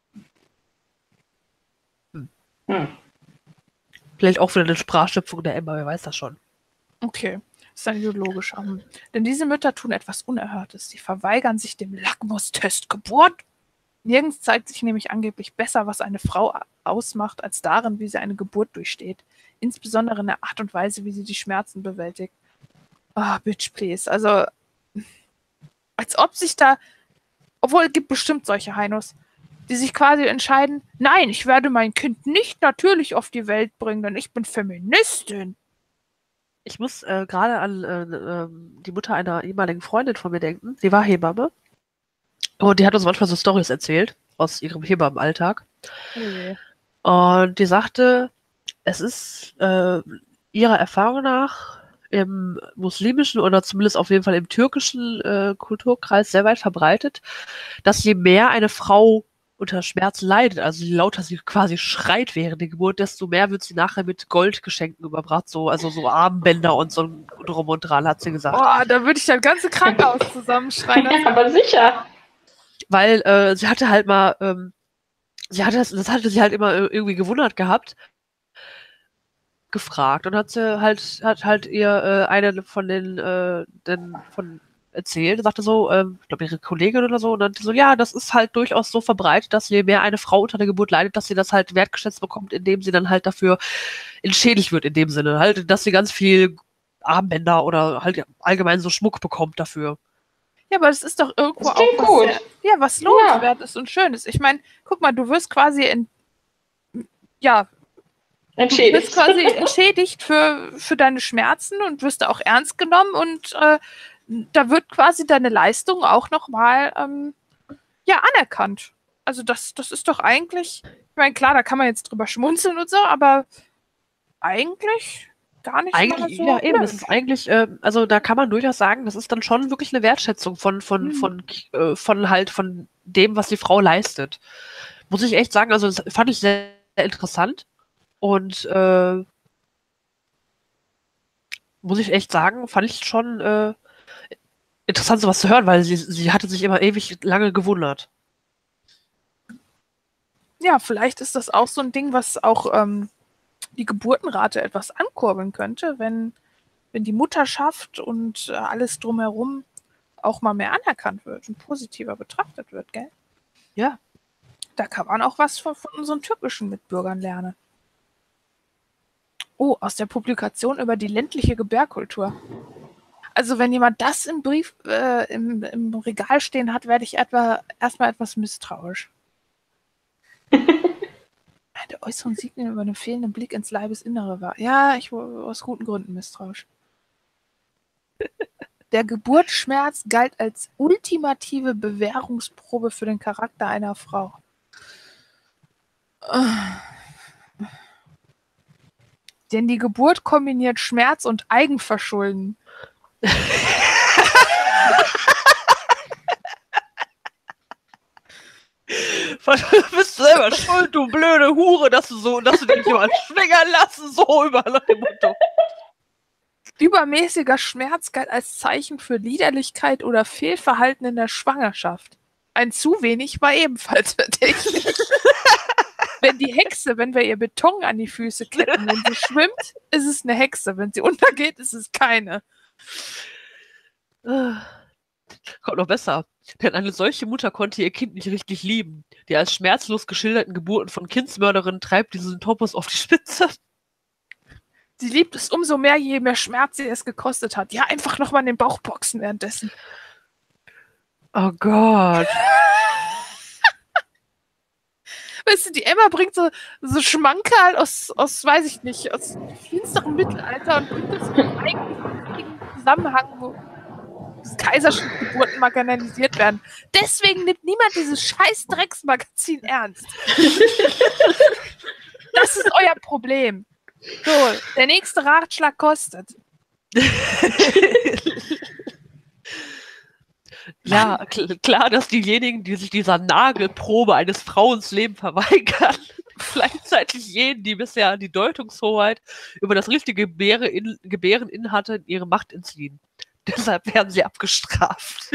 Vielleicht auch wieder eine Sprachschöpfung der Emma, wer weiß das schon. Okay, ist ein ideologischer. Denn diese Mütter tun etwas Unerhörtes. Sie verweigern sich dem Lackmustest Geburt. Nirgends zeigt sich nämlich angeblich besser, was eine Frau ausmacht, als darin, wie sie eine Geburt durchsteht. Insbesondere in der Art und Weise, wie sie die Schmerzen bewältigt. Ah, bitch, please. Also, als ob sich da, obwohl es gibt bestimmt solche Heinos, die sich quasi entscheiden, nein, ich werde mein Kind nicht natürlich auf die Welt bringen, denn ich bin Feministin. Ich muss gerade an die Mutter einer ehemaligen Freundin von mir denken. Sie war Hebamme. Und die hat uns manchmal so Storys erzählt aus ihrem Hebammenalltag. Okay. Und die sagte, es ist ihrer Erfahrung nach im muslimischen oder zumindest auf jeden Fall im türkischen Kulturkreis sehr weit verbreitet, dass je mehr eine Frau unter Schmerzen leidet, also je lauter sie quasi schreit während der Geburt, desto mehr wird sie nachher mit Goldgeschenken überbracht, so Armbänder und so drum und dran, hat sie gesagt. Boah, da würde ich das ganze Krankenhaus zusammenschreien. Ja, aber sicher. Weil sie hatte halt mal, das hatte sie halt immer irgendwie gewundert gehabt, gefragt und hat halt ihr eine von von erzählt, sagte so, ich glaube ihre Kollegin oder so, und dann so, ja, das ist halt durchaus so verbreitet, dass je mehr eine Frau unter der Geburt leidet, dass sie das halt wertgeschätzt bekommt, indem sie dann halt dafür entschädigt wird, in dem Sinne, halt, dass sie ganz viel Armbänder oder halt allgemein so Schmuck bekommt dafür. Ja, aber das ist doch irgendwo Das auch klingt gut. was lohnenswertes und Schönes. Ich meine, guck mal, du wirst quasi Entschädigt. Du wirst quasi entschädigt für deine Schmerzen und wirst auch ernst genommen und da wird quasi deine Leistung auch nochmal anerkannt. Also das ist doch eigentlich, ich meine, klar, da kann man jetzt drüber schmunzeln und so, aber eigentlich gar nicht mal so. Ja, eben, das ist eigentlich, also da kann man durchaus sagen, das ist dann schon wirklich eine Wertschätzung von dem, was die Frau leistet. Muss ich echt sagen, also das fand ich sehr, sehr interessant. Und muss ich echt sagen, fand ich schon interessant, sowas zu hören, weil sie hatte sich immer ewig lange gewundert. Ja, vielleicht ist das auch so ein Ding, was auch die Geburtenrate etwas ankurbeln könnte, wenn die Mutterschaft und alles drumherum auch mal mehr anerkannt wird und positiver betrachtet wird, gell? Ja. Da kann man auch was von unseren türkischen Mitbürgern lernen. Oh, aus der Publikation über die ländliche Gebärkultur. Also wenn jemand das im Brief im Regal stehen hat, werde ich erstmal etwas misstrauisch. Der äußeren Signien über den fehlenden Blick ins Leibesinnere war. Ja, ich war aus guten Gründen misstrauisch. Der Geburtsschmerz galt als ultimative Bewährungsprobe für den Charakter einer Frau. Denn die Geburt kombiniert Schmerz und Eigenverschulden. Du bist selber schuld, du blöde Hure, dass du dich jemand schwängern lassen, so überall nach dem Motto. Übermäßiger Schmerz galt als Zeichen für Liederlichkeit oder Fehlverhalten in der Schwangerschaft. Ein zu wenig war ebenfalls verdächtig. Wenn wir ihr Beton an die Füße kippen, wenn sie schwimmt, ist es eine Hexe. Wenn sie untergeht, ist es keine. Kommt noch besser. Denn eine solche Mutter konnte ihr Kind nicht richtig lieben. Die als schmerzlos geschilderten Geburten von Kindsmörderinnen treibt diesen Topos auf die Spitze. Sie liebt es umso mehr, je mehr Schmerz sie es gekostet hat. Ja, einfach nochmal in den Bauch boxen währenddessen. Oh Gott. Weißt du, die Emma bringt so Schmankerl aus, weiß ich nicht, aus finsterem Mittelalter und bringt das in einen eigenen Zusammenhang, wo Kaiserschnittgeburten marginalisiert werden. Deswegen nimmt niemand dieses scheiß Drecksmagazin ernst. Das ist euer Problem. So, der nächste Ratschlag kostet. Ja, klar, dass diejenigen, die sich dieser Nagelprobe eines Frauenleben verweigern, gleichzeitig jenen, die bisher die Deutungshoheit über das richtige Gebären innehatten, ihre Macht entziehen. Deshalb werden sie abgestraft.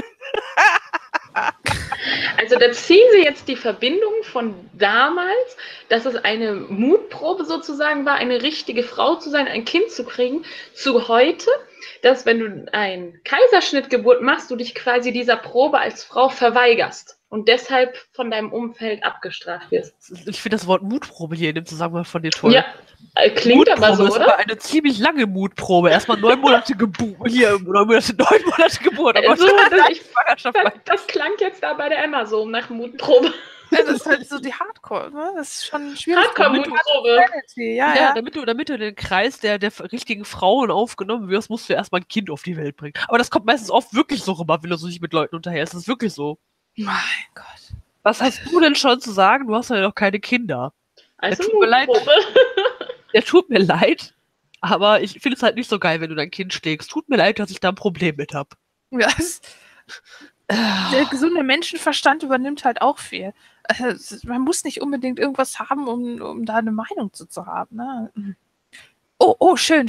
Also da ziehen Sie jetzt die Verbindung von damals, dass es eine Mutprobe sozusagen war, eine richtige Frau zu sein, ein Kind zu kriegen, zu heute, dass wenn du einen Kaiserschnittgeburt machst, du dich quasi dieser Probe als Frau verweigerst und deshalb von deinem Umfeld abgestraft wirst. Ich finde das Wort Mutprobe hier in dem Zusammenhang von dir toll. Ja, klingt Mutprobe aber so, ist oder? aber eine ziemlich lange Mutprobe. Erstmal 9 Monate Geburt. Hier, 9 Monate Geburt. Aber Also, Schwangerschaft. das klang jetzt da bei der Emma so nach Mutprobe. Ja, das ist halt so die Hardcore, ne? Das ist schon schwierig. Hardcore-Mutprobe. Ja, Ja, ja. damit du in den Kreis der richtigen Frauen aufgenommen wirst, musst du erstmal ein Kind auf die Welt bringen. Aber das kommt meistens oft wirklich so rüber, wenn du dich mit Leuten unterhältst. Das ist wirklich so. Mein Gott. Was hast du denn schon zu sagen? Du hast ja noch keine Kinder. Also tut mir leid. Mutprobe. Der tut mir leid, aber ich finde es halt nicht so geil, wenn du dein Kind schlägst. Tut mir leid, dass ich da ein Problem mit habe. Ja, der gesunde Menschenverstand übernimmt halt auch viel. Man muss nicht unbedingt irgendwas haben, um da eine Meinung zu haben. Ne? Oh, schön.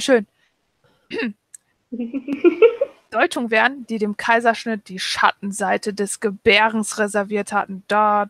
Deutung wären, die dem Kaiserschnitt die Schattenseite des Gebärens reserviert hatten. Da.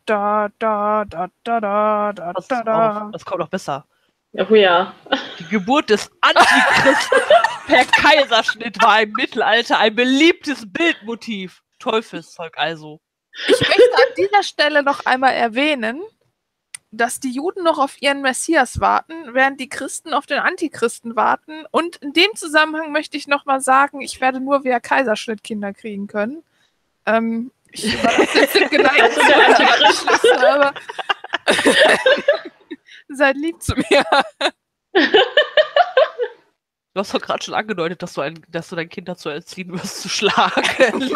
Das kommt noch besser. Oh ja. Die Geburt des Antichristen per Kaiserschnitt war im Mittelalter ein beliebtes Bildmotiv. Teufelszeug also. Ich möchte an dieser Stelle noch einmal erwähnen, dass die Juden noch auf ihren Messias warten, während die Christen auf den Antichristen warten. Und in dem Zusammenhang möchte ich nochmal sagen, ich werde nur via Kaiserschnitt Kinder kriegen können. Ich überlasse jetzt den Gedanken zu der Antichristen, aber seid lieb zu mir. Du hast doch gerade schon angedeutet, dass du dein Kind dazu erziehen wirst, zu schlagen.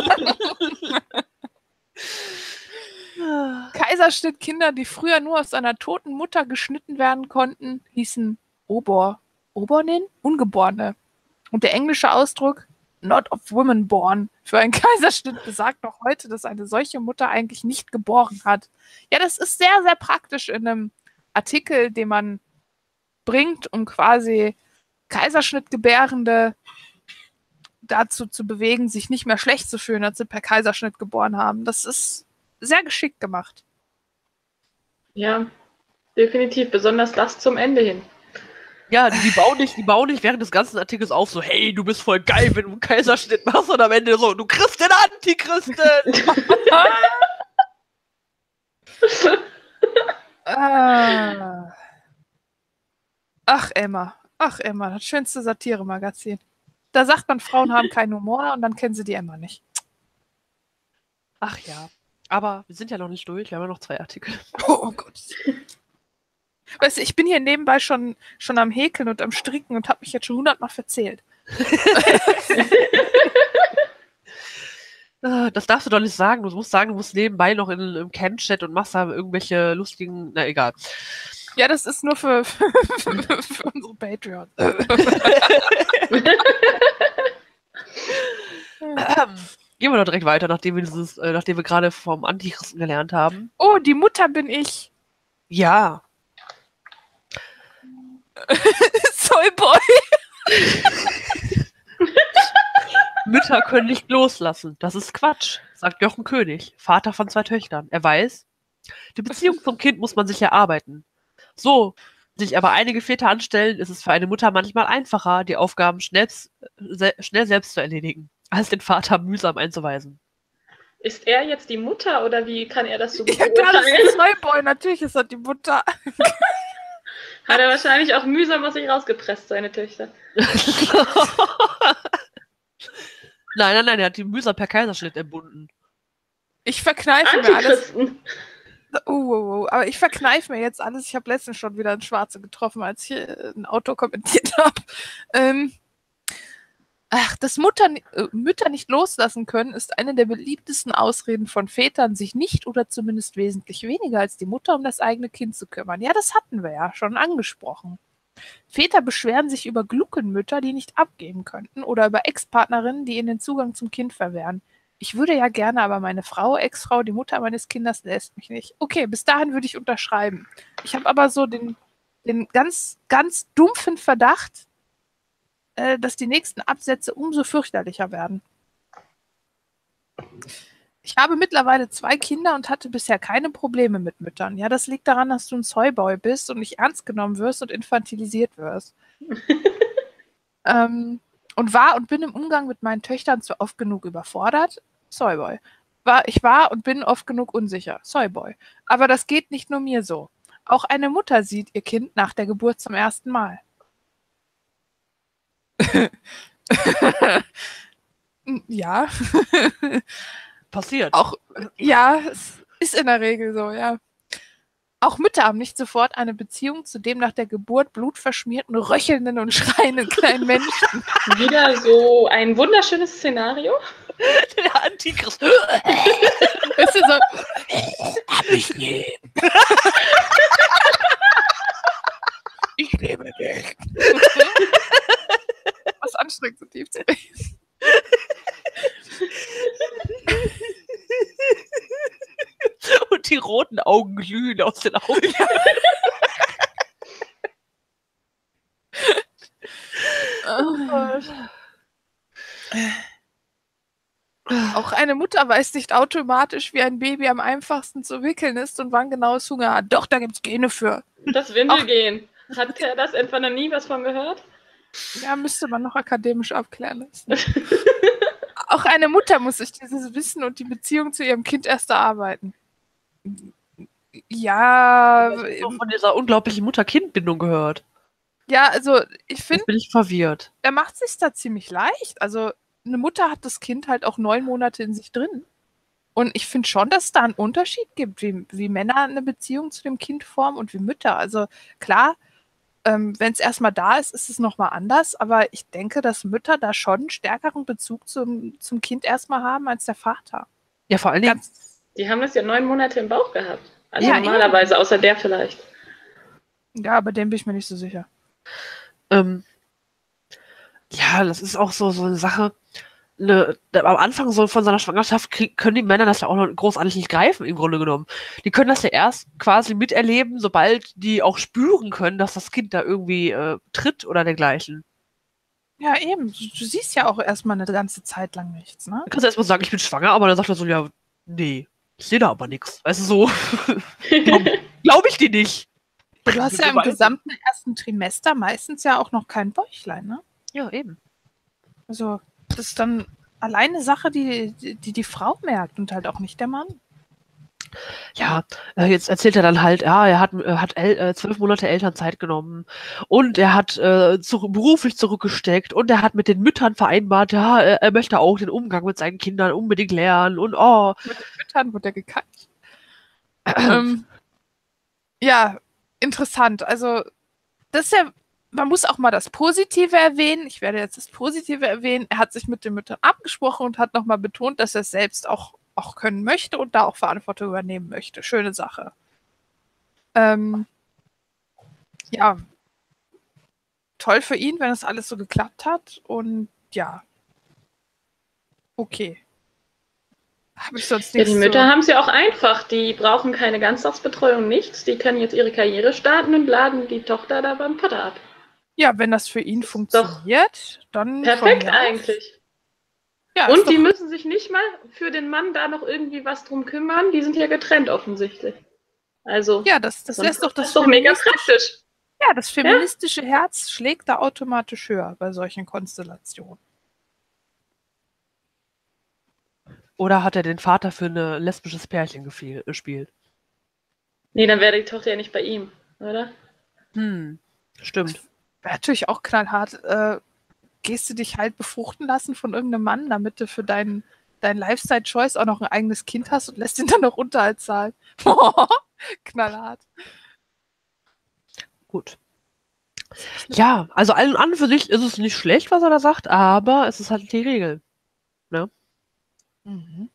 Kaiserschnittkinder, die früher nur aus einer toten Mutter geschnitten werden konnten, hießen Obornin? Ungeborene. Und der englische Ausdruck not of women born für einen Kaiserschnitt besagt noch heute, dass eine solche Mutter eigentlich nicht geboren hat. Ja, das ist sehr, sehr praktisch in einem Artikel, den man bringt, um quasi Kaiserschnittgebärende dazu zu bewegen, sich nicht mehr schlecht zu fühlen, als sie per Kaiserschnitt geboren haben. Das ist sehr geschickt gemacht. Ja, definitiv. Besonders das zum Ende hin. Ja, die bauen nicht während des ganzen Artikels auf, so, hey, du bist voll geil, wenn du einen Kaiserschnitt machst, und am Ende so, du kriegst den Antichristen! Ach, Emma, das schönste Satire-Magazin. Da sagt man, Frauen haben keinen Humor und dann kennen sie die Emma nicht. Ach ja. Aber wir sind ja noch nicht durch, wir haben ja noch 2 Artikel. Oh Gott. Weißt du, ich bin hier nebenbei schon am Häkeln und am Stricken und habe mich jetzt schon 100-mal verzählt. Das darfst du doch nicht sagen. Du musst sagen, du musst nebenbei noch im Cam-Chat und machst da irgendwelche lustigen, na egal. Ja, das ist nur für unsere Patreon. Gehen wir doch direkt weiter, nachdem wir gerade vom Antichristen gelernt haben. Oh, die Mutter bin ich. Ja. Soyboy. Mütter können nicht loslassen. Das ist Quatsch, sagt Jochen König, Vater von 2 Töchtern. Er weiß, die Beziehung zum Kind muss man sich erarbeiten. So sich aber einige Väter anstellen, ist es für eine Mutter manchmal einfacher, die Aufgaben schnell selbst zu erledigen, als den Vater mühsam einzuweisen. Ist er jetzt die Mutter oder wie kann er das so Ja, klar, das ist Soyboy. Natürlich ist das die Mutter. Hat er wahrscheinlich auch mühsam aus sich rausgepresst, seine Töchter. Nein, er hat die mühsam per Kaiserschnitt entbunden. Ich verkneife mir alles. Antichristen. Aber ich verkneife mir jetzt alles. Ich habe letztens schon wieder einen Schwarze getroffen, als ich ein Auto kommentiert habe. Dass Mütter nicht loslassen können, ist eine der beliebtesten Ausreden von Vätern, sich nicht oder zumindest wesentlich weniger als die Mutter um das eigene Kind zu kümmern. Ja, das hatten wir ja schon angesprochen. Väter beschweren sich über Gluckenmütter, die nicht abgeben könnten, oder über Ex-Partnerinnen, die ihnen den Zugang zum Kind verwehren. Ich würde ja gerne, aber meine Frau, Ex-Frau, die Mutter meines Kindes lässt mich nicht. Okay, bis dahin würde ich unterschreiben. Ich habe aber so den ganz, ganz dumpfen Verdacht, dass die nächsten Absätze umso fürchterlicher werden. Ich habe mittlerweile 2 Kinder und hatte bisher keine Probleme mit Müttern. Ja, das liegt daran, dass du ein Soyboy bist und nicht ernst genommen wirst und infantilisiert wirst. Und war und bin im Umgang mit meinen Töchtern zwar oft genug überfordert, Soyboy. Ich war und bin oft genug unsicher, Soyboy. Aber das geht nicht nur mir so. Auch eine Mutter sieht ihr Kind nach der Geburt zum ersten Mal. Ja. Passiert. Auch, ja, es ist in der Regel so, ja. Auch Mütter haben nicht sofort eine Beziehung zu dem nach der Geburt blutverschmierten, röchelnden und schreienden kleinen Menschen. Wieder so ein wunderschönes Szenario. Der Antichrist. Weißt du, so, Hab ich nie. Ich lebe nicht. was anstrengend, so tief zu lesen. Und die roten Augen glühen aus den Augen. Auch eine Mutter weiß nicht automatisch, wie ein Baby am einfachsten zu wickeln ist und wann genau es Hunger hat. Doch, da gibt's Gene für. Das Windelgehen. Hat er das etwa noch nie was von gehört? Ja, müsste man noch akademisch abklären lassen. Auch eine Mutter muss sich dieses Wissen und die Beziehung zu ihrem Kind erst erarbeiten. Ja, Ich habe von dieser unglaublichen Mutter-Kind-Bindung gehört. ja, also ich finde, Jetzt bin ich verwirrt. er macht sich da ziemlich leicht. Also eine Mutter hat das Kind halt auch 9 Monate in sich drin. Und ich finde schon, dass es da einen Unterschied gibt, wie Männer eine Beziehung zu dem Kind formen und wie Mütter. Also klar, wenn es erstmal da ist, ist es nochmal anders. Aber ich denke, dass Mütter da schon einen stärkeren Bezug zum Kind erstmal haben als der Vater. Ja, vor allen Dingen, Ganz, Die haben das ja 9 Monate im Bauch gehabt. Also Ja, normalerweise, außer der vielleicht. ja, aber dem bin ich mir nicht so sicher. ja, das ist auch so eine Sache. Am Anfang so von seiner Schwangerschaft können die Männer das ja auch noch großartig nicht greifen, im Grunde genommen. Die können das ja erst quasi miterleben, sobald die auch spüren können, dass das Kind da irgendwie tritt oder dergleichen. Ja, eben. Du siehst ja auch erstmal eine ganze Zeit lang nichts, ne? Du kannst erstmal sagen, ich bin schwanger, aber dann sagt er so, ja, nee, ich sehe da aber nichts. Weißt du, so, glaub ich dir nicht. Du hast ja im gesamten ersten Trimester meistens ja auch noch kein Bäuchlein, ne? Ja, eben. Also, das ist dann alleine Sache, die Frau merkt und halt auch nicht der Mann. Ja, jetzt erzählt er dann halt, ja, er hat 12 Monate Elternzeit genommen und er hat beruflich zurückgesteckt und er hat mit den Müttern vereinbart, ja, er möchte auch den Umgang mit seinen Kindern unbedingt lernen und oh. Mit den Müttern wurde er gekackt. Ja, interessant. Also, das ist ja, man muss auch mal das Positive erwähnen. Ich werde jetzt das Positive erwähnen. Er hat sich mit den Müttern abgesprochen und hat nochmal betont, dass er es selbst auch können möchte und da auch Verantwortung übernehmen möchte. Schöne Sache. Ja, toll für ihn, wenn es alles so geklappt hat. Und ja, okay. Habe ich sonst Ja, nichts die Mütter haben es ja auch einfach. Die brauchen keine Ganztagsbetreuung, nichts. Die können jetzt ihre Karriere starten und laden die Tochter da beim Vater ab. Ja, wenn das für ihn funktioniert, dann Perfekt von mir aus. eigentlich. Ja, ist Und doch die müssen sich nicht mal für den Mann da noch irgendwie was drum kümmern. Die sind ja getrennt offensichtlich. Also, ja, das dann lässt doch ist doch mega praktisch. Ja, das feministische Herz schlägt da automatisch höher bei solchen Konstellationen. Oder hat er den Vater für ein lesbisches Pärchen gespielt? Nee, dann wäre die Tochter ja nicht bei ihm, oder? Stimmt. Wäre natürlich auch knallhart. Gehst du dich halt befruchten lassen von irgendeinem Mann, damit du für dein Lifestyle-Choice auch noch ein eigenes Kind hast und lässt ihn dann noch Unterhalt zahlen. Knallhart. Gut. Ja, also an und für sich ist es nicht schlecht, was er da sagt, aber es ist halt die Regel. Ne? Mhm.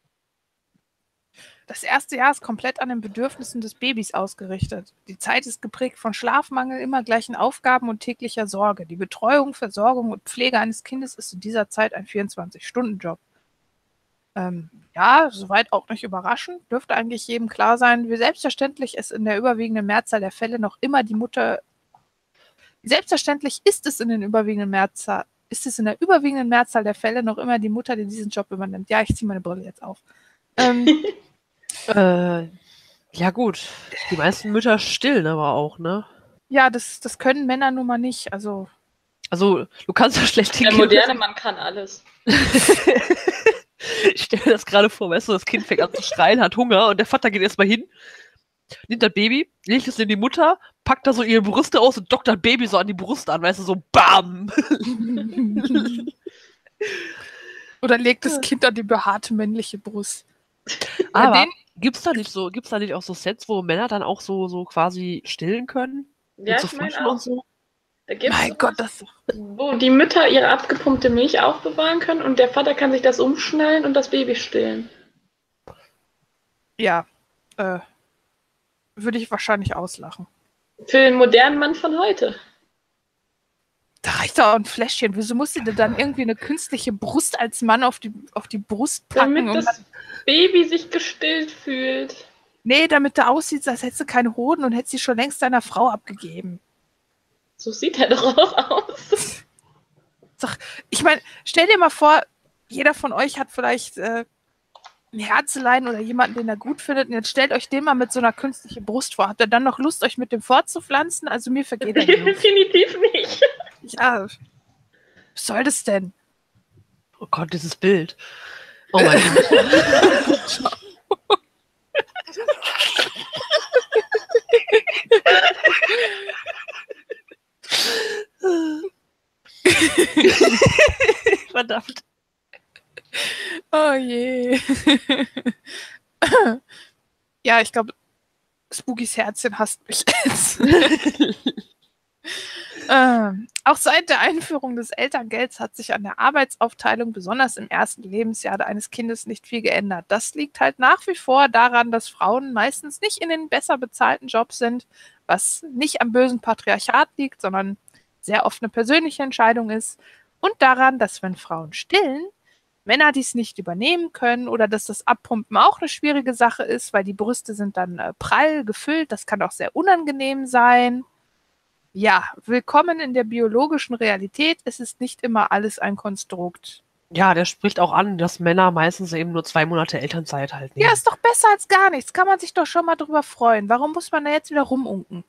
Das erste Jahr ist komplett an den Bedürfnissen des Babys ausgerichtet. Die Zeit ist geprägt von Schlafmangel, immer gleichen Aufgaben und täglicher Sorge. Die Betreuung, Versorgung und Pflege eines Kindes ist in dieser Zeit ein 24-Stunden-Job. Ja, soweit auch nicht überraschend. Dürfte eigentlich jedem klar sein, wie selbstverständlich es in der überwiegenden Mehrzahl der Fälle noch immer die Mutter. Selbstverständlich ist es in der überwiegenden Mehrzahl der Fälle noch immer die Mutter, die diesen Job übernimmt. Ja, ich ziehe meine Brille jetzt auf. Ja gut, die meisten Mütter stillen aber auch, ne? Ja, das können Männer nun mal nicht. Also du kannst ja schlecht Der hingehen. moderne Mann kann alles. Ich stelle mir das gerade vor, weißt du, das Kind fängt an zu schreien, hat Hunger und der Vater geht erstmal hin, nimmt das Baby, legt es in die Mutter, packt da so ihre Brüste aus und dockt das Baby so an die Brust an, weißt du, so BAM! Oder legt das Kind an die behaarte männliche Brust. Aber gibt's da nicht auch so Sets, wo Männer dann auch so quasi stillen können? Ja, Mit so ich meine Flaschen auch. und so? Da gibt's Mein sowas, Gott, das. wo die Mütter ihre abgepumpte Milch aufbewahren können und der Vater kann sich das umschnallen und das Baby stillen. Ja. Würde ich wahrscheinlich auslachen. Für den modernen Mann von heute. Da reicht doch auch ein Fläschchen. Wieso musst du dir dann irgendwie eine künstliche Brust als Mann auf die Brust packen? Damit das Baby sich gestillt fühlt. Nee, damit du aussiehst, als hättest du keine Hoden und hättest sie schon längst deiner Frau abgegeben. So sieht er doch auch aus. Ich meine, stell dir mal vor, jeder von euch hat vielleicht ein Herzelein oder jemanden, den er gut findet. Und jetzt stellt euch den mal mit so einer künstlichen Brust vor. Habt ihr dann noch Lust, euch mit dem fortzupflanzen? Also mir vergeht er nicht. Definitiv nicht. Ja, was soll das denn? Oh Gott, dieses Bild. Oh mein Gott. Verdammt. Oh je. Ja, ich glaube, Spookys Herzchen hasst mich jetzt. Auch seit der Einführung des Elterngelds hat sich an der Arbeitsaufteilung, besonders im ersten Lebensjahr eines Kindes, nicht viel geändert. Das liegt halt nach wie vor daran, dass Frauen meistens nicht in den besser bezahlten Jobs sind, was nicht am bösen Patriarchat liegt, sondern sehr oft eine persönliche Entscheidung ist. Und daran, dass wenn Frauen stillen, Männer dies nicht übernehmen können oder dass das Abpumpen auch eine schwierige Sache ist, weil die Brüste sind dann prall gefüllt. Das kann auch sehr unangenehm sein. Ja, willkommen in der biologischen Realität. Es ist nicht immer alles ein Konstrukt. Ja, der spricht auch an, dass Männer meistens eben nur 2 Monate Elternzeit halt nehmen. Ja, ist doch besser als gar nichts. Kann man sich doch schon mal drüber freuen. Warum muss man da jetzt wieder rumunken?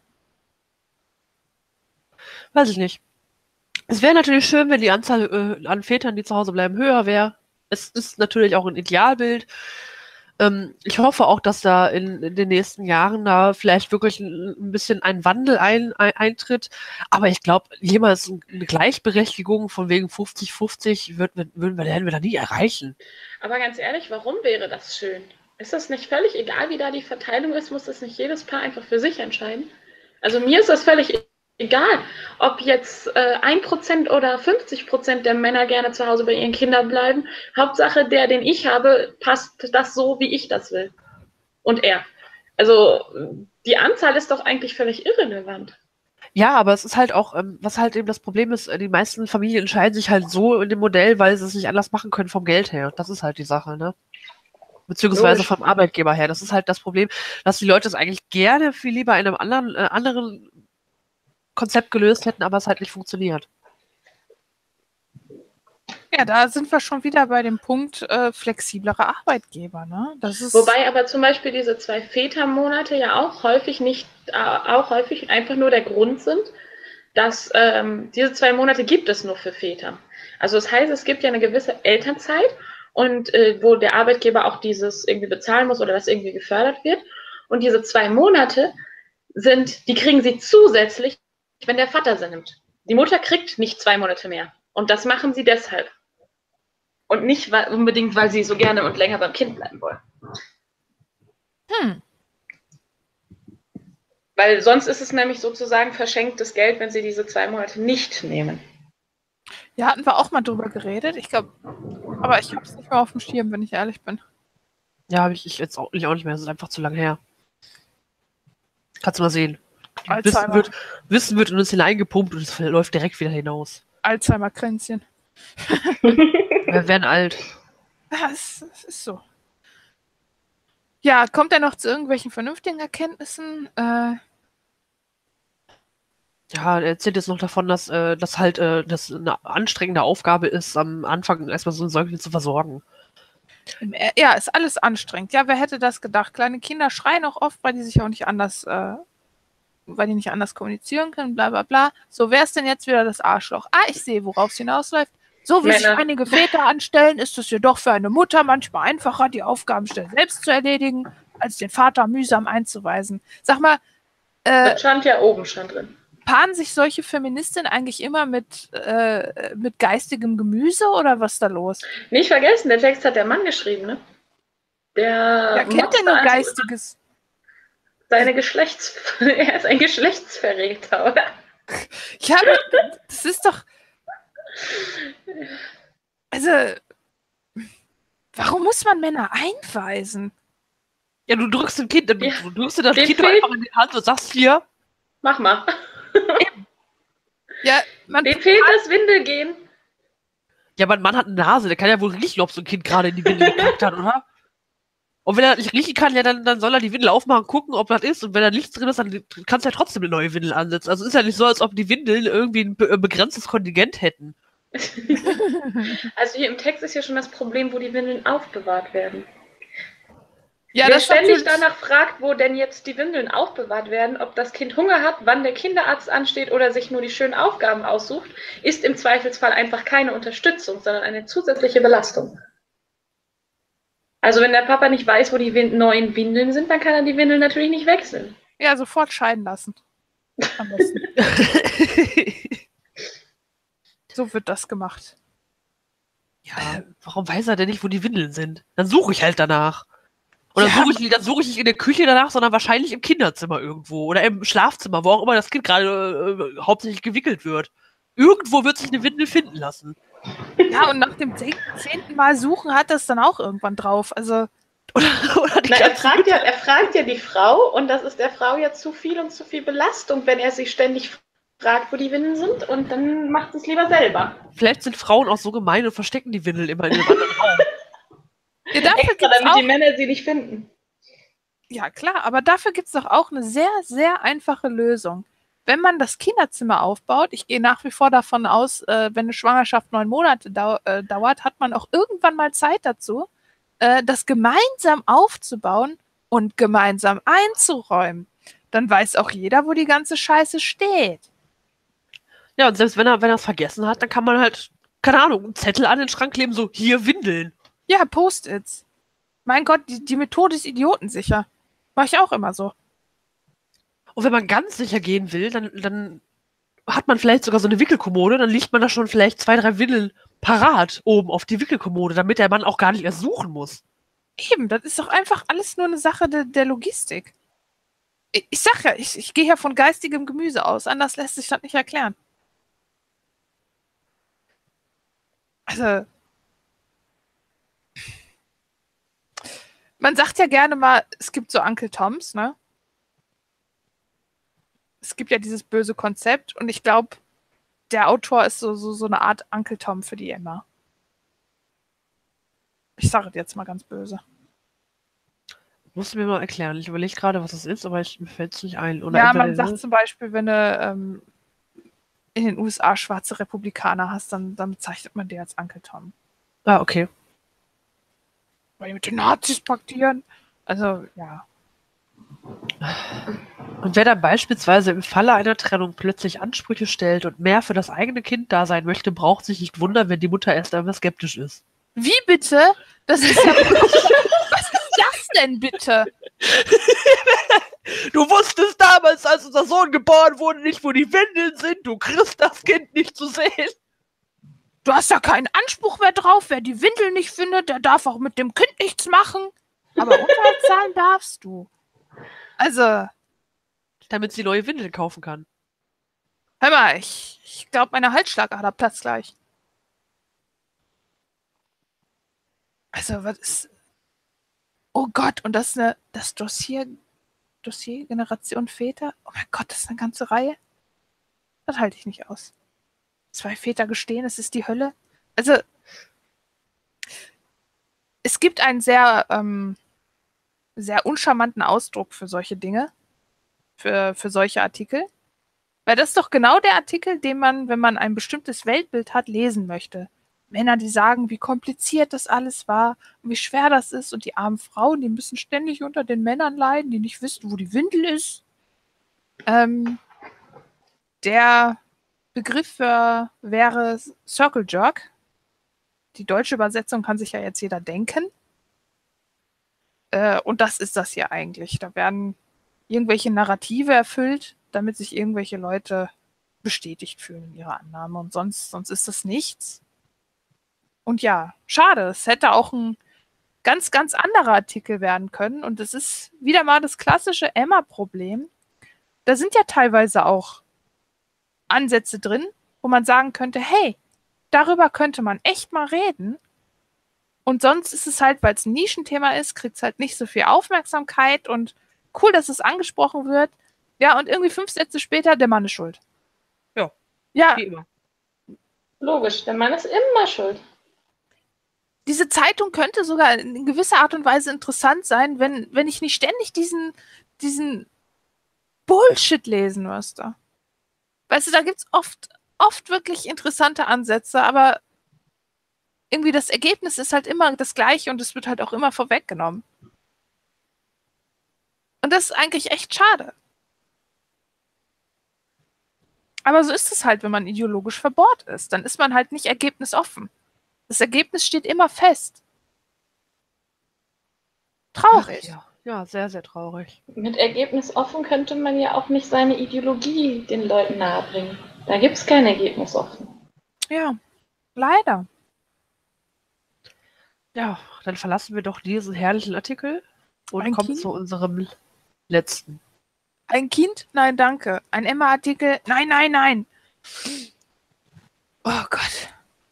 Weiß ich nicht. Es wäre natürlich schön, wenn die Anzahl an Vätern, die zu Hause bleiben, höher wäre. Es ist natürlich auch ein Idealbild. Ich hoffe auch, dass da in den nächsten Jahren da vielleicht wirklich ein bisschen ein Wandel eintritt. Aber ich glaube, jemals eine Gleichberechtigung von wegen 50-50 werden wir da nie erreichen. Aber ganz ehrlich, warum wäre das schön? Ist das nicht völlig egal, wie da die Verteilung ist? Muss das nicht jedes Paar einfach für sich entscheiden? Also mir ist das völlig egal, ob jetzt 1% oder 50% der Männer gerne zu Hause bei ihren Kindern bleiben. Hauptsache, der, den ich habe, passt das so, wie ich das will. Und er. Also die Anzahl ist doch eigentlich völlig irrelevant. Ja, aber es ist halt auch, was halt eben das Problem ist, die meisten Familien entscheiden sich halt so in dem Modell, weil sie es nicht anders machen können vom Geld her. Das ist halt die Sache, ne? Beziehungsweise Logisch. vom Arbeitgeber her. Das ist halt das Problem, dass die Leute es eigentlich gerne viel lieber in einem anderen Konzept gelöst hätten, aber es halt nicht funktioniert. Ja, da sind wir schon wieder bei dem Punkt flexiblere Arbeitgeber, ne? Das ist Wobei aber zum Beispiel diese 2 Vätermonate ja auch häufig einfach nur der Grund sind, dass diese 2 Monate gibt es nur für Väter. Also das heißt, es gibt ja eine gewisse Elternzeit und wo der Arbeitgeber auch dieses irgendwie bezahlen muss oder das irgendwie gefördert wird. Und diese 2 Monate die kriegen sie zusätzlich, wenn der Vater sie nimmt. Die Mutter kriegt nicht 2 Monate mehr. Und das machen sie deshalb. Und nicht unbedingt, weil sie so gerne und länger beim Kind bleiben wollen. Weil sonst ist es nämlich sozusagen verschenktes Geld, wenn sie diese 2 Monate nicht nehmen. Ja, hatten wir auch mal drüber geredet. Ich glaube, aber ich habe es nicht mehr auf dem Schirm, wenn ich ehrlich bin. Ja, habe ich jetzt auch nicht mehr. Das ist einfach zu lang her. Kannst du mal sehen. Wissen wird in uns hineingepumpt und es läuft direkt wieder hinaus. Alzheimer-Kränzchen. Wir werden alt. Ja, es ist so. Ja, kommt er noch zu irgendwelchen vernünftigen Erkenntnissen? Ja, er erzählt jetzt noch davon, dass das halt das eine anstrengende Aufgabe ist, am Anfang erstmal so ein Säugling zu versorgen. Ja, ist alles anstrengend. Ja, wer hätte das gedacht? Kleine Kinder schreien auch oft, weil die sich auch nicht anders, weil die nicht anders kommunizieren können, bla bla bla. So, wer ist denn jetzt wieder das Arschloch? Ah, ich sehe, worauf es hinausläuft. So wie sich Männer. einige Väter anstellen, ist es jedoch für eine Mutter manchmal einfacher, die Aufgabenstelle selbst zu erledigen, als den Vater mühsam einzuweisen. Sag mal, Das stand ja oben schon drin. paaren sich solche Feministinnen eigentlich immer mit geistigem Gemüse oder was ist da los? Nicht vergessen, der Text hat der Mann geschrieben, ne? Der Ja, kennt der nur Geistiges? Er ist ein Geschlechtsverräter, oder? Ja, aber das ist doch. Also, warum muss man Männer einweisen? Ja, du drückst dem Kind, du drückst dir das dem Kind fehlt- einfach in die Hand und sagst hier, Mach mal. Ja, Dem fehlt das Windelgehen. ja, mein Mann hat eine Nase, der kann ja wohl riechen, ob so ein Kind gerade in die Windel gekackt hat, oder? Und wenn er nicht riechen kann, ja, dann soll er die Windel aufmachen, gucken, ob das ist. Und wenn da nichts drin ist, dann kannst du ja trotzdem eine neue Windel ansetzen. Also ist ja nicht so, als ob die Windeln irgendwie ein begrenztes Kontingent hätten. Also hier im Text ist ja schon das Problem, wo die Windeln aufbewahrt werden. ja, Wer das ständig natürlich- danach fragt, wo denn jetzt die Windeln aufbewahrt werden, ob das Kind Hunger hat, wann der Kinderarzt ansteht oder sich nur die schönen Aufgaben aussucht, ist im Zweifelsfall einfach keine Unterstützung, sondern eine zusätzliche Belastung. Also wenn der Papa nicht weiß, wo die neuen Windeln sind, dann kann er die Windeln natürlich nicht wechseln. Ja, sofort scheiden lassen. Am besten. So wird das gemacht. Ja, warum weiß er denn nicht, wo die Windeln sind? Dann suche ich halt danach. Und dann Ja, suche ich nicht in der Küche danach, sondern wahrscheinlich im Kinderzimmer irgendwo oder im Schlafzimmer, wo auch immer das Kind gerade hauptsächlich gewickelt wird. Irgendwo wird sich eine Windel finden lassen. Ja, und nach dem 10. Mal suchen hat das dann auch irgendwann drauf. Also, Oder die Na, er ganze fragt ja die Frau und das ist der Frau ja zu viel und zu viel Belastung, wenn er sich ständig fragt, wo die Windeln sind und dann macht es lieber selber. Vielleicht sind Frauen auch so gemein und verstecken die Windel immer in einem anderen Raum. ja, dafür Extra, gibt's damit auch, die Männer sie nicht finden. ja klar, aber dafür gibt es doch auch eine sehr, sehr einfache Lösung. Wenn man das Kinderzimmer aufbaut, ich gehe nach wie vor davon aus, wenn eine Schwangerschaft 9 Monate dauert, hat man auch irgendwann mal Zeit dazu, das gemeinsam aufzubauen und gemeinsam einzuräumen. Dann weiß auch jeder, wo die ganze Scheiße steht. Ja, und selbst wenn er es vergessen hat, dann kann man halt, keine Ahnung, einen Zettel an den Schrank kleben, so, hier Windeln. Ja, Post-its. Mein Gott, die Methode ist idiotensicher. Mach ich auch immer so. Und wenn man ganz sicher gehen will, dann hat man vielleicht sogar so eine Wickelkommode, dann legt man da schon vielleicht 2, 3 Windeln parat oben auf die Wickelkommode, damit der Mann auch gar nicht erst suchen muss. Eben, das ist doch einfach alles nur eine Sache der Logistik. Ich sag ja, ich gehe ja von geistigem Gemüse aus. Anders lässt sich das nicht erklären. Also, man sagt ja gerne mal, es gibt so Uncle Toms, ne? Es gibt ja dieses böse Konzept und ich glaube, der Autor ist so eine Art Uncle Tom für die Emma. Ich sage es jetzt mal ganz böse. Musst du mir mal erklären. Ich überlege gerade, was das ist, aber mir fällt es nicht ein. Oder Ja, entweder- man sagt zum Beispiel, wenn du in den USA schwarze Republikaner hast, dann bezeichnet man die als Uncle Tom. Ah, okay. Weil die mit den Nazis paktieren. Also, ja. Und wer dann beispielsweise im Falle einer Trennung plötzlich Ansprüche stellt und mehr für das eigene Kind da sein möchte, braucht sich nicht wundern, wenn die Mutter erst einmal skeptisch ist. Wie bitte? Das ist ja. Was ist das denn bitte? Du wusstest damals, als unser Sohn geboren wurde, nicht, wo die Windeln sind. Du kriegst das Kind nicht zu sehen. Du hast ja keinen Anspruch mehr drauf. Wer die Windel nicht findet, der darf auch mit dem Kind nichts machen. Aber Unterhalt zahlen darfst du. Also, Damit sie neue Windeln kaufen kann. hör mal, ich glaube, meine Halsschlagader platzt gleich. Also, was ist. Oh Gott, und das ist das Dossier Generation Väter? Oh mein Gott, das ist eine ganze Reihe? Das halte ich nicht aus. 2 Väter gestehen, es ist die Hölle. Also, Es gibt einen sehr, sehr uncharmanten Ausdruck für solche Dinge, für solche Artikel. Weil das ist doch genau der Artikel, den man, wenn man ein bestimmtes Weltbild hat, lesen möchte. Männer, die sagen, wie kompliziert das alles war und wie schwer das ist und die armen Frauen, die müssen ständig unter den Männern leiden, die nicht wissen, wo die Windel ist. Der Begriff wäre Circle Jerk. Die deutsche Übersetzung kann sich ja jetzt jeder denken. Und das ist das hier eigentlich. Da werden irgendwelche Narrative erfüllt, damit sich irgendwelche Leute bestätigt fühlen in ihrer Annahme. Und sonst ist das nichts. Und ja, schade. Es hätte auch ein ganz, ganz anderer Artikel werden können. Und es ist wieder mal das klassische Emma-Problem. Da sind ja teilweise auch Ansätze drin, wo man sagen könnte, hey, darüber könnte man echt mal reden. Und sonst ist es halt, weil es ein Nischenthema ist, kriegt es halt nicht so viel Aufmerksamkeit und cool, dass es angesprochen wird. Ja, und irgendwie 5 Sätze später, der Mann ist schuld. Ja. Ja. Wie immer. Logisch, der Mann ist immer schuld. Diese Zeitung könnte sogar in gewisser Art und Weise interessant sein, wenn ich nicht ständig diesen Bullshit lesen müsste. Weißt du, da gibt es oft wirklich interessante Ansätze, aber irgendwie das Ergebnis ist halt immer das gleiche und es wird halt auch immer vorweggenommen. Und das ist eigentlich echt schade. Aber so ist es halt, wenn man ideologisch verbohrt ist. Dann ist man halt nicht ergebnisoffen. Das Ergebnis steht immer fest. Traurig. Ach, ja, sehr, sehr traurig. Mit ergebnisoffen könnte man ja auch nicht seine Ideologie den Leuten nahebringen. Da gibt es kein Ergebnisoffen. Ja, leider. Ja, dann verlassen wir doch diesen herrlichen Artikel und kommen zu unserem letzten. Ein Kind? Nein, danke. Ein Emma-Artikel? Nein, nein, nein. Oh Gott.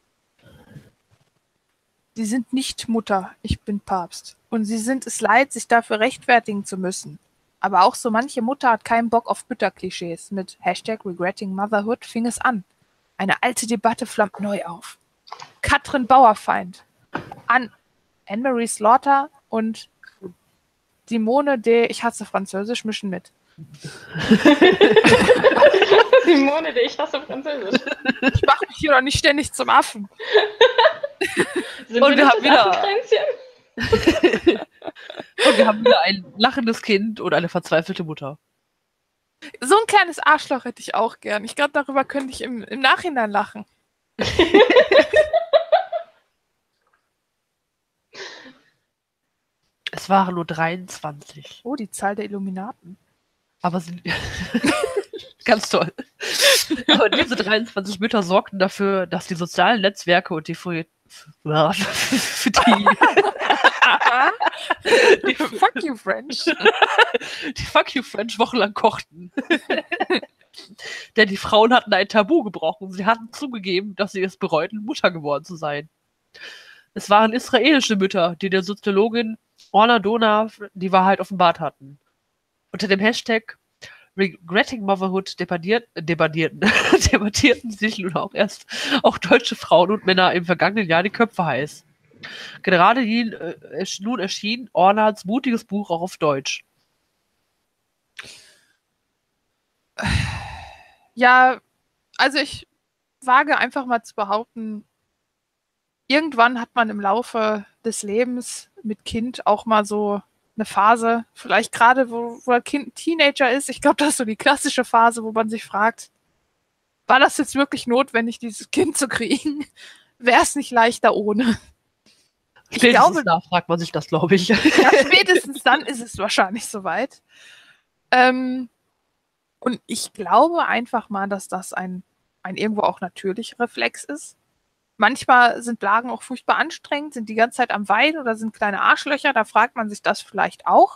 Sie sind nicht Mutter, ich bin Papst. Und sie sind es leid, sich dafür rechtfertigen zu müssen. Aber auch so manche Mutter hat keinen Bock auf Mütterklischees. Mit #regrettingmotherhood fing es an. Eine alte Debatte flammt neu auf. Katrin Bauerfeind, Anne-Marie Slaughter und Simone de, ich hasse Französisch, mischen mit. Simone de, ich hasse Französisch. Ich mache mich hier doch nicht ständig zum Affen. Sind Und wir haben das wieder- Affenkränzchen? Und wir haben wieder ein lachendes Kind und eine verzweifelte Mutter. So ein kleines Arschloch hätte ich auch gern. Ich glaube, darüber könnte ich im Nachhinein lachen. Es waren nur 23. Oh, die Zahl der Illuminaten. Aber sie. Ganz toll. Aber diese 23 Mütter sorgten dafür, dass die sozialen Netzwerke und die Fuck you, French. Die Fuck you French wochenlang kochten. Denn die Frauen hatten ein Tabu gebrochen. Sie hatten zugegeben, dass sie es bereuten, Mutter geworden zu sein. Es waren israelische Mütter, die der Soziologin Orna Dona die Wahrheit offenbart hatten. Unter dem Hashtag Regretting Motherhood debattierten sich nun auch deutsche Frauen und Männer im vergangenen Jahr die Köpfe heiß. Gerade nun erschien Ornas mutiges Buch auch auf Deutsch. Ja, also ich wage einfach mal zu behaupten, irgendwann hat man im Laufe des Lebens mit Kind auch mal so eine Phase, vielleicht gerade, wo ein Kind Teenager ist. Ich glaube, das ist so die klassische Phase, wo man sich fragt, war das jetzt wirklich notwendig, dieses Kind zu kriegen? Wäre es nicht leichter ohne? Spätestens da fragt man sich das, glaube ich. Ja, spätestens dann ist es wahrscheinlich soweit. Und ich glaube einfach mal, dass das ein irgendwo auch natürlicher Reflex ist. Manchmal sind Blagen auch furchtbar anstrengend, sind die ganze Zeit am Weinen oder sind kleine Arschlöcher, da fragt man sich das vielleicht auch.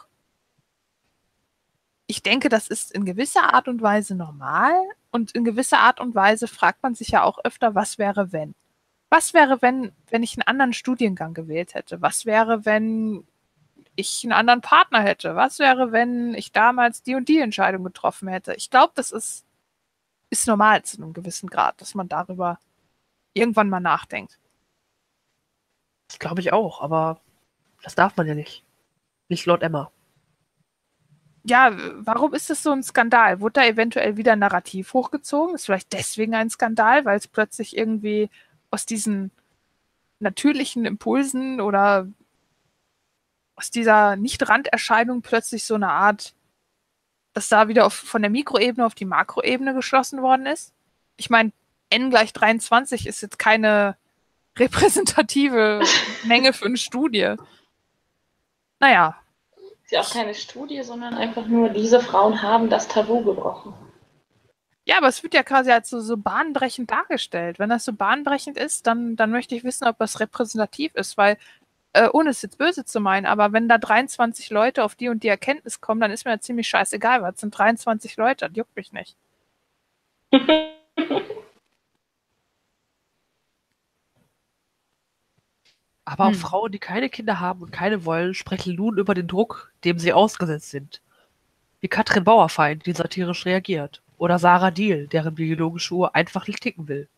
Ich denke, das ist in gewisser Art und Weise normal und in gewisser Art und Weise fragt man sich ja auch öfter, was wäre, wenn? Was wäre, wenn ich einen anderen Studiengang gewählt hätte? Was wäre, wenn ich einen anderen Partner hätte? Was wäre, wenn ich damals die und die Entscheidung getroffen hätte? Ich glaube, das ist normal zu einem gewissen Grad, dass man darüber irgendwann mal nachdenkt. Das glaube ich auch, aber Das darf man ja nicht. Nicht laut Emma. Ja, warum ist das so ein Skandal? Wurde da eventuell wieder ein Narrativ hochgezogen? Ist vielleicht deswegen ein Skandal, weil es plötzlich irgendwie aus diesen natürlichen Impulsen oder aus dieser Nicht-Randerscheinung plötzlich so eine Art, dass da wieder von der Mikroebene auf die Makroebene geschlossen worden ist? Ich meine, n = 23 ist jetzt keine repräsentative Menge für eine Studie. Naja. Ist ja auch keine Studie, sondern einfach nur, diese Frauen haben das Tabu gebrochen. Ja, aber es wird ja quasi als so bahnbrechend dargestellt. Wenn das so bahnbrechend ist, dann möchte ich wissen, ob das repräsentativ ist, weil, ohne es jetzt böse zu meinen, aber wenn da 23 Leute auf die und die Erkenntnis kommen, dann ist mir ja ziemlich scheißegal, weil es sind 23 Leute, das juckt mich nicht. Aber auch Frauen, die keine Kinder haben und keine wollen, sprechen nun über den Druck, dem sie ausgesetzt sind. Wie Katrin Bauerfeind, die satirisch reagiert. Oder Sarah Diehl, deren biologische Uhr einfach nicht ticken will.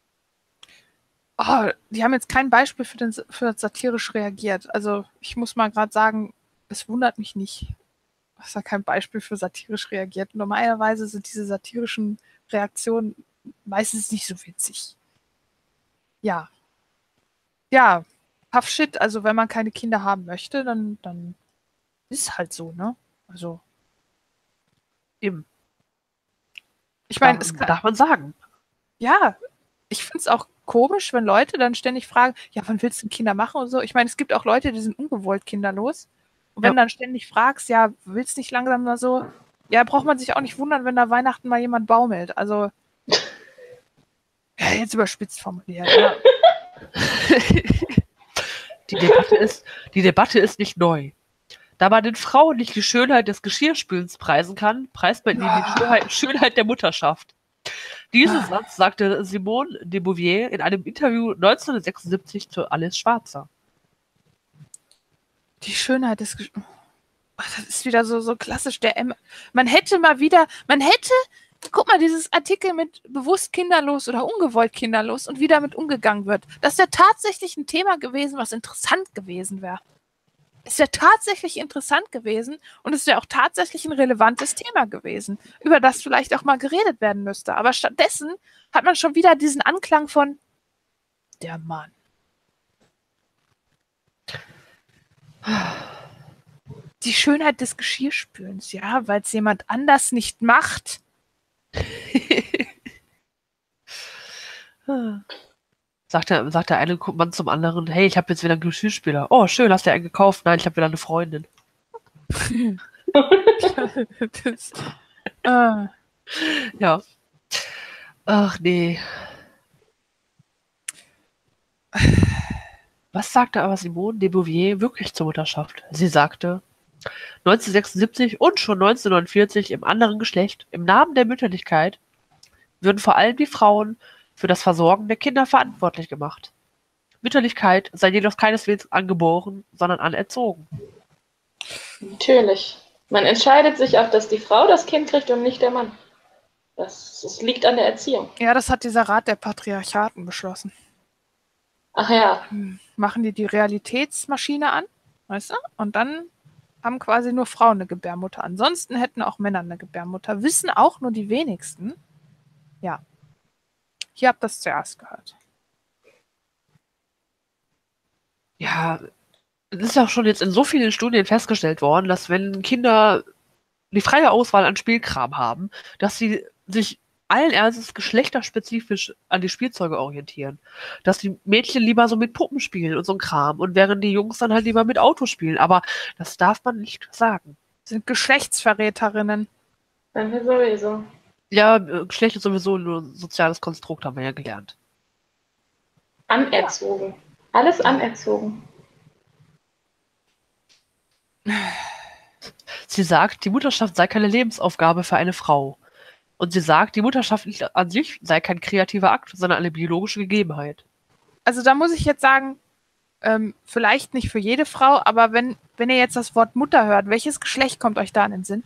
Oh, die haben jetzt kein Beispiel für das satirisch reagiert. Also ich muss mal gerade sagen, es wundert mich nicht, dass da kein Beispiel für satirisch reagiert. Normalerweise sind diese satirischen Reaktionen meistens nicht so witzig. Ja. Ja, tough shit. Also wenn man keine Kinder haben möchte, dann ist es halt so, ne? Also Eben. ich meine, es kann, darf man sagen. ja, ich finde es auch komisch, wenn Leute dann ständig fragen, ja, wann willst du Kinder machen und so. Ich meine, es gibt auch Leute, die sind ungewollt kinderlos. Und wenn du dann ständig fragst, ja, willst nicht langsam mal so, ja, braucht man sich auch nicht wundern, wenn da Weihnachten mal jemand baumelt. Also, ja, jetzt überspitzt formuliert. Ja. Die Debatte ist nicht neu. Da man den Frauen nicht die Schönheit des Geschirrspülens preisen kann, preist man ihnen die Schönheit der Mutterschaft. Diesen Satz sagte Simone de Beauvoir in einem Interview 1976 zu Alice Schwarzer. Die Schönheit des das ist wieder so klassisch der guck mal, dieses Artikel mit bewusst kinderlos oder ungewollt kinderlos und wie damit umgegangen wird. Das wäre tatsächlich ein Thema gewesen, was interessant gewesen wäre. Es wäre tatsächlich interessant gewesen und es wäre auch tatsächlich ein relevantes Thema gewesen, über das vielleicht auch mal geredet werden müsste. Aber stattdessen hat man schon wieder diesen Anklang von der Mann. Die Schönheit des Geschirrspülens, ja, weil es jemand anders nicht macht. Sagt der eine Mann zum anderen, hey, ich habe jetzt wieder einen Geschirrspüler. Oh, schön, hast du einen gekauft? Nein, ich habe wieder eine Freundin. Ja. Ach, nee. Was sagte aber Simone de Beauvoir wirklich zur Mutterschaft? Sie sagte, 1976 und schon 1949 im anderen Geschlecht, im Namen der Mütterlichkeit, würden vor allem die Frauen für das Versorgen der Kinder verantwortlich gemacht. Mütterlichkeit sei jedoch keineswegs angeboren, sondern anerzogen. Natürlich. Man entscheidet sich auch, dass die Frau das Kind kriegt und nicht der Mann. Das liegt an der Erziehung. Ja, das hat dieser Rat der Patriarchaten beschlossen. Ach ja. Machen die Realitätsmaschine an, weißt du? Und dann haben quasi nur Frauen eine Gebärmutter. Ansonsten hätten auch Männer eine Gebärmutter. Wissen auch nur die wenigsten. Ja. Ihr habt das zuerst gehört. Ja, es ist auch schon jetzt in so vielen Studien festgestellt worden, dass wenn Kinder die freie Auswahl an Spielkram haben, dass sie sich allen Ernstes geschlechterspezifisch an die Spielzeuge orientieren. Dass die Mädchen lieber so mit Puppen spielen und so ein Kram und während die Jungs dann halt lieber mit Autos spielen. Aber das darf man nicht sagen. Sind Geschlechtsverräterinnen. Dann wir sowieso. Ja, Geschlecht ist sowieso nur ein soziales Konstrukt, haben wir ja gelernt. Anerzogen. Alles anerzogen. Sie sagt, die Mutterschaft sei keine Lebensaufgabe für eine Frau. Und sie sagt, die Mutterschaft an sich sei kein kreativer Akt, sondern eine biologische Gegebenheit. Also da muss ich jetzt sagen, vielleicht nicht für jede Frau, aber wenn ihr jetzt das Wort Mutter hört, welches Geschlecht kommt euch da in den Sinn?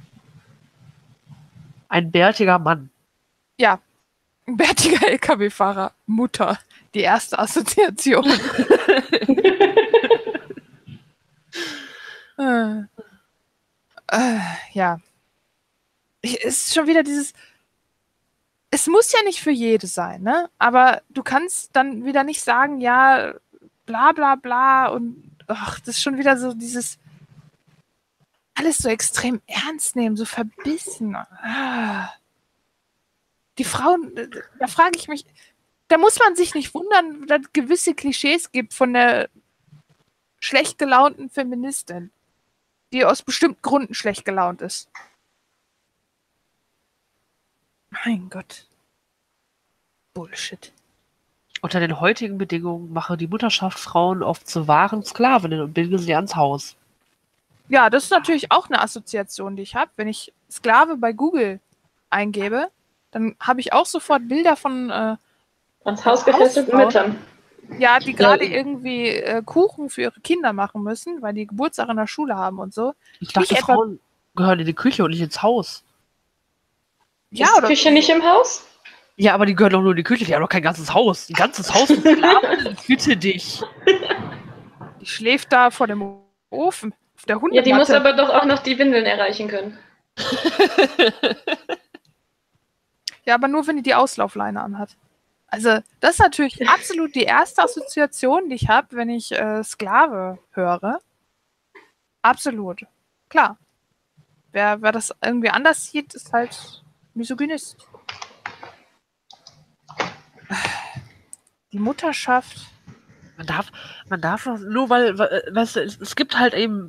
Ein bärtiger Mann. Ja, ein bärtiger LKW-Fahrer. Mutter. Die erste Assoziation. Äh, ja. Es ist schon wieder dieses. Es muss ja nicht für jede sein, ne? Aber du kannst dann wieder nicht sagen, ja, bla bla bla und ach, das ist schon wieder so dieses alles so extrem ernst nehmen, so verbissen. Die Frauen, da frage ich mich, da muss man sich nicht wundern, dass es gewisse Klischees gibt von der schlecht gelaunten Feministin, die aus bestimmten Gründen schlecht gelaunt ist. Mein Gott. Bullshit. Unter den heutigen Bedingungen mache die Mutterschaft Frauen oft zu wahren Sklavinnen und binde sie ans Haus. Ja, das ist natürlich auch eine Assoziation, die ich habe. Wenn ich Sklave bei Google eingebe, dann habe ich auch sofort Bilder von Ans Haus gefesselten Müttern. ja, die gerade irgendwie Kuchen für ihre Kinder machen müssen, weil die Geburtstag in der Schule haben und so. Ich dachte, Nicht etwa- Frauen gehören in die Küche und nicht ins Haus. Ja, Ist die oder Küche nicht im Haus? Ja, aber die gehören doch nur in die Küche, die haben doch kein ganzes Haus. Ein ganzes Haus mit Sklaven, ich bitte dich. die schläft da vor dem Ofen auf der Ja, Hundematte. die muss aber doch auch noch die Windeln erreichen können. Ja, aber nur, wenn die Auslaufleine anhat. Also, das ist natürlich absolut die erste Assoziation, die ich habe, wenn ich Sklave höre. Absolut. Klar. Wer das irgendwie anders sieht, ist halt Misogynist. Die Mutterschaft. Man darf doch, nur weil, weißt du, es gibt halt eben,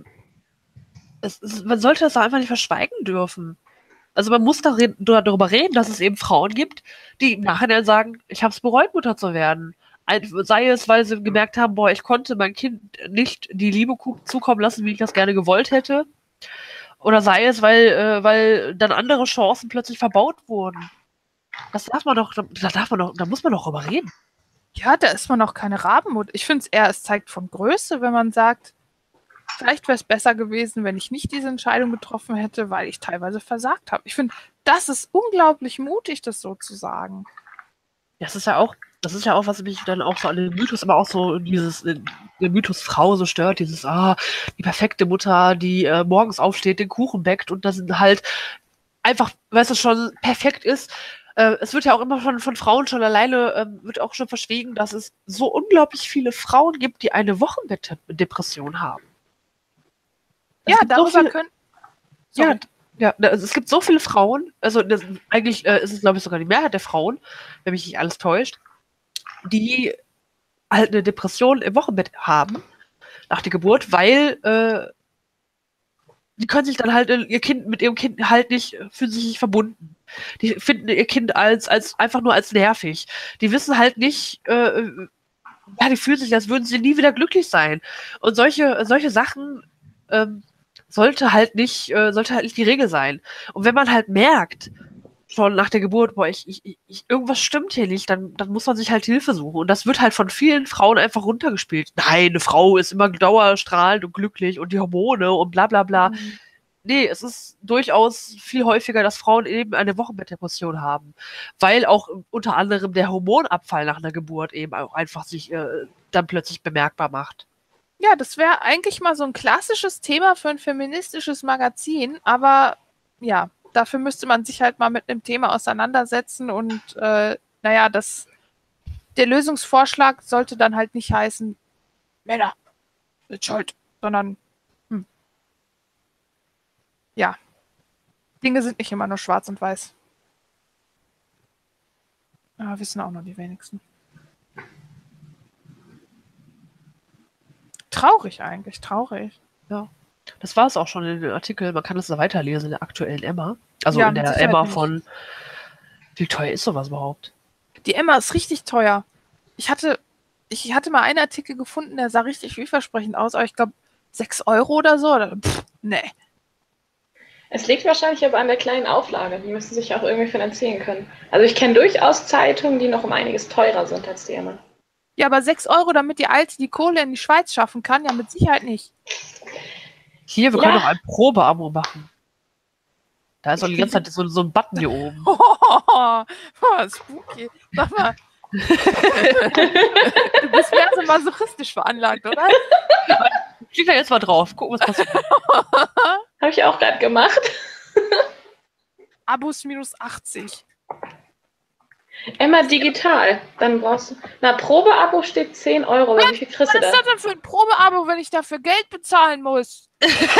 man sollte das doch einfach nicht verschweigen dürfen. Also man muss darüber reden, dass es eben Frauen gibt, die im Nachhinein sagen, ich habe es bereut, Mutter zu werden. Sei es, weil sie gemerkt haben, boah, ich konnte mein Kind nicht die Liebe zukommen lassen, wie ich das gerne gewollt hätte. Oder sei es, weil dann andere Chancen plötzlich verbaut wurden. Das darf man doch, da muss man doch drüber reden. Ja, da ist man auch keine Rabenmutter. Ich finde es eher, es zeigt von Größe, wenn man sagt, vielleicht wäre es besser gewesen, wenn ich nicht diese Entscheidung getroffen hätte, weil ich teilweise versagt habe. Ich finde, das ist unglaublich mutig, das so zu sagen. Das ist ja auch, was mich dann auch so an den Mythos, aber auch so der Mythos Frau so stört, dieses, die perfekte Mutter, die morgens aufsteht, den Kuchen backt und das halt einfach, weißt du, schon perfekt ist. Es wird ja auch immer von Frauen schon alleine, wird auch schon verschwiegen, dass es so unglaublich viele Frauen gibt, die eine Wochenbettdepression haben. Ja, darüber können. Ja, also es gibt so viele Frauen, also eigentlich ist es, glaube ich, sogar die Mehrheit der Frauen, wenn mich nicht alles täuscht, die halt eine Depression im Wochenbett haben, nach der Geburt, weil die können sich dann halt mit ihrem Kind halt nicht, fühlen sich nicht verbunden. Die finden ihr Kind einfach nur als nervig. Die wissen halt nicht, die fühlen sich, als würden sie nie wieder glücklich sein. Und solche Sachen sollte halt nicht die Regel sein. Und wenn man halt merkt, schon nach der Geburt, boah, irgendwas stimmt hier nicht, dann muss man sich halt Hilfe suchen. Und das wird halt von vielen Frauen einfach runtergespielt. Nein, eine Frau ist immer dauerstrahlend und glücklich und die Hormone und bla bla bla. Mhm. Nee, es ist durchaus viel häufiger, dass Frauen eben eine Wochenbettdepression haben. Weil auch unter anderem der Hormonabfall nach einer Geburt eben auch einfach sich dann plötzlich bemerkbar macht. Ja, das wäre eigentlich mal so ein klassisches Thema für ein feministisches Magazin, aber ja, dafür müsste man sich halt mal mit einem Thema auseinandersetzen und der Lösungsvorschlag sollte dann halt nicht heißen, Männer sind schuld, sondern ja, Dinge sind nicht immer nur schwarz und weiß. Aber wissen auch nur die wenigsten. Traurig eigentlich, traurig. Ja. Das war es auch schon in dem Artikel. Man kann es da weiterlesen in der aktuellen Emma. Also Ja, in mit der Sicherheit Emma nicht. von. Wie teuer ist sowas überhaupt? Die Emma ist richtig teuer. Ich hatte mal einen Artikel gefunden, der sah richtig vielversprechend aus, aber ich glaube 6 Euro oder so. Nee. Es liegt wahrscheinlich aber an der kleinen Auflage. Die müssen sich auch irgendwie finanzieren können. Also ich kenne durchaus Zeitungen, die noch um einiges teurer sind als die Emma. Ja, aber 6 Euro, damit die Alte die Kohle in die Schweiz schaffen kann, ja mit Sicherheit nicht. Hier, wir können doch ein Probeabo machen. Da ist doch die ganze Zeit so ein Button hier oben. Spooky. Sag mal. Du bist mehr so masochistisch veranlagt, oder? Klick da jetzt mal drauf. Gucken, was passiert. Habe ich auch gerade gemacht. Abos minus 80. Emma digital. Dann brauchst du. Na, Probeabo steht 10 Euro. Aber wie viel kriegst du Was ist da? das denn für ein Probeabo, wenn ich dafür Geld bezahlen muss?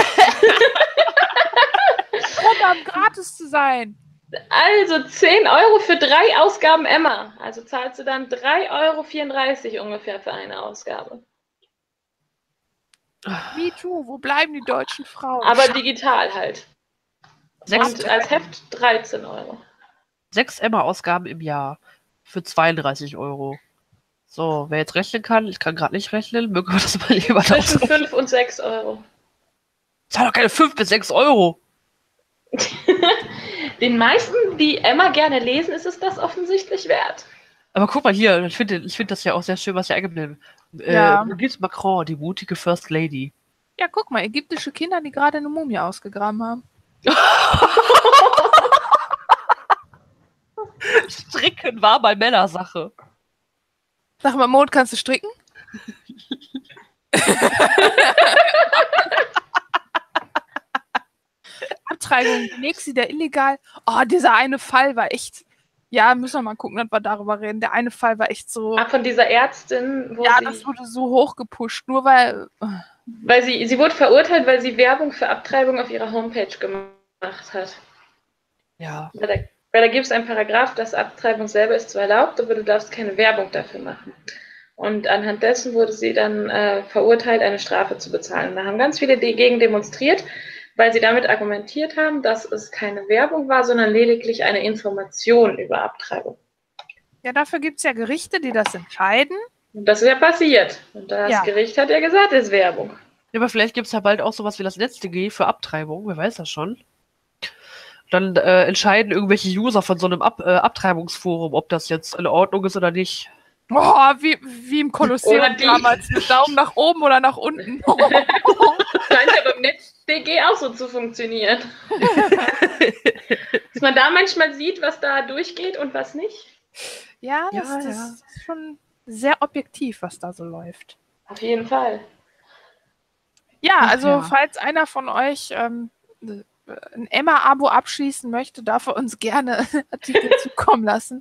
Probeabo gratis zu sein. Also 10 Euro für 3 Ausgaben Emma. Also zahlst du dann 3,34 Euro ungefähr für eine Ausgabe. Me too, wo bleiben die deutschen Frauen? Aber digital halt. 6 Und als Heft 13 Euro. Emma-Ausgaben im Jahr für 32 Euro. So, wer jetzt rechnen kann, ich kann gerade nicht rechnen, mögen wir das mal lieber Zwischen aus. 5 und 6 Euro. Zahl doch keine 5 bis 6 Euro. Den meisten, die Emma gerne lesen, ist es das offensichtlich wert. Aber guck mal hier, ich finde das ja auch sehr schön, was ihr eingeblendet habt. Ja. Brigitte Macron, die mutige First Lady. Ja, guck mal, ägyptische Kinder, die gerade eine Mumie ausgegraben haben. Stricken war mal Männersache. Sag mal, Mond, kannst du stricken? Abtreibung, Nexi, der illegal. Oh, dieser eine Fall war echt. Ja, müssen wir mal gucken, dass wir darüber reden. Der eine Fall war echt so. Von dieser Ärztin, wo Ja, sie, das wurde so hochgepusht, nur weil. weil sie wurde verurteilt, weil sie Werbung für Abtreibung auf ihrer Homepage gemacht hat. Ja. Weil da gibt es einen Paragraph, dass Abtreibung selber ist zwar erlaubt, aber du darfst keine Werbung dafür machen. Und anhand dessen wurde sie dann verurteilt, eine Strafe zu bezahlen. Da haben ganz viele dagegen demonstriert, weil sie damit argumentiert haben, dass es keine Werbung war, sondern lediglich eine Information über Abtreibung. Ja, dafür gibt es ja Gerichte, die das entscheiden. Und das ist ja passiert. Und das Ja. Gericht hat ja gesagt, es ist Werbung. Ja, aber vielleicht gibt es ja bald auch sowas wie das NetzDG für Abtreibung, wer weiß das schon. Dann entscheiden irgendwelche User von so einem Abtreibungsforum, ob das jetzt in Ordnung ist oder nicht. Oh, wie im Kolosseum Oder die. damals, mit Daumen nach oben oder nach unten. Scheint ja beim NetzDG auch so zu funktionieren. Dass man da manchmal sieht, was da durchgeht und was nicht. Ja, Ja, das ja. ist schon sehr objektiv, was da so läuft. Auf jeden Fall. Ja, Ach also ja. falls einer von euch ein Emma-Abo abschließen möchte, darf er uns gerne Artikel zukommen lassen.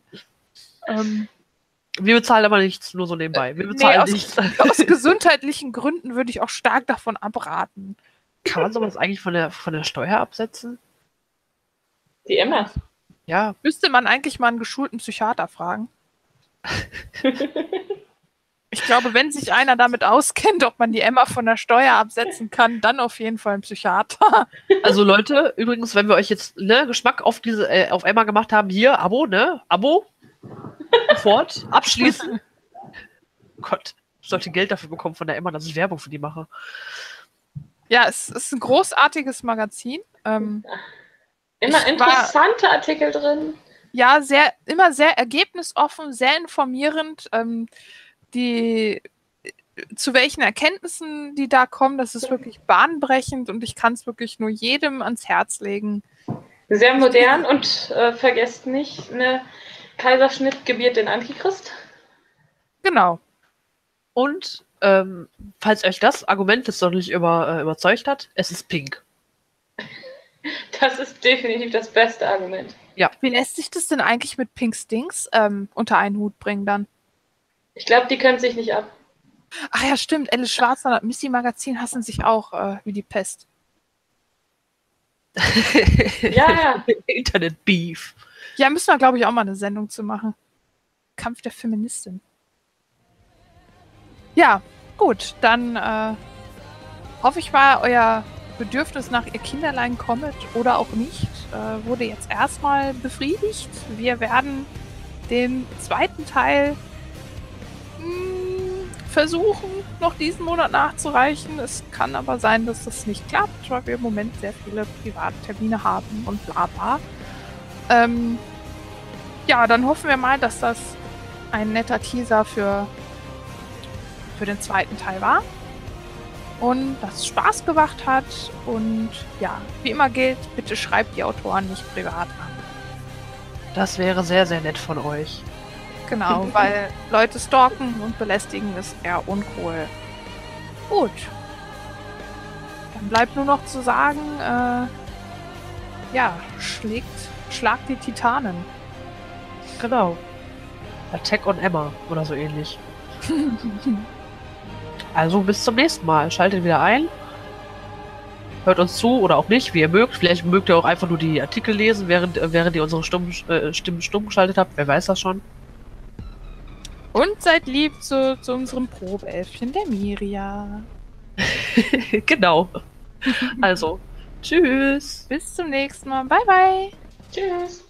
Wir bezahlen aber nichts, nur so nebenbei. Wir bezahlen nichts. Aus gesundheitlichen Gründen würde ich auch stark davon abraten. Kann man sowas eigentlich von der Steuer absetzen? Die Emma. Ja, Müsste man eigentlich mal einen geschulten Psychiater fragen. Ich glaube, wenn sich einer damit auskennt, ob man die Emma von der Steuer absetzen kann, dann auf jeden Fall ein Psychiater. also Leute, übrigens, wenn wir euch jetzt Geschmack auf auf Emma gemacht haben, hier, Abo, Abo, sofort, abschließen. Oh Gott, ich sollte Geld dafür bekommen von der Emma, dass ich Werbung für die mache. Ja, es ist ein großartiges Magazin. Immer Ich war- interessante Artikel drin. Ja, immer sehr ergebnisoffen, sehr informierend. Zu welchen Erkenntnissen die da kommen, das ist wirklich bahnbrechend und ich kann es wirklich nur jedem ans Herz legen. Sehr modern und vergesst nicht, ne, Kaiserschnitt gebiert den Antichrist. Genau. Und, falls euch das Argument jetzt noch nicht überzeugt hat, es ist pink. Das ist definitiv das beste Argument. Wie lässt sich das denn eigentlich mit Pink Stinks unter einen Hut bringen dann? Ich glaube, die können sich nicht ab. Ach ja, stimmt. Alice Schwarzer und Missy Magazin hassen sich auch wie die Pest. Ja, Internet-Beef. Ja, müssen wir, glaube ich, auch mal eine Sendung zu machen. Kampf der Feministin. Ja, gut. Dann hoffe ich mal, euer Bedürfnis nach ihr Kinderlein Comet oder auch nicht wurde jetzt erstmal befriedigt. Wir werden den zweiten Teil versuchen, noch diesen Monat nachzureichen. Es kann aber sein, dass das nicht klappt, weil wir im Moment sehr viele Privattermine haben und bla bla. Ja, dann hoffen wir mal, dass das ein netter Teaser für den zweiten Teil war. Und dass es Spaß gemacht hat. Und ja, wie immer gilt, bitte schreibt die Autoren nicht privat an. Das wäre sehr, sehr nett von euch. Genau, weil Leute stalken und belästigen ist eher uncool. Gut. Dann bleibt nur noch zu sagen, ja, schlagt die Titanen. Genau. Attack on Emma oder so ähnlich. Also bis zum nächsten Mal. Schaltet wieder ein. Hört uns zu oder auch nicht, wie ihr mögt. Vielleicht mögt ihr auch einfach nur die Artikel lesen, während ihr unsere Stimmen stumm geschaltet habt. Wer weiß das schon. Und seid lieb zu unserem Probeelfchen, der Miria. Genau. Also, tschüss. Bis zum nächsten Mal. Bye, bye. Tschüss.